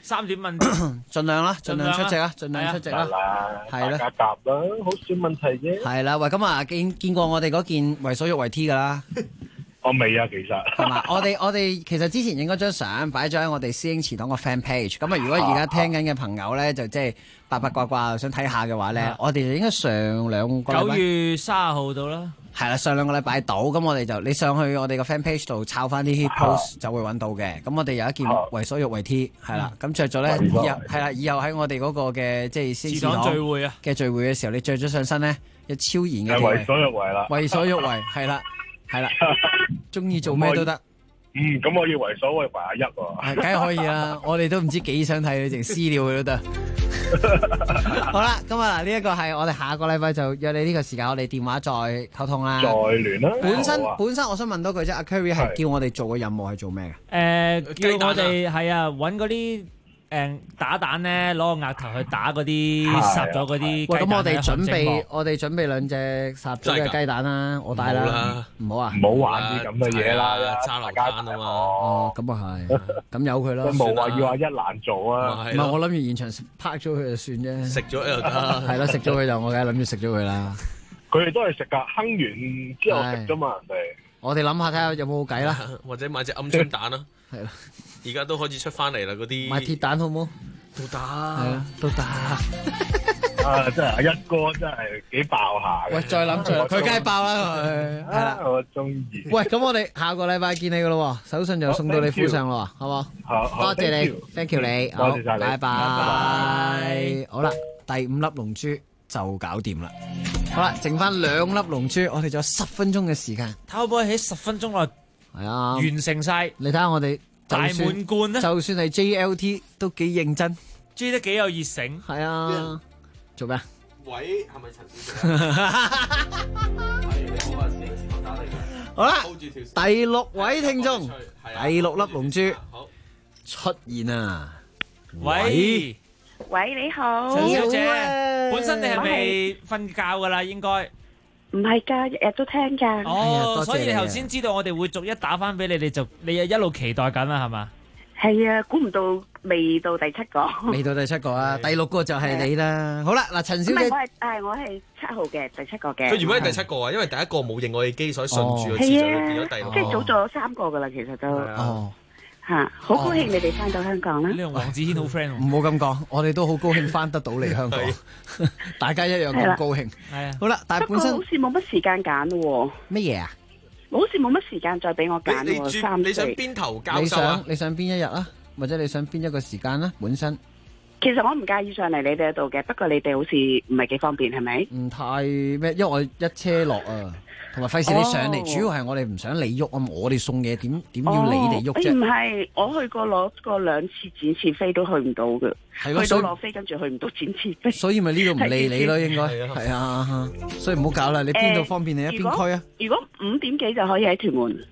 3點問， 盡量啦，盡量出席啊，盡量出席啦，係啦， 大家答啦，好少問題啫。 係啦，喂，咁啊，見過我哋嗰件為所欲為 T 噶啦。 我未啊，其實係嘛？我哋其實之前影嗰張相擺咗喺我哋師兄祠堂個 fan page。咁啊，如果而家聽緊嘅朋友咧，就即係八卦想睇下嘅話咧，我哋就應該上2個禮拜9 月30號到啦。 係啦，上2個禮拜到，咁我哋就你上去我哋個 fan page 度抄翻啲 hit post 就會揾到嘅。咁我哋有一件為所欲為 T 係啦，咁着咗咧，以後喺我哋嗰個嘅即係師堂聚會啊嘅聚會嘅時候，你着咗上身咧，有超然嘅為所欲為啦， 為所欲為係啦。係啦，中意做咩都得。 咁我要為所欲為阿一喎。 係，梗係可以啦。我哋都唔知幾想睇你，淨私聊佢都得。好啦，咁啊嗱，呢一個係我哋下個禮拜就約你呢個時間，我哋電話再溝通啦。 再聯啦。 本身我想問多句啫，阿 Curry 係叫我哋做嘅任務係做咩嘅？ 叫我哋係啊揾嗰啲。打蛋咧，攞個額頭去打嗰啲烚咗嗰啲雞蛋。 咁我哋準備2隻烚咗嘅雞蛋啦，我帶啦。唔好啊！ 唔好玩啲咁嘅嘢啦， 揸流攤啊嘛。 哦，咁啊係，咁由佢啦。 冇話要阿一難做啊。 唔係，我諗住現場拍咗佢就算啫。 食咗又得。 係咯，食咗佢就我梗係諗住食咗佢啦。 佢哋都係食㗎，烹完之後食啫嘛，人哋。 我哋諗下睇下有冇計啦， 或者買隻鵪鶉蛋啦。 係啦。 而家都開始出翻嚟啦，嗰啲買鐵蛋好冇？ 都得， 係啊，都得。 真係阿一哥真係幾爆下嘅。 喂，再諗，佢梗係爆啦佢。係啦， 我中意。 喂，咁我哋下個禮拜見你噶咯，手信就送到你府上咯，好冇？ 好， 多謝你 ，thank you 你， 多謝晒你， 拜拜。好啦，第5粒龍珠就搞掂啦。好啦，剩翻2粒龍珠，我哋仲有10分鐘嘅時間。 睇可唔可以喺10分鐘內係啊完成晒？ 你睇下我哋。 大滿貫咧， 就算係 JLT 都幾認真， 追得幾有熱誠。 係啊，做咩啊？ 喂，係咪陳小姐？係你好啊，師兄，我打你嘅。 好啦，第6位聽眾，第6粒龍珠出現啊！ 喂， 你好， 陳小姐，本身你係咪瞓覺噶啦？應該。 唔係㗎，日日都聽㗎。 哦，所以你頭先知道我哋會逐一打翻俾你，你就一路期待緊啦，係嘛？ 係啊，估唔到未到第7個。 未到第7個啊，第6個就係你啦。好啦，嗱，陳小姐， 我係7號嘅，第7個嘅。 佢原本係第7個啊，因為第1個冇認我哋機，所以順住個次序變咗第6個。 即係早咗3個㗎啦，其實都。哦。嚇！好高興你哋翻到香港啦！ 你同黃子軒好 friend 喎。 唔好咁講，我哋都好高興翻得到嚟香港，大家一樣咁高興。係啊。好啦，但係本身好似冇乜時間揀喎。 乜嘢啊？ 好似冇乜時間再俾我揀喎。 你想邊頭交收啊？ 你想邊一日啊？或者你想邊一個時間啊？本身。 其實我唔介意上嚟你哋度嘅，不過你哋好似唔係幾方便，係咪？ 唔太咩，因為我一車落啊。同埋費事你上嚟，主要係我哋唔想你喐啊！我哋送嘢點要你哋喐啫？ 唔係，我去過攞過2次展翅飛都去唔到嘅，去到攞飛跟住去唔到展翅飛。 所以咪呢度唔理你咯，應該係啊，所以唔好搞啦。你邊度方便你邊區啊？ 如果5點幾就可以喺屯門。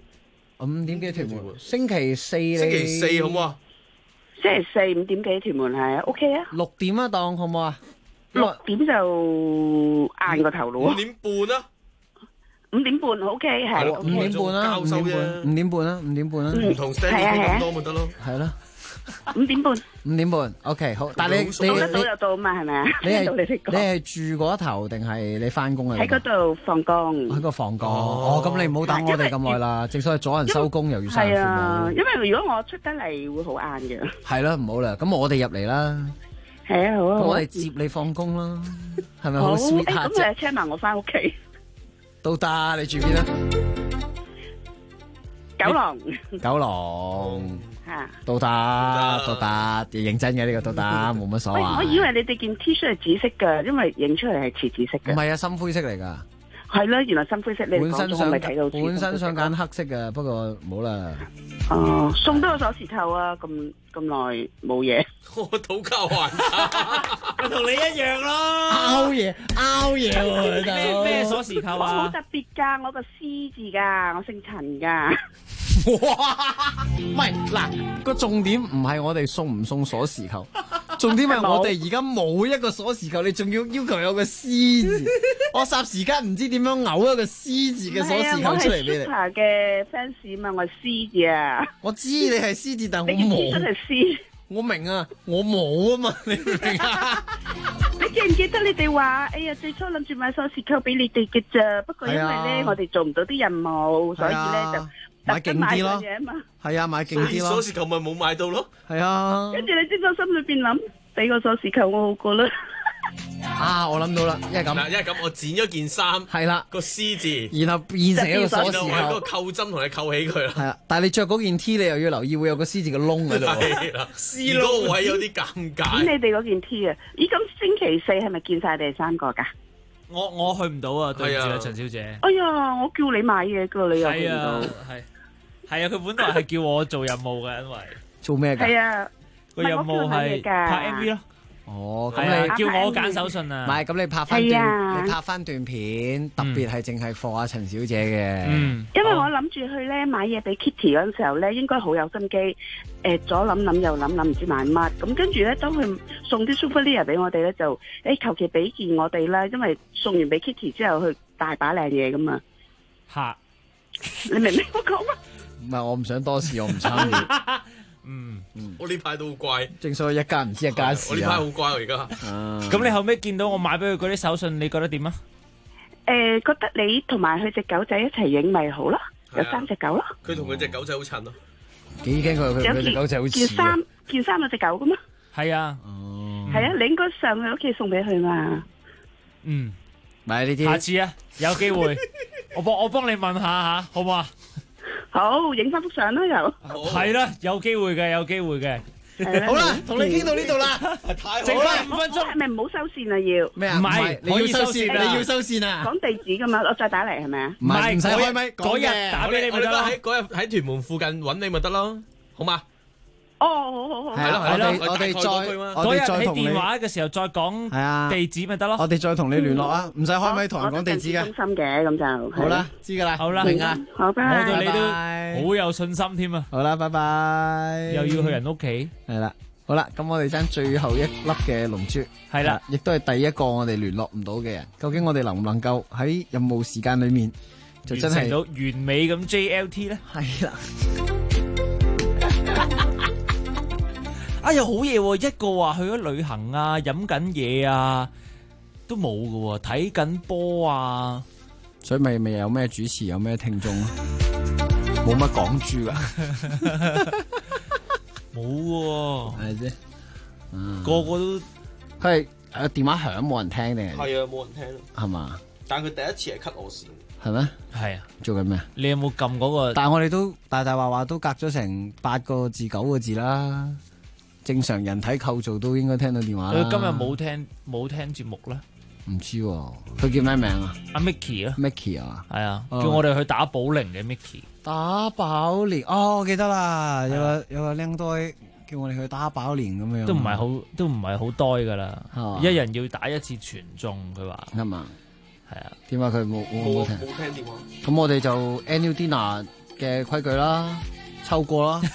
5點幾屯門？星期四好唔好啊？ 星期四5點幾屯門係 OK 啊 ？6點啊，當好唔好啊 ？6點就晏個頭咯。 5點半啊 ！5點半 OK 係 5點半啦，5點半啦，5點半啦， 唔同 Stanley 咁多咪得咯， 係咯。 5點半 ，5點半 OK 好，但係你到得到就到嘛係咪啊？ 你係住嗰頭定係你翻工啊？ 喺嗰度放工， 喺個放工哦，咁你唔好等我哋咁耐啦，正所謂阻人收工又要閂父母。 係啊，因為如果我出得嚟會好晏嘅。 係啦，唔好啦，咁我哋入嚟啦。 係啊，好啊。 咁我哋接你放工啦，係咪好 sweet 咁就車埋我翻屋企。 都得，你住邊啊？ 九龍。 九龍。 嚇。 都得，認真嘅呢個都得，冇乜所謂。 我以為你哋件 T 恤係紫色㗎，因為影出嚟係似紫色嘅。 唔係啊，深灰色嚟㗎。 係咯，原來深灰色。你本身想睇到本身想揀黑色嘅，不過冇啦。 哦，送多個鎖匙扣啊！咁耐冇嘢。 我討價還價， 我同你一樣咯。 拗嘢喎， 咩鎖匙扣啊？ 好特別㗎，我個獅字㗎，我姓陳㗎。 哇！唔係嗱，個重點唔係我哋送唔送鎖匙扣，重點係我哋而家冇一個鎖匙扣，你仲要求有個 C 字，我霎時間唔知點樣嘔一個 C 字嘅鎖匙扣出嚟俾你。 我係 Super 嘅 fans 嘛，我係 C 字啊。 我知你係 C 字，但我冇。 你真係 C。 我明啊，我冇啊嘛，你明唔明啊？ 你記唔記得你哋話，哎呀，最初諗住買鎖匙扣俾你哋嘅咋，不過因為咧我哋做唔到啲任務，所以咧就買勁啲咯。係啊，買勁啲咯。 鎖匙扣咪冇買到咯。 係啊。 跟住你知我心裏邊諗，俾個鎖匙扣我好過啦。 啊！我諗到啦，因為咁，我剪咗件衫， 係啦， 個 C 字， 然後變成一個鎖匙扣， 嗰個扣針同你扣起佢啦。 係啊，但係你着嗰件 T，你又要留意會有個 C 字嘅窿喺度。 係啦，C 窿嗰個位有啲尷尬。 剪你哋嗰件 T 啊！咦，咁星期四係咪見晒你哋3個㗎？ 我去唔到啊，對唔住啊，陳小姐。 哎呀，我叫你買嘢㗎，你又去唔到。 係啊，佢本來係叫我做任務嘅，因為做咩㗎？ 係啊， 個任務係拍 MV 咯。 哦， 咁你叫我揀手信啊？ 唔係，咁你拍翻段片，特別係淨係放阿陳小姐嘅。 因為我諗住去咧買嘢俾 Kitty 嗰陣時候咧，應該好有心機。左諗諗右諗諗，唔知買乜。咁跟住咧，當佢送啲 souvenir 俾我哋咧，就求其俾件我哋啦。因為送完俾 Kitty 之後，佢大把靚嘢噶嘛。 嚇！ 你明唔明我講乜？ 唔係，我唔想多事，我唔參與。 我呢排都好乖， 正所謂一家唔知一家事。 我呢排好乖，我而家。 咁你後尾見到我買俾佢嗰啲手信，你覺得點啊？ 覺得你同埋佢隻狗仔一齊影咪好咯，有3隻狗咯。 佢同佢隻狗仔好襯咯。 幾驚佢隻狗仔好似。 件衫有隻狗噶嘛？ 係啊。 係啊，你應該上去屋企送俾佢嘛。 咪呢啲。 下次啊，有機會，我幫你問下吓，好唔好啊？ 好，影翻幅相啦又。 係啦，有機會嘅，有機會嘅。 好啦，同你傾到呢度啦， 剩翻5分鐘， 係咪唔好收線啊？要咩啊？ 唔係， 你要收線啊！你要收線啊！ 講地址噶嘛，我再打嚟係咪啊？ 唔係，唔使開咪， 嗰日打俾你咪得咯。 嗰日喺屯門附近揾你咪得咯，好嘛？ 好。 係咯，我哋再喺電話嘅時候再講地址咪得咯。 我哋再同你聯絡啊，唔使開咪同人講地址嘅。 中心嘅咁就好啦，知噶啦， 好啦， 明啊， 好，拜拜。 我對你都好有信心添啊。 好啦，拜拜。 又要去人屋企， 係啦，好啦，咁我哋爭最後一粒嘅龍珠， 係啦， 亦都係第一個我哋聯絡唔到嘅人。究竟我哋能唔能夠喺任務時間裏面就真係完成到完美咁 JLT 咧？ 係啦。 哎呀，好嘢喎！一個話去咗旅行啊，飲緊嘢啊，都冇㗎喎，睇緊波啊， 所以咪有咩主持，有咩聽眾咯，冇乜講住噶， 冇喎， 係啫， 個個都佢係電話響冇人聽定係？ 係啊，冇人聽咯， 係嘛？ 但係佢第一次係 cut 我線， 係咩？ 係啊， 做緊咩？ 你有冇撳嗰個？ 但係我哋都大話都隔咗成8個字9個字啦。正常人體構造都應該聽到電話啦。 佢今日冇聽節目咧， 唔知喎。佢叫咩名啊？ 阿 Micky 啊 ，Micky 啊， 係啊，叫我哋去打保齡嘅 Micky。 打保齡哦，我記得啦，有個靚仔叫我哋去打保齡咁樣。 都唔係好多噶啦，一人要打1次全中，佢話啱嘛？ 係啊。 點解佢冇聽？ 冇聽電話。 咁我哋就 annual dinner 嘅規矩啦。抽過啦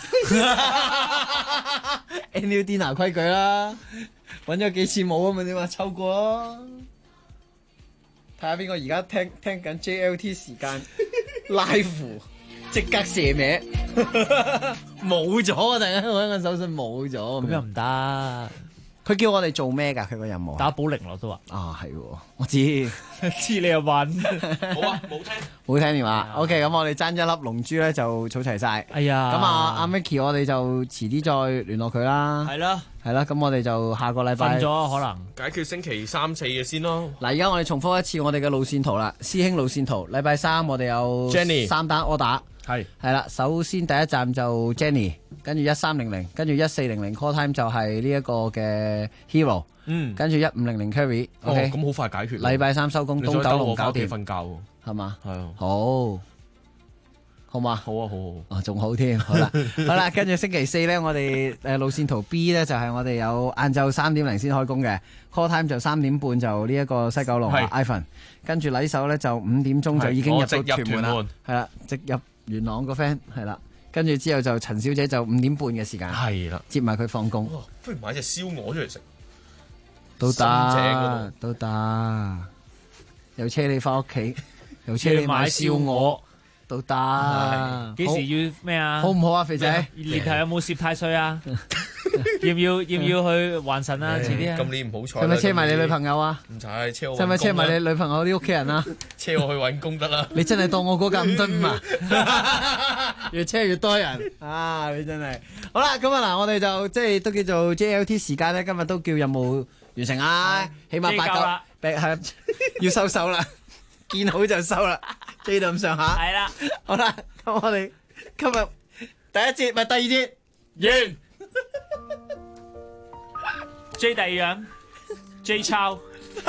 ，annual dinner 規矩啦，揾咗幾次冇啊嘛，點話抽過咯？睇下邊個而家聽緊 JLT 時間 live， 即刻射名，冇咗啊！突然間我揾個手信冇咗， 咁又唔得。 佢叫我哋做咩㗎？佢個任務打保齡咯都話。 啊係，我知你又問。 好啊，冇聽。 冇聽電話。OK，咁我哋爭一粒龍珠咧就儲齊晒。 哎呀。 咁阿 Micky 我哋就遲啲再聯絡佢啦。 係啦。 係啦，咁我哋就下個禮拜。 瞓咗可能。 解決星期3、4嘅先咯。 嗱，而家我哋重複一次我哋嘅路線圖啦。師兄路線圖，禮拜3我哋有 Jenny 3單 order。 係啦，首先第一站就 Jenny， 跟住1300，跟住1400 call time 就係呢一個嘅 Hero， 跟住1500 carry。 哦，咁好快解決。 禮拜3收工，東九龍搞掂。 瞓覺係嘛？ 係啊。 好嘛？ 好啊，好。 仲好添。好啦，好啦，跟住星期4咧，我哋路線圖 B 咧就係我哋有晏晝3點零先開工嘅 call time 就3點半就呢一個西九龍 Ivan， 跟住禮手咧就5點鐘就已經入到屯門啦。係啦，直入元朗個 friend 係啦，跟住之後就陳小姐就5點半嘅時間係啦， 接埋佢放工。 不如買隻燒鵝出嚟食， 都得，都得，有車你翻屋企，有車你買燒鵝都得。 幾時要咩啊？ 好唔好啊，肥仔？ 年頭有冇攝太歲啊？ 要唔要去還神啊？遲啲啊！ 今年唔好彩。 使唔使車埋你女朋友啊？ 唔使車我。 使唔使車埋你女朋友啲屋企人啊？ 車我去揾工得啦。 你真係當我嗰架5噸5啊？越車越多人啊！你真係好啦，咁啊嗱，我哋就即係都叫做 JLT 時間咧，今日都叫任務完成啊，起碼8、9係要收手啦，見好就收啦，J 到咁上下。 係啦， 好啦，咁我哋今日第一節咪第二節完。 J 第二樣 J 抄。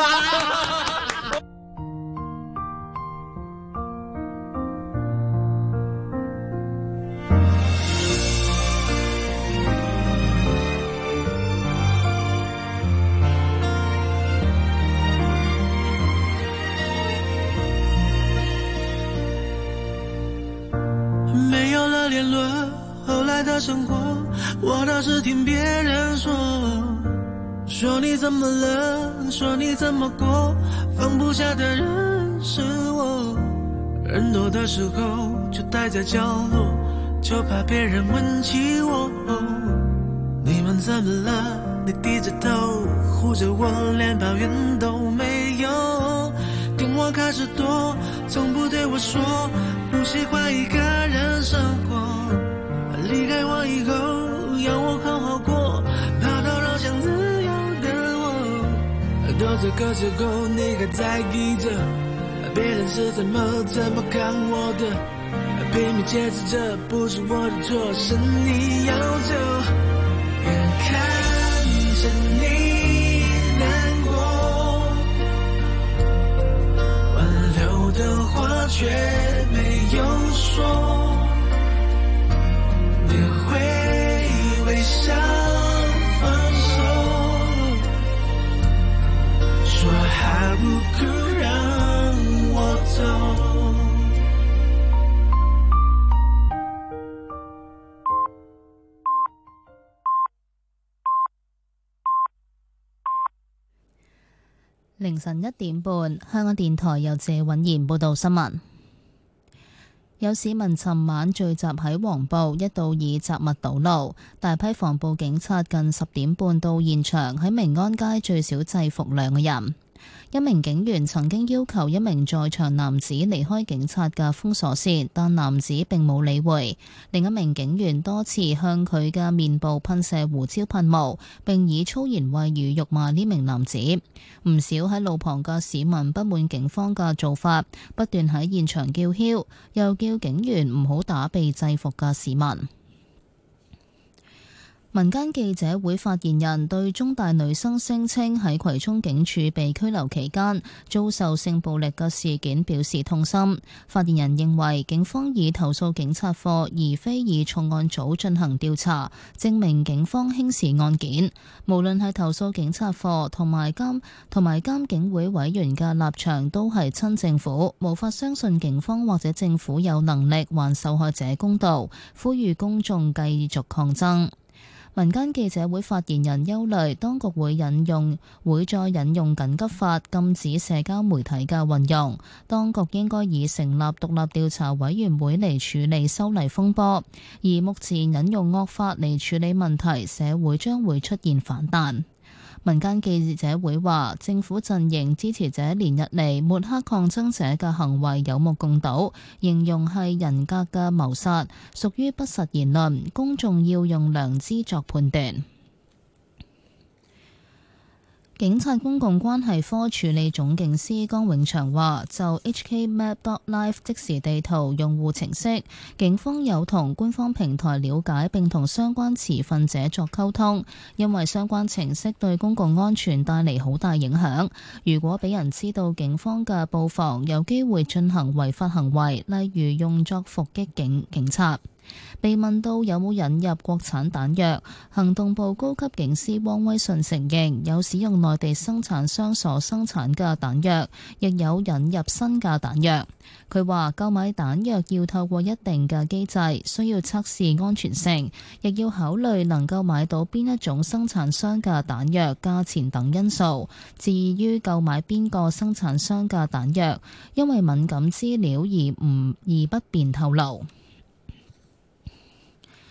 没有了联络，后来的生活，我倒是听别人说，说你怎么了，说你怎么过，放不下的人是我。人多的时候就待在角落，就怕别人问起我。你们怎么了？你低着头护着我，连抱怨都没有。跟我开始躲，从不对我说不喜欢一个人生活。离开我以后要我好好过，跑到老想自由的我。到这个时候你还在意着别人是怎么看我的，拼命解释这不是我的错，是你要走。眼看着你难过，挽留的话却没有说，你会微笑放手，说还不够让我走。 凌晨1點半，香港電台由謝允賢報道新聞。有市民尋晚聚集喺黃埔，一度以雜物堵路，大批防暴警察近10點半到現場，喺明安街最少制服2個人。一名警員曾經要求一名在場男子離開警察嘅封鎖線，但男子並冇理會。另一名警員多次向佢嘅面部噴射胡椒噴霧，並以粗言穢語辱罵呢名男子。唔少喺路旁嘅市民不滿警方嘅做法，不斷喺現場叫囂，又叫警員唔好打被制服嘅市民。民間記者會發言人對中大女生聲稱喺葵涌警署被拘留期間遭受性暴力嘅事件表示痛心。發言人認為警方以投訴警察課而非以重案組進行調查，證明警方輕視案件。無論係投訴警察課同埋監警會委員嘅立場都係親政府，無法相信警方或者政府有能力還受害者公道，呼籲公眾繼續抗爭。民間記者會發言人憂慮，當局會再引用緊急法禁止社交媒體嘅運用。當局應該以成立獨立調查委員會嚟處理修例風波，而目前引用惡法嚟處理問題，社會將會出現反彈。民間記者會話，政府陣營支持者連日嚟抹黑抗爭者嘅行為有目共睹，形容係人格嘅謀殺，屬於不實言論，公眾要用良知作判斷。警察公共關係科處理總警司江永祥話，就 HKmap.live 即時地圖用戶程式，警方有同官方平台了解並同相關持份者作溝通，因為相關程式對公共安全帶嚟好大影響。如果俾人知道警方嘅布防有機會進行違法行為，例如用作伏擊警察。被問到有冇引入國產彈藥，行動部高級警司汪威信承認有使用內地生產商所生產嘅彈藥，亦有引入新嘅彈藥。佢話購買彈藥要透過一定嘅機制，需要測試安全性，亦要考慮能夠買到邊一種生產商嘅彈藥、價錢等因素。至於購買邊個生產商嘅彈藥，因為敏感資料而不便透露。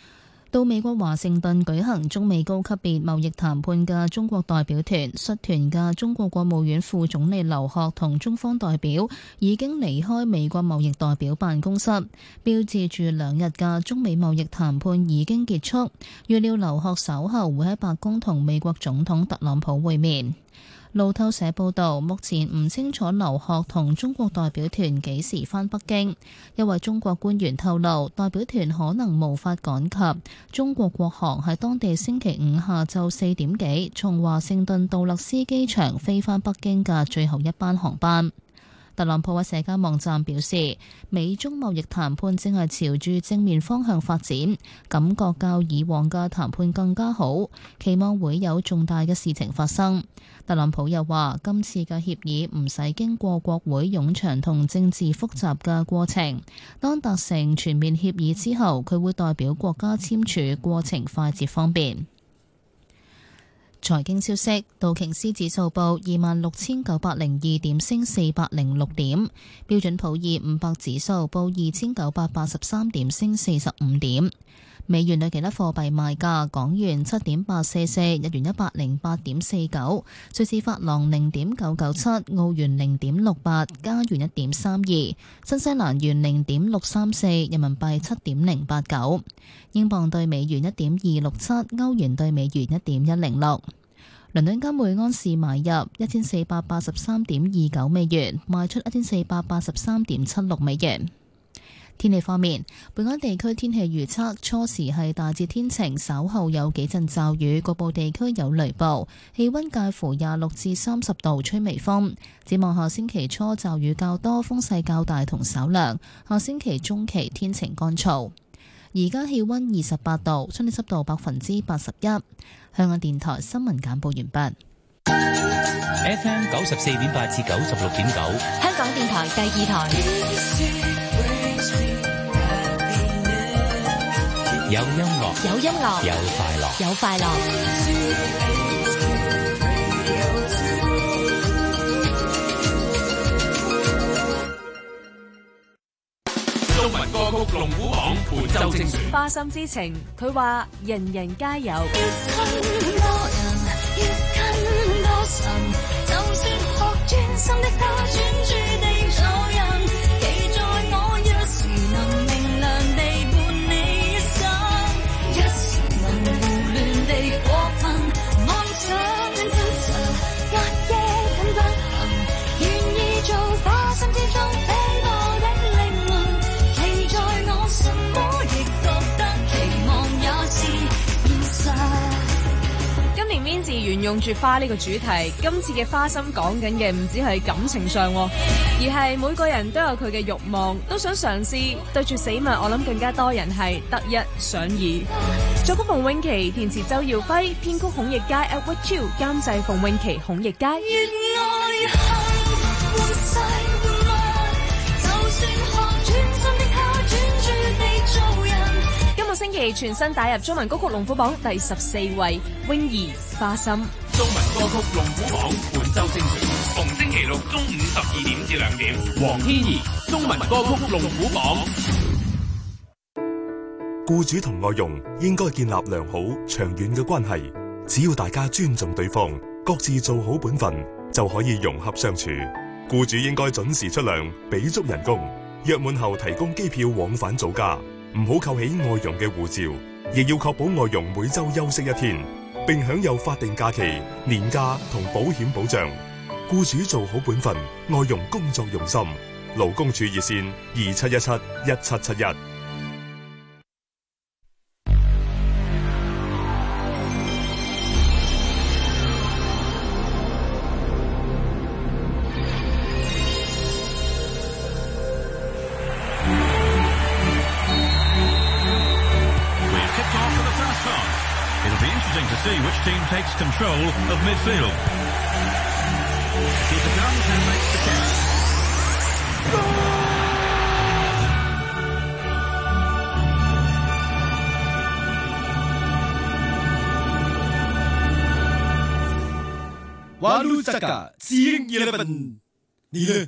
到美國華盛頓舉行中美高級別貿易談判嘅中國代表團，率團嘅中國國務院副總理劉鶴同中方代表已經離開美國貿易代表辦公室，標誌住2日嘅中美貿易談判已經結束。預料劉鶴稍後會喺白宮同美國總統特朗普會面。路透社報道，目前唔清楚劉鶴同中國代表團幾時返北京。一位中國官員透露，代表團可能無法趕及中國國航喺當地星期五下晝4點幾從華盛頓杜勒斯機場飛返北京嘅最後一班航班。特朗普喺社交網站表示，美中貿易談判正係朝住正面方向發展，感覺較以往嘅談判更加好，期望會有重大嘅事情發生。特朗普又話，今次嘅協議唔使經過國會冗長同政治複雜嘅過程，當達成全面協議之後，佢會代表國家簽署，過程快捷方便。財經消息，道瓊斯指數報26,902點，升406點；標準普爾500指數報2,983點，升45點。美元對其他貨幣賣價：港元7.844，日元108.49，瑞士法郎0.997，澳元0.68，加元1.32，新西蘭元0.634，人民幣7.089，英鎊對美元1.267，歐元對美元1.106。倫敦金每安士買入1483.29美元，賣出1483.76美元。天氣方面，本港地區天氣預測初時係大致天晴，稍後有幾陣驟雨，局部地區有雷暴，氣溫介乎26至30度，吹微風。展望下星期初驟雨較多，風勢較大同稍涼。下星期中期天晴乾燥。而家氣溫28度，相對濕度81%。香港電台新聞簡報完畢。 FM 94.8至96.9， 香港電台第2台。 有音樂， 有音樂， 有快樂， 有快樂。 中文歌曲龍虎榜本周精選。 花心之情，佢話人人皆有。 越近多人，越近多神，就算學專心的他，專注地做人，期待我一時能明亮地伴你一生，一時能胡亂地過分，妄想真實，壓抑很不幸，願意做花心之中飛過的靈魂，期在我什麼亦覺得期望也是現實。 今年 Minzy 沿用住花呢個主題，今次嘅花心講緊嘅唔止係感情上，而係每個人都有佢嘅慾望，都想嘗試。對住死物，我諗更加多人係得一想二。作曲馮詠琪，填詞周耀輝，編曲孔奕佳 Edward Chiu， 監製馮詠琪、孔奕佳。 越愛越恨，換世換物，就算學專心的他，專注地做人。 今個星期全新打入中文歌曲龍虎榜第14位，泳兒花心。 中文歌曲龍虎榜本周精選，逢星期六中午12點至2點。黃天怡，中文歌曲龍虎榜。 僱主同外傭應該建立良好長遠嘅關係，只要大家尊重對方，各自做好本分，就可以融合相處。僱主應該準時出糧，俾足人工，約滿後提供機票往返祖家，唔好扣起外傭嘅護照，亦要確保外傭每週休息1天，並享有法定假期、年假同保險保障。僱主做好本分，外傭工作用心。勞工處熱線27171771。 Takes control of midfield. Keeper comes and makes the catch. Walu Saka, Seeing 11，你呢？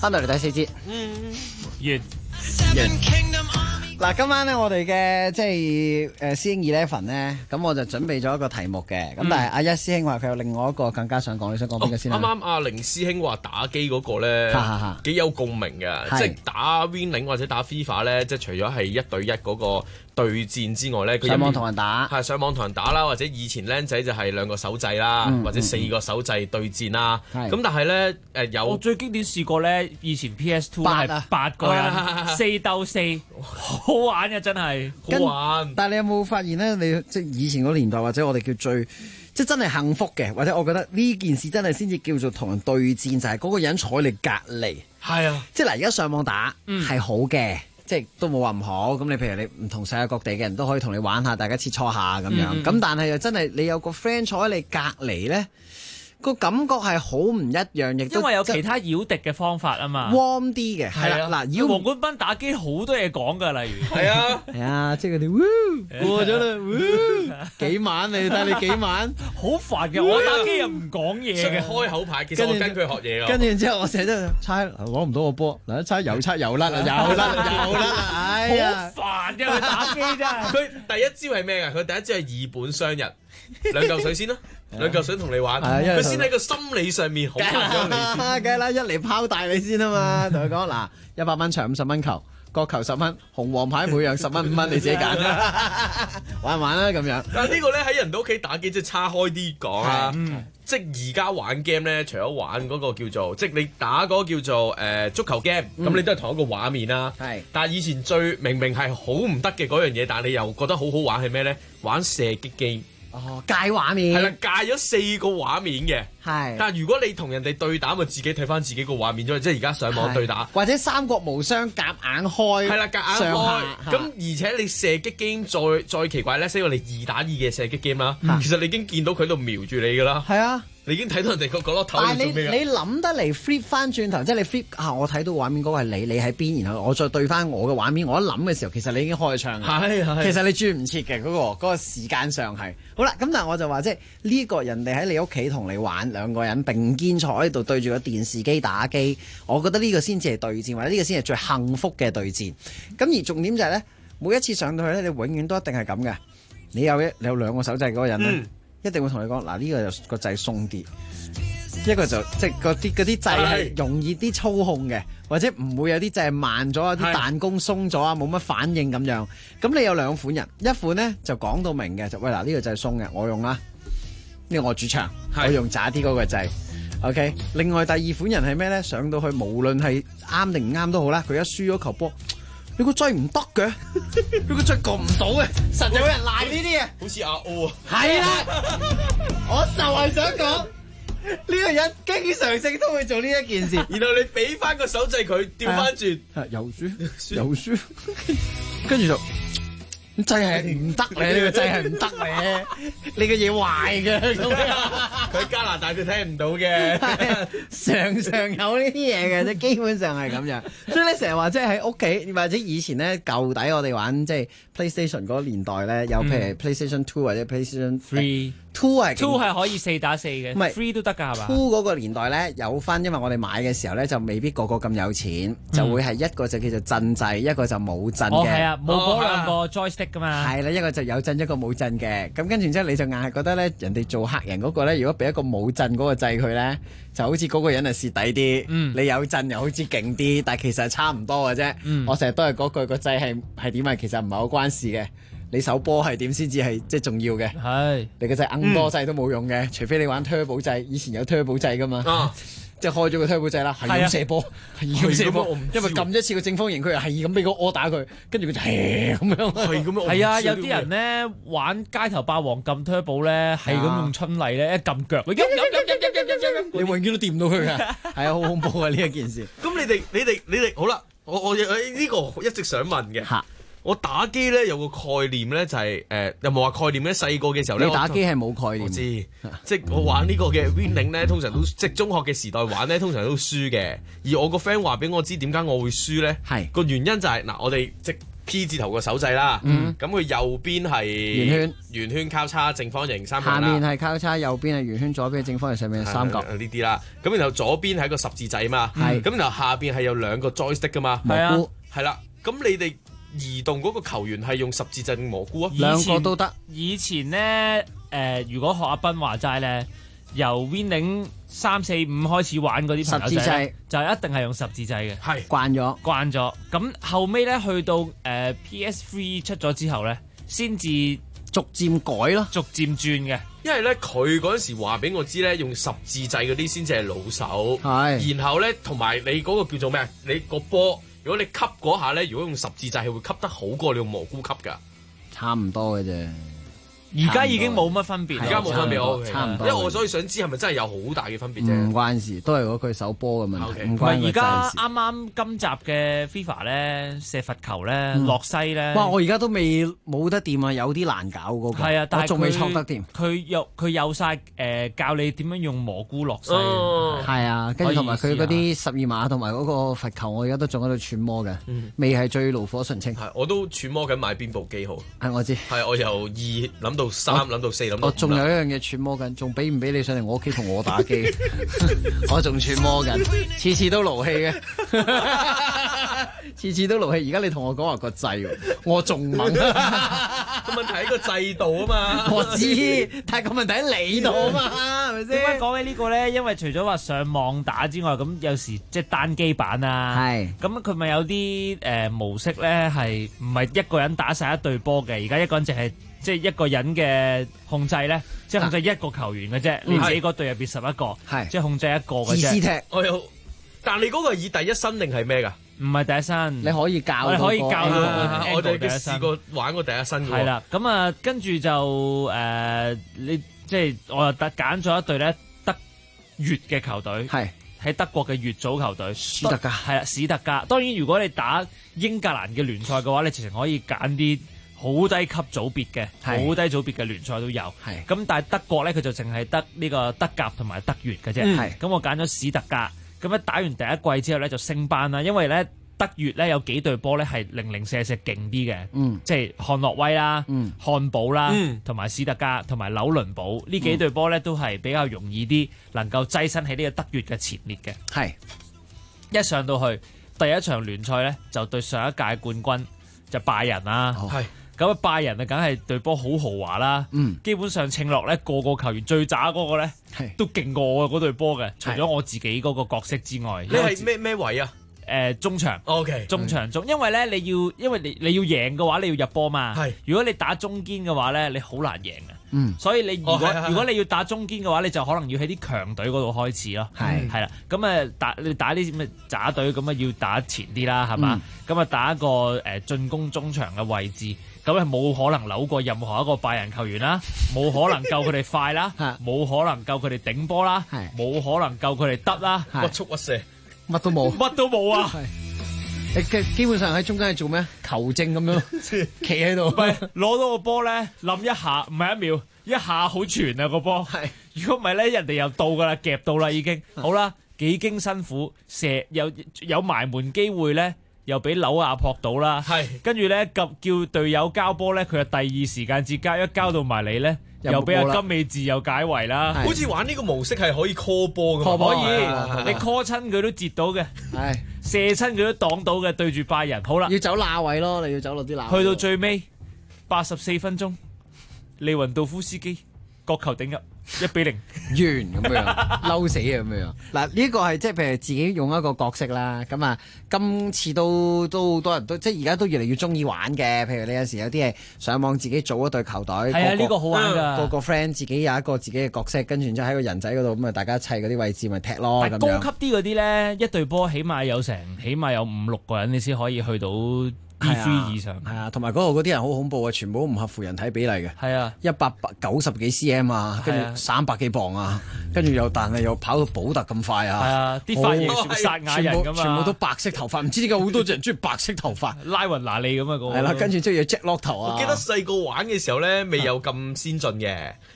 翻到嚟第4節，嗱，今晚咧我哋嘅即係師兄 Eleven 咧，咁我就準備咗一個題目嘅，咁但係阿一師兄話佢有另外一個更加想講，你想講邊個先？ 啱啱阿凌師兄話打機嗰個咧幾有共鳴嘅，即係打 Winning 或者打 FIFA 咧，即係除咗係1對1嗰個對戰之外咧，佢上網同人打， 係上網同人打啦，或者以前僆仔就係2個手掣啦，或者4個手掣對戰啦。咁但係咧有我最經典試過咧，以前 PS2 係8個人4鬥4，好玩嘅真係好玩。 但係你有冇發現咧？你即係以前嗰年代或者我哋叫最即係真係幸福嘅，或者我覺得呢件事真係先至叫做同人對戰，就係嗰個人坐你隔離。 係啊， 即係嗱，而家上網打係好嘅。即係都冇話唔好，咁你譬如你唔同世界各地嘅人都可以同你玩下，大家切磋下咁樣。咁但係又真係你有個 friend 坐喺你隔離咧，個感覺係好唔一樣，亦都因為有其他擾敵嘅方法啊嘛 ，warm 啲嘅係啦。嗱， 黃冠斌打機好多嘢講㗎，例如係啊係啊，即係佢哋過咗啦，幾晚你睇你幾晚， 好煩嘅。我打機又唔講嘢嘅， 開口牌，其實我跟佢學嘢㗎。 跟住之後我成日都猜攞唔到個波，嗱一猜又甩又甩啦，哎呀， 好煩嘅佢打機真係。 佢第一招係咩㗎？佢第一招係以本傷人。2嚿水先啦，2嚿水同你玩，佢先喺個心理上面好難咗你。 梗係啦，一嚟拋大你先啊嘛，同佢講嗱，100蚊場50蚊球，各球10蚊，紅黃牌每樣10蚊5蚊，你自己揀玩唔玩啦咁樣。 但係呢個咧喺人哋屋企打機即係叉開啲講啊，即係而家玩 game 咧，除咗玩嗰個叫做即係你打嗰個叫做足球 game，咁你都係同一個畫面啦。係，但係以前最明明係好唔得嘅嗰樣嘢，但係你又覺得好好玩係咩咧？玩射擊機。 哦，界畫面係啦，界咗4個畫面嘅， 係。 但係如果你同人哋對打，咪自己睇翻自己個畫面啫，即係而家上網對打， 或者三國無雙夾硬開， 係啦，夾硬開。咁而且你射擊 game 再奇怪咧，所以我哋2打2嘅射擊 game 啦，其實你已經見到佢喺度瞄住你噶啦。 係啊。 你已經睇到人哋個角落頭但係做咩㗎？ 你諗得嚟 flip 翻轉頭，即係你 flip 我睇到畫面嗰個係你喺邊，然後我再對翻我嘅畫面，我一諗嘅時候，其實你已經開槍啦。係其實你轉唔切嘅嗰個時間上係。好啦，咁但係我就話即係呢個人哋喺你屋企同你玩2個人並肩坐喺度對住個電視機打機，我覺得呢個先至係對戰，或者呢個先係最幸福嘅對戰。咁而重點就係咧，每一次上到去咧，你永遠都一定係咁嘅。你有2個手掣嗰個人咧。一定會同你講嗱，呢個就個掣鬆啲，一個就即係嗰啲掣係容易啲操控嘅，或者唔會有啲掣慢咗啊，啲彈弓鬆咗啊，冇乜反應咁樣。咁你有2款人，一款咧就講到明嘅，就喂嗱呢個掣鬆嘅，我用啦，呢個我主場，我用渣啲嗰個掣。OK， 另外第2款人係咩咧？上到去無論係啱定唔啱都好啦，佢一輸咗球波。你個掣唔得嘅，你個掣撳唔到嘅，實有人賴呢啲嘅， 好似阿 O 啊， 係啦，我就係想講呢個人經常性都會做呢一件事， 然後你俾翻個手掣佢調翻轉， 又輸又輸，跟住就掣係唔得咧，呢個掣係唔得咧，你個嘢壞嘅， 佢喺加拿大佢聽唔到嘅， 常有呢啲嘢嘅，即基本上係咁樣。所以你成日話即係喺屋企或者以前咧舊底我哋玩即係 PlayStation 嗰個年代咧，有譬如 PlayStation 2或者 PlayStation 3。Two 係可以4打4嘅， 唔係 3都得㗎係嘛 ？Two 嗰個年代咧有分，因為我哋買嘅時候咧就未必個個咁有錢，就會係一個就叫做震掣，一個就冇震嘅。 哦，係啊，冇嗰2個 joystick 㗎嘛。 係啦，一個就有震，一個冇震嘅。咁跟住之後你就硬係覺得咧，人哋做客人嗰個咧，如果俾一個冇震嗰個掣佢咧，就好似嗰個人係蝕底啲。你有震又好似勁啲，但係其實係差唔多嘅啫。我成日都係嗰句個掣係點啊，其實唔係好關事嘅。你手波係點先至係即係重要嘅？係你個掣硬多掣都冇用嘅，除非你玩 turbo 掣，以前有 turbo 掣噶嘛，即係開咗個 turbo 掣啦，係咁射波，係咁射波，因為撳一次個正方形，佢又係咁俾個柯打佢，跟住佢就咁樣，係咁樣。係啊， 有啲人咧玩街頭霸王撳 turbo 咧，係咁用春麗咧一撳腳， 你永遠都掂唔到佢㗎，係啊，好恐怖啊呢一件事。 咁你哋好啦，我呢個一直想問嘅。我打機咧有個概念咧就係有冇話概念咧？細個嘅時候咧， 你打機係冇概念。 我知，即係我玩呢個嘅 Winning 咧，通常都即係中學嘅時代玩咧，通常都輸嘅。而我個 friend 話俾我知點解我會輸咧？係個原因就係嗱，我哋即 P 字頭個手掣啦，咁佢右邊係圓圈交叉正方形三角啦， 下面係交叉，右邊係圓圈，左邊係正方形，上面係三角呢啲啦。咁然後左邊係一個十字掣嘛，咁然後下邊係有兩個 joystick 噶嘛， 蘑菇係啦。咁你哋移動嗰個球員係用十字掣定蘑菇啊？ 兩個都得。 以前咧，如果學阿斌話齋咧，由 Winning 3、4、5開始玩嗰啲朋友十字掣就一定係用十字掣嘅， 係慣咗。咁後尾咧去到PS3 出咗之後咧，先至逐漸改咯， 逐漸轉嘅。 因為咧佢嗰陣時話俾我知咧，用十字掣嗰啲先至係老手，然後咧同埋你嗰個叫做咩？你個波。如果你吸嗰下咧，如果用十字掣係會吸得好過你用蘑菇吸㗎， 差唔多嘅啫。 而家已經冇乜分別， 而家冇分別， 差唔多。 因為我所以想知係咪真係有好大嘅分別啫？ 唔關事，都係嗰句手波嘅問題。唔關而家啱啱今集嘅 FIFA 咧射罰球咧洛西咧， 哇！我而家都冇得掂啊，有啲難搞嗰個。 係啊，但係我仲未錯得掂。 佢有晒教你點樣用蘑菇洛西。 係啊，跟住同埋佢嗰啲12碼同埋嗰個罰球，我而家都仲喺度揣摩嘅，未係最爐火純青。 係，我都揣摩緊買邊部機好。 係我知。 係我由2諗到3，諗到4，諗到5。 我仲有一樣嘢揣摩緊，仲俾唔俾你上嚟我屋企同我打機？我仲揣摩緊，次次都勞氣嘅，次次都勞氣。而家你同我講話個掣，我仲猛。 個問題喺個制度啊嘛。 我知，但係個問題喺你度啊嘛，係咪先？ 點解講起呢個咧？因為除咗話上網打之外，咁有時即係單機版啊，咁佢咪有啲模式咧，係唔係一個人打晒一隊波嘅？而家一個人淨係即係一個人嘅控制咧，即係控制一個球員嘅啫。你自己嗰隊入邊11個，即係控制一個嘅啫。 自私踢， 但你嗰個係以第一身定係咩㗎？ 唔係第一身， 你可以教， 我哋可以教到。 我哋試過玩過第一身嘅。 係啦，咁啊，跟住就你即係我又揀咗一隊咧德乙嘅球隊，喺德國嘅乙組球隊史特加， 係啦，史特加。當然，如果你打英格蘭嘅聯賽嘅話，你直情可以揀啲好低級組別嘅，好低組別嘅聯賽都有。咁但係德國咧，佢就淨係得呢個德甲同埋德乙嘅啫。咁我揀咗史特加。咁一打完第一季之後咧就升班啦，因為咧德乙咧有幾隊波咧係零零舍舍勁啲嘅，即係漢諾威啦、漢堡啦，同埋史特加同埋紐倫堡呢幾隊波咧都係比較容易啲，能夠躋身喺呢個德乙嘅前列嘅。係一上到去第一場聯賽咧，就對上一屆冠軍就拜仁啦。咁啊拜仁啊，梗係隊波好豪華啦。基本上稱落咧個個球員最渣嗰個咧都勁過我嗰隊波嘅，除咗我自己嗰個角色之外。 你係咩位啊？ 中場。 OK。 中場中，因為咧你要贏嘅話，你要入波嘛。如果你打中堅嘅話咧，你好難贏嘅。所以你如果你要打中堅嘅話，你就可能要喺啲強隊嗰度開始咯。係啦，咁你打啲咩渣隊，咁要打前啲啦，係嘛？咁打一個進攻中場嘅位置。咁係冇可能扭過任何一個拜仁球員啦，冇可能夠佢哋快啦，冇可能夠佢哋頂波啦，冇可能夠佢哋得啦， 屈速屈射， 乜都冇， 乜都冇啊！ 你基本上喺中間係做咩？球證咁樣，企喺度， 攞到個波咧，冧一下唔係1秒，一下好傳啊個波。如果唔係咧，人哋又到噶啦，夾到啦已經。好啦，幾經辛苦，射有埋門機會咧。又俾紐亞撲到啦，跟住咧叫隊友交波咧，佢就第二時間至交，一交到埋嚟咧，又俾阿金美治又解圍啦。 好似玩呢個模式係可以 call 波㗎嘛？ 可以，你 call 親佢都截到嘅，射親佢都擋到嘅，對住拜仁。好啦， 要走罅位咯，你要走落啲罅位。 去到最尾84分鐘，利雲道夫斯基角球頂入。1-0 完咁樣，嬲死啊咁樣。嗱呢個係即係譬如自己用一個角色啦。咁啊，今次都好多人都即係而家都越嚟越中意玩嘅。譬如你有時有啲係上網自己組一隊球隊， 係啊，呢個好玩㗎。 個 friend 自己有一個自己嘅角色，跟住然之後喺個人仔嗰度咁啊，大家砌嗰啲位置咪踢咯咁樣。 高級啲嗰啲咧，一隊波起碼有5-6個人，你先可以去到。D3 以上係啊，同埋嗰度嗰啲人好恐怖啊，全部都唔合乎人體比例嘅。 係啊 ，190幾 cm 啊，跟住300幾磅啊，跟住但係又跑到保特咁快啊。 係啊，啲髮型全部撒亞人咁啊， 全部都白色頭髮，唔知點解好多人中意白色頭髮， 拉雲拿利咁啊嗰個。 係啦，跟住即係要 Jack 落頭啊。 我記得細個玩嘅時候咧，未有咁先進嘅。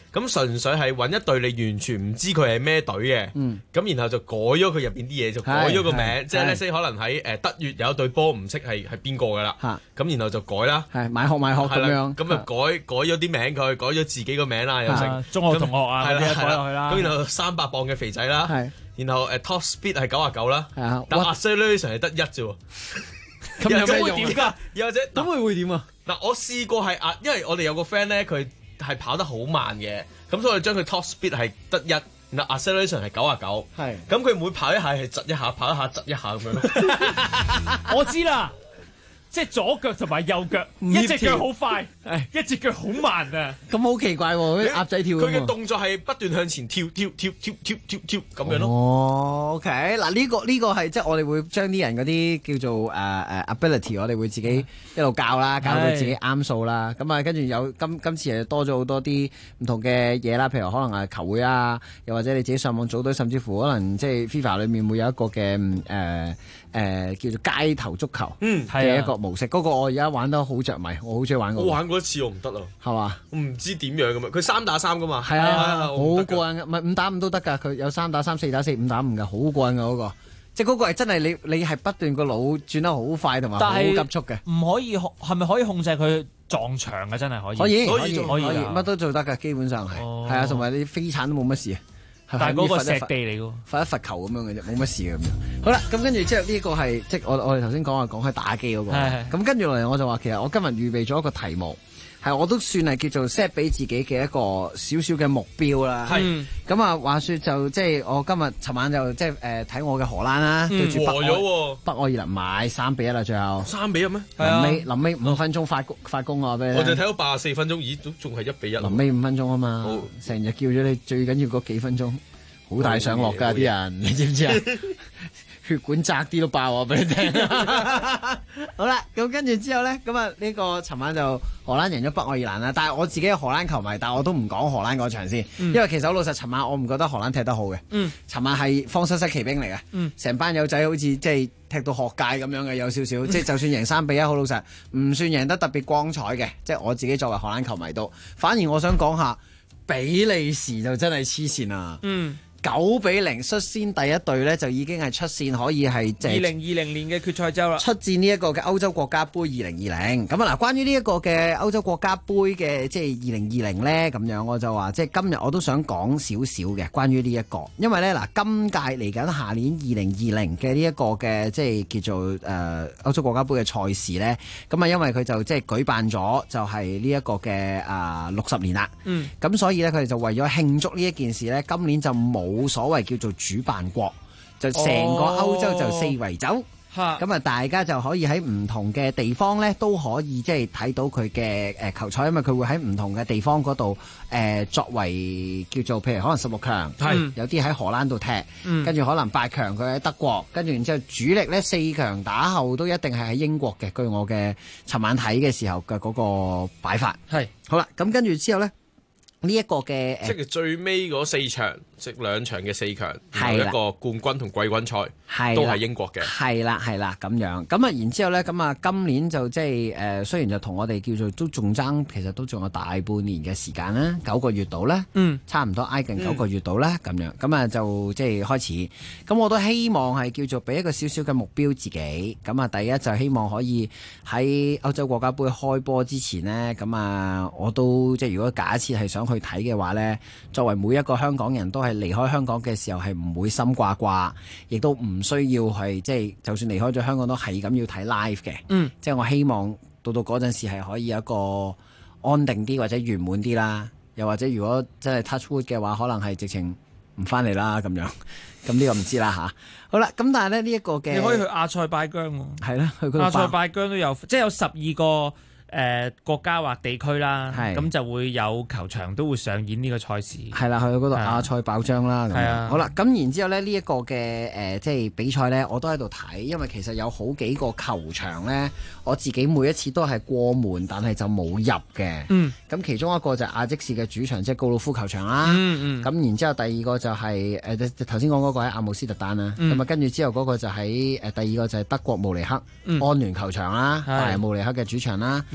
咁純粹係揾一隊你完全唔知佢係咩隊嘅，咁然後就改咗佢入邊啲嘢，就改咗個名，即係咧可能喺德乙有一隊波唔識係邊個噶啦，咁然後就改啦， 買學咁樣， 咁就改咗啲名佢，改咗自己個名啦，又成中學同學啊，改落去啦， 咁然後300磅嘅肥仔啦，然後top speed 係99啦，但 acceleration 係得1啫喎。 咁有咩用點㗎？又或者咁會點啊？ 嗱，我試過係因為我哋有個 friend 咧，佢係跑得好慢嘅，咁所以將佢 top speed 係得1，然後 acceleration 係99，咁佢每跑一下係窒一下，跑一下窒一下咁樣咯。 我知啦。即係左腳同埋右腳，一隻腳好快，一隻腳好慢啊！ 咁好奇怪喎，啲鴨仔跳。 佢嘅動作係不斷向前跳咁樣咯。 哦 ，OK， 嗱呢個係即係我哋會將啲人嗰啲叫做ability， 我哋會自己一路教啦，教到自己啱數啦。咁啊，跟住有今次係多咗好多啲唔同嘅嘢啦，譬如可能係球會啊，又或者你自己上網組隊，甚至乎可能即係 FIFA 裏面會有一個嘅叫做街頭足球嘅一個模式，嗰個我而家玩得好着迷，我好中意玩嗰個。 我玩過一次，我唔得啊，係嘛？我唔知點樣咁樣，佢3打3噶嘛？ 係啊，好過癮，唔係5打5都得㗎，佢有3打3、4打4、5打5㗎，好過癮㗎嗰個。即係嗰個係真係你係不斷個腦轉得好快同埋好急促嘅。 唔可以係咪可以控制佢撞牆啊？真係可以。可以， 乜都做得㗎，基本上係。係啊，同埋你飛鏟都冇乜事。 但係嗰個石地嚟㗎， 罰一罰球咁樣嘅啫，冇乜事嘅咁樣。好啦，咁跟住之後呢個係即係我哋頭先講開打機嗰個。咁跟住落嚟我就話其實我今日預備咗一個題目，係我都算係叫做 set 俾自己嘅一個少少嘅目標啦。咁啊，話說就即係我尋晚就即係睇我嘅荷蘭啦，對住北愛爾蘭買3-1啦，最後 3-1咩？ 臨尾5分鐘發功啊！俾你我哋睇到84分鐘，咦，都仲係1-1。 臨尾5分鐘啊嘛，成日叫咗你最緊要嗰幾分鐘，好大上落㗎啲人，你知唔知啊？血管窄啲都爆啊！俾你聽。好啦，咁跟住之後咧，咁啊呢個尋晚就荷蘭贏咗北愛爾蘭啦。但係我自己係荷蘭球迷，但係我都唔講荷蘭嗰場先，因為其實好老實，尋晚我唔覺得荷蘭踢得好嘅。尋晚係方失奇兵嚟嘅，成班友仔好似即係踢到學界咁樣嘅，有少少即係就算贏3-1，好老實，唔算贏得特別光彩嘅。即係我自己作為荷蘭球迷都，反而我想講下比利時就真係黐線啊！9-0率先第一隊呢，就已經係出線可以係 2020年嘅決賽周啦， 出戰呢一個嘅歐洲國家杯2020。咁啊嗱，關於呢一個嘅歐洲國家杯嘅即係2020呢，咁樣我就話即係今日我都想講少少嘅關於呢一個，因為呢，嗱，今屆嚟緊下年2020嘅呢一個嘅即係叫做歐洲國家杯嘅賽事呢，咁啊因為佢就即係舉辦咗就係呢一個嘅60年啦，咁所以呢，佢哋就為咗慶祝呢一件事呢，今年就冇所謂叫做主辦國，就成個歐洲就四圍走，咁啊大家就可以喺唔同嘅地方咧都可以即係睇到佢嘅球賽，因為佢會喺唔同嘅地方嗰度作為叫做譬如可能16強，有啲喺荷蘭度踢，跟住可能8強佢喺德國，跟住然之後主力咧4強打後都一定係喺英國嘅。據我嘅尋晚睇嘅時候嘅嗰個擺法，好啦，咁跟住之後咧。呢一個嘅即係最尾嗰4場，即2場嘅4強，然後一個冠軍同季軍賽都係英國嘅。係啦咁樣。咁啊，然之後咧，咁啊，今年就即係雖然就同我哋叫做都仲爭，其實都仲有大半年嘅時間啦，9個月到啦，差唔多挨近9個月到啦，咁樣。咁啊，就即係開始。咁我都希望係叫做俾一個少少嘅目標自己。咁啊，第一就希望可以喺歐洲國家杯開波之前呢，咁啊，我都即係如果假設係想去睇嘅話呢，作為每一個香港人都係離開香港嘅時候係唔會心掛掛，亦都唔需要係即係就算離開咗香港都係咁要睇 live 嘅。即係我希望到嗰陣時係可以有一個安定啲或者圓滿啲啦，又或者如果真係 touch wood 嘅話，可能係直情唔翻嚟啦咁樣。咁呢個唔知啦吓。好啦，咁但係咧呢一個嘅， 你可以去亞塞拜疆喎。 係啦，去亞塞拜疆都有，即係有12個。國家或地區啦，咁就會有球場都會上演呢個賽事。係啦，去嗰度亞塞爆張啦。係啊，好啦，咁然之後咧呢一個嘅即係比賽咧，我都喺度睇，因為其實有好幾個球場咧，我自己每一次都係過門，但係就冇入嘅。咁其中一個就係亞積士嘅主場，即係告魯夫球場啦。咁然之後第二個就係頭先講嗰個喺阿姆斯特丹啦。咁啊跟住之後嗰個就喺第二個就係德國慕尼黑安聯球場啦，拜仁慕尼黑嘅主場啦。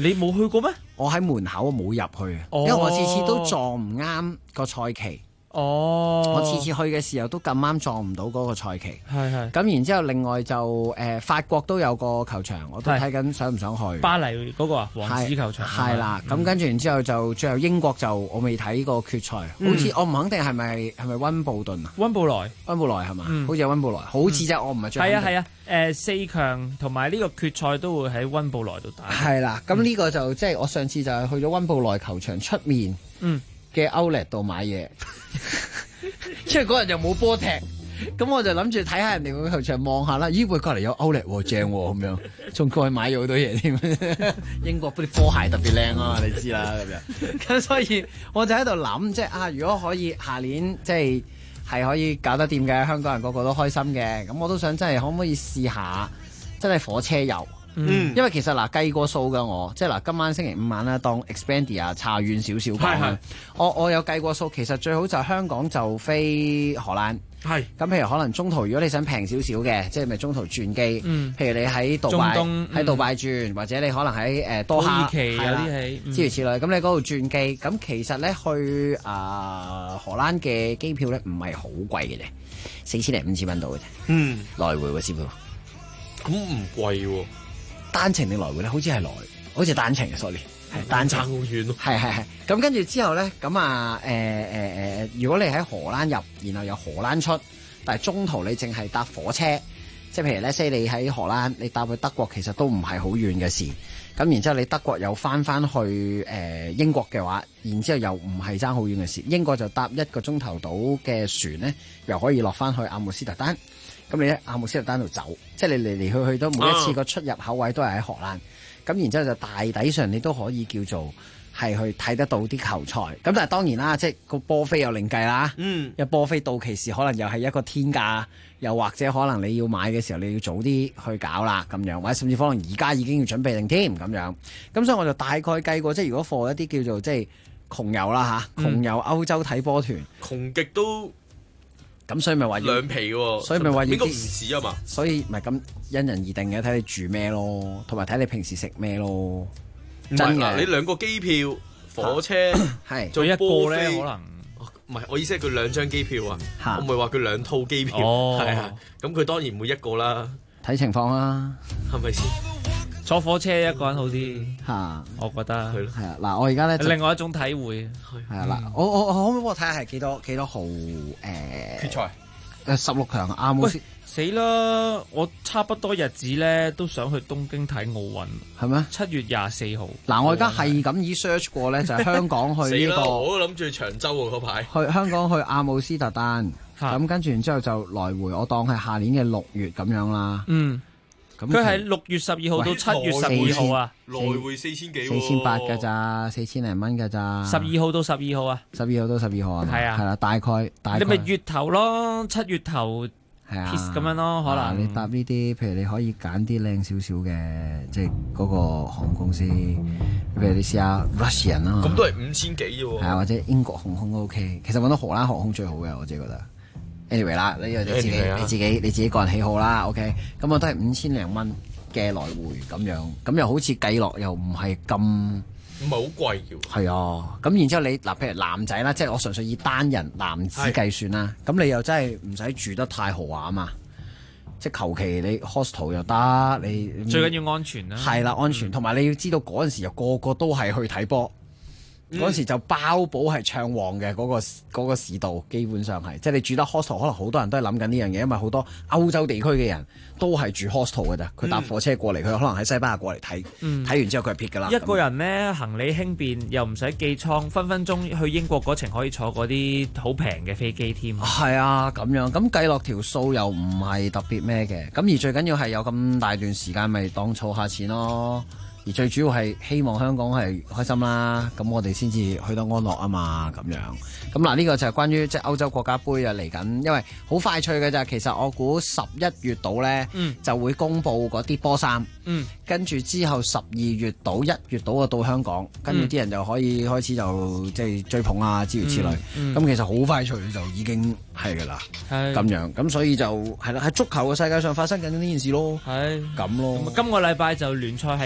你冇去過咩？ 我喺門口冇入去，因為我次次都撞唔啱個賽期。我次次去嘅時候都咁啱撞唔到嗰個賽期。 係。 咁然之後，另外就法國都有個球場，我都睇緊想唔想去。 巴黎嗰個啊，王子球場。 係啦，咁跟住然之後就最後英國就我未睇過決賽，好似我唔肯定係咪溫布頓啊？溫布萊係嘛？好似係溫布萊，好似啫，我唔係最肯定。 係啊。4強同埋呢個決賽都會喺溫布萊度打。 係啦，咁呢個就即係我上次就係去咗溫布萊球場出面嘅 Outlet 度買嘢，因為嗰日又冇波踢，咁我就諗住睇下人哋個球場望下啦。咦，會隔離有 Outlet 喎，正喎咁樣，仲過去買咗好多嘢添。英國嗰啲波鞋特別靚啊，你知啦咁樣。咁所以我就喺度諗，即係如果可以下年即係可以搞得掂嘅，香港人個個都開心嘅，咁我都想真係可唔可以試下真係火車遊。因為其實計過數㗎我，即係今晚星期5晚啦，當 Expedia 差遠少少講，我有計過數，其實最好就香港就飛荷蘭。係咁，譬如可能中途如果你想平少少嘅，即係咪中途轉機？譬如你喺杜拜轉，或者你可能喺多哈土耳其有啲係諸如此類。咁你嗰度轉機，咁其實咧去荷蘭嘅機票咧唔係好貴嘅啫，4000零5000蚊到嘅啫。來回喎師傅， 咁唔貴喎。 單程定來回咧？好似係好似單程嘅 sorry， 係單程。 差好遠咯。 係。咁跟住之後咧，咁如果你喺荷蘭入，然後由荷蘭出，但係中途你淨係搭火車，即係譬如咧，你喺荷蘭，你搭去德國，其實都唔係好遠嘅事。咁然之後你德國又翻去英國嘅話，然之後又唔係爭好遠嘅事。英國就搭1個鐘頭到嘅船咧，又可以落翻去阿姆斯特丹。咁你喺阿姆斯特丹度走，即係你嚟嚟去去都每一次個出入口位都係喺荷蘭。咁然之後就大抵上你都可以叫做係去睇得到啲球賽。咁但係當然啦，即係個波飛又另計啦。一波飛到期時可能又係一個天價，又或者可能你要買嘅時候你要早啲去搞啦咁樣，或者甚至可能而家已經要準備定添咁樣。咁所以我就大概計過，即係如果貨一啲叫做即係窮遊啦嚇，窮遊歐洲睇波團， 窮極都。 咁所以咪話兩皮喎， 所以咪話應該唔止啊嘛。 所以咪咁因人而定嘅，睇你住咩咯，同埋睇你平時食咩咯。真嘅， 你2個機票、火車係做一個咧，可能唔係我意思係佢2張機票啊。我唔係話佢2套機票，係啊。咁佢當然唔會一個啦， 睇情況啦， 係咪先？ 坐火車一個人好啲嚇，我覺得係咯。 係啊，嗱，我而家咧另外一種體會係啊，嗱，我可唔可以幫我睇下係幾多號決賽 16強阿姆斯死啦！我差不多日子咧都想去東京睇奧運， 係咩 ？7月24號。 嗱，我而家係咁以 search 過咧，就係香港去呢個， 我都諗住去長洲喎嗰排。 去香港去阿姆斯特丹，咁跟住然之後就來回，我當係下年嘅6月咁樣啦。 佢係6月12號到7月12號啊， 來回4000幾 ，4800㗎咋，4000零蚊㗎咋。 12號到12號啊 ，12號到12號啊，係啊，係啦，大概。 你咪月頭咯，7月頭係啊， 咁樣咯，可能。 你搭呢啲，譬如你可以揀啲靚少少嘅，即係嗰個航空公司，譬如你試下 Russian 啊， 咁都係5000幾啫喎。 係啊，或者英國航空都 OK，其實揾到荷蘭航空最好嘅，我自己覺得。anyway 啦，呢個你自己個人喜好啦 ，OK，咁我都係5000零蚊嘅來回咁樣，咁又好似計落又唔係咁， 唔係好貴嘅。 係啊，咁然之後你嗱，譬如男仔啦，即係我純粹以單人男子計算啦，咁你又真係唔使住得太豪華啊嘛，即係求其你 hostel 又得，你最緊要安全啦。 係啦，安全，同埋你要知道嗰陣時又個個都係去睇波。嗰時就包保係暢旺嘅嗰個市道，基本上係，即係你住得 hostel， 可能好多人都係諗緊呢樣嘢，因為好多歐洲地區嘅人都係住 hostel 嘅咋，佢搭火車過嚟，佢可能喺西班牙過嚟睇，睇完之後佢係撇㗎啦。 一個人呢，行李輕便，又唔使寄倉，分分鐘去英國嗰程可以坐嗰啲好平嘅飛機添。 係啊，咁樣咁計落條數又唔係特別咩嘅，咁而最緊要係有咁大段時間咪當儲下錢咯。而最主要係希望香港係開心啦，咁我哋先至去到安樂啊嘛，咁樣。咁嗱，呢個就係關於即係歐洲國家杯啊嚟緊，因為好快脆嘅咋。其實我估11月度呢，就會公布嗰啲波衫，跟住之後12月到1月到就到香港，跟住啲人就可以開始就即係追捧啊諸如此類。咁其實好快脆就已經係㗎啦，咁樣。咁所以就係啦，喺足球嘅世界上發生緊呢件事咯，係咁咯。 今個禮拜就聯賽係暫停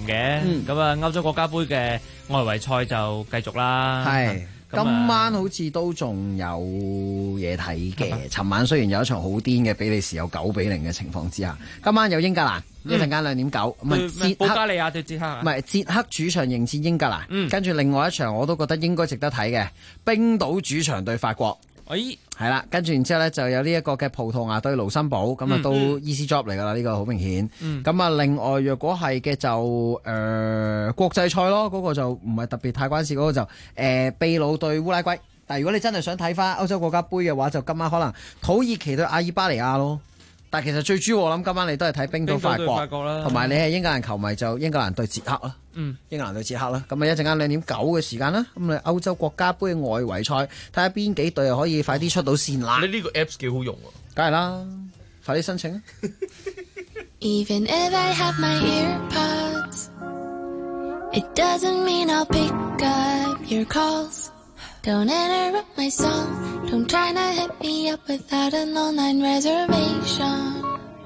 嘅。咁啊，歐洲國家杯嘅外圍賽就繼續啦。 係。今晚好似都仲有嘢睇嘅。尋晚雖然有一場好癲嘅比利時有9-0嘅情況之下，今晚有英格蘭一陣間2.9，咁啊保加利亞對捷克啊， 唔係捷克主場迎戰英格蘭，跟住另外一場我都覺得應該值得睇嘅，冰島主場對法國。係啦，跟住然之後咧就有呢一個嘅葡萄牙對盧森堡，咁啊都 easy job 嚟㗎啦，呢個好明顯。咁啊另外若果係嘅就國際賽咯，嗰個就唔係特別太關事，嗰個就秘魯對烏拉圭。但係如果你真係想睇翻歐洲國家杯嘅話，就今晚可能土耳其對阿爾巴尼亞咯。但係其實最主要我諗今晚你都係睇冰島法國啦，同埋你係英格蘭球迷就英格蘭對捷克啦。英格蘭對捷克啦，咁啊一陣間2.9嘅時間啦，咁啊歐洲國家杯嘅外圍賽睇下邊幾隊可以快啲出到線啦。 你呢個 Apps 幾好用喎， 梗係啦，快啲申請啊 ！Even if I have my earpods, it doesn't mean I'll pick up your calls. Don't interrupt my song. Don't try to hit me up without an online reservation.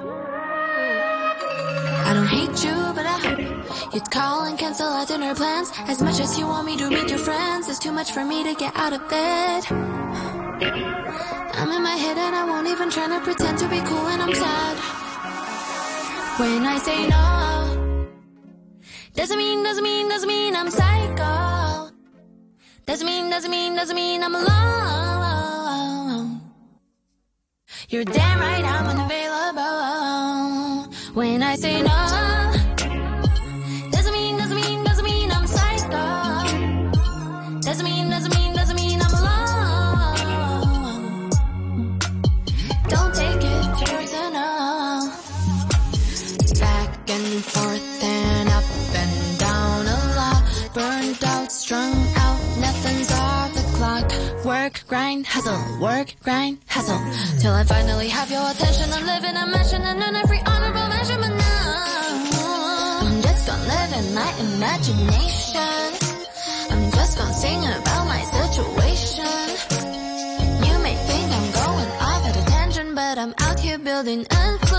I don't hate you, but I hope you'd call and cancel our dinner plans. As much as you want me to meet your friends, it's too much for me to get out of bed. I'm in my head and I won't even try to pretend to be cool and I'm sad. When I say no, doesn't mean I'm psycho. Doesn't mean I'm alone. You're damn right I'm unavailable. When I say no, doesn't mean I'm psycho. Doesn't mean I'm alone. Don't take it personal. Back and forth and up and down a lot. Burned out, strung out, nothing's off the clock. Work, grind, hustle, work, grind, hustle. Till I finally have your attention. I live in a mansion and earn every honorable measurement now. I'm just gonna live in my imagination. I'm just gonna sing about my situation. You may think I'm going off at a tangent, but I'm out here building a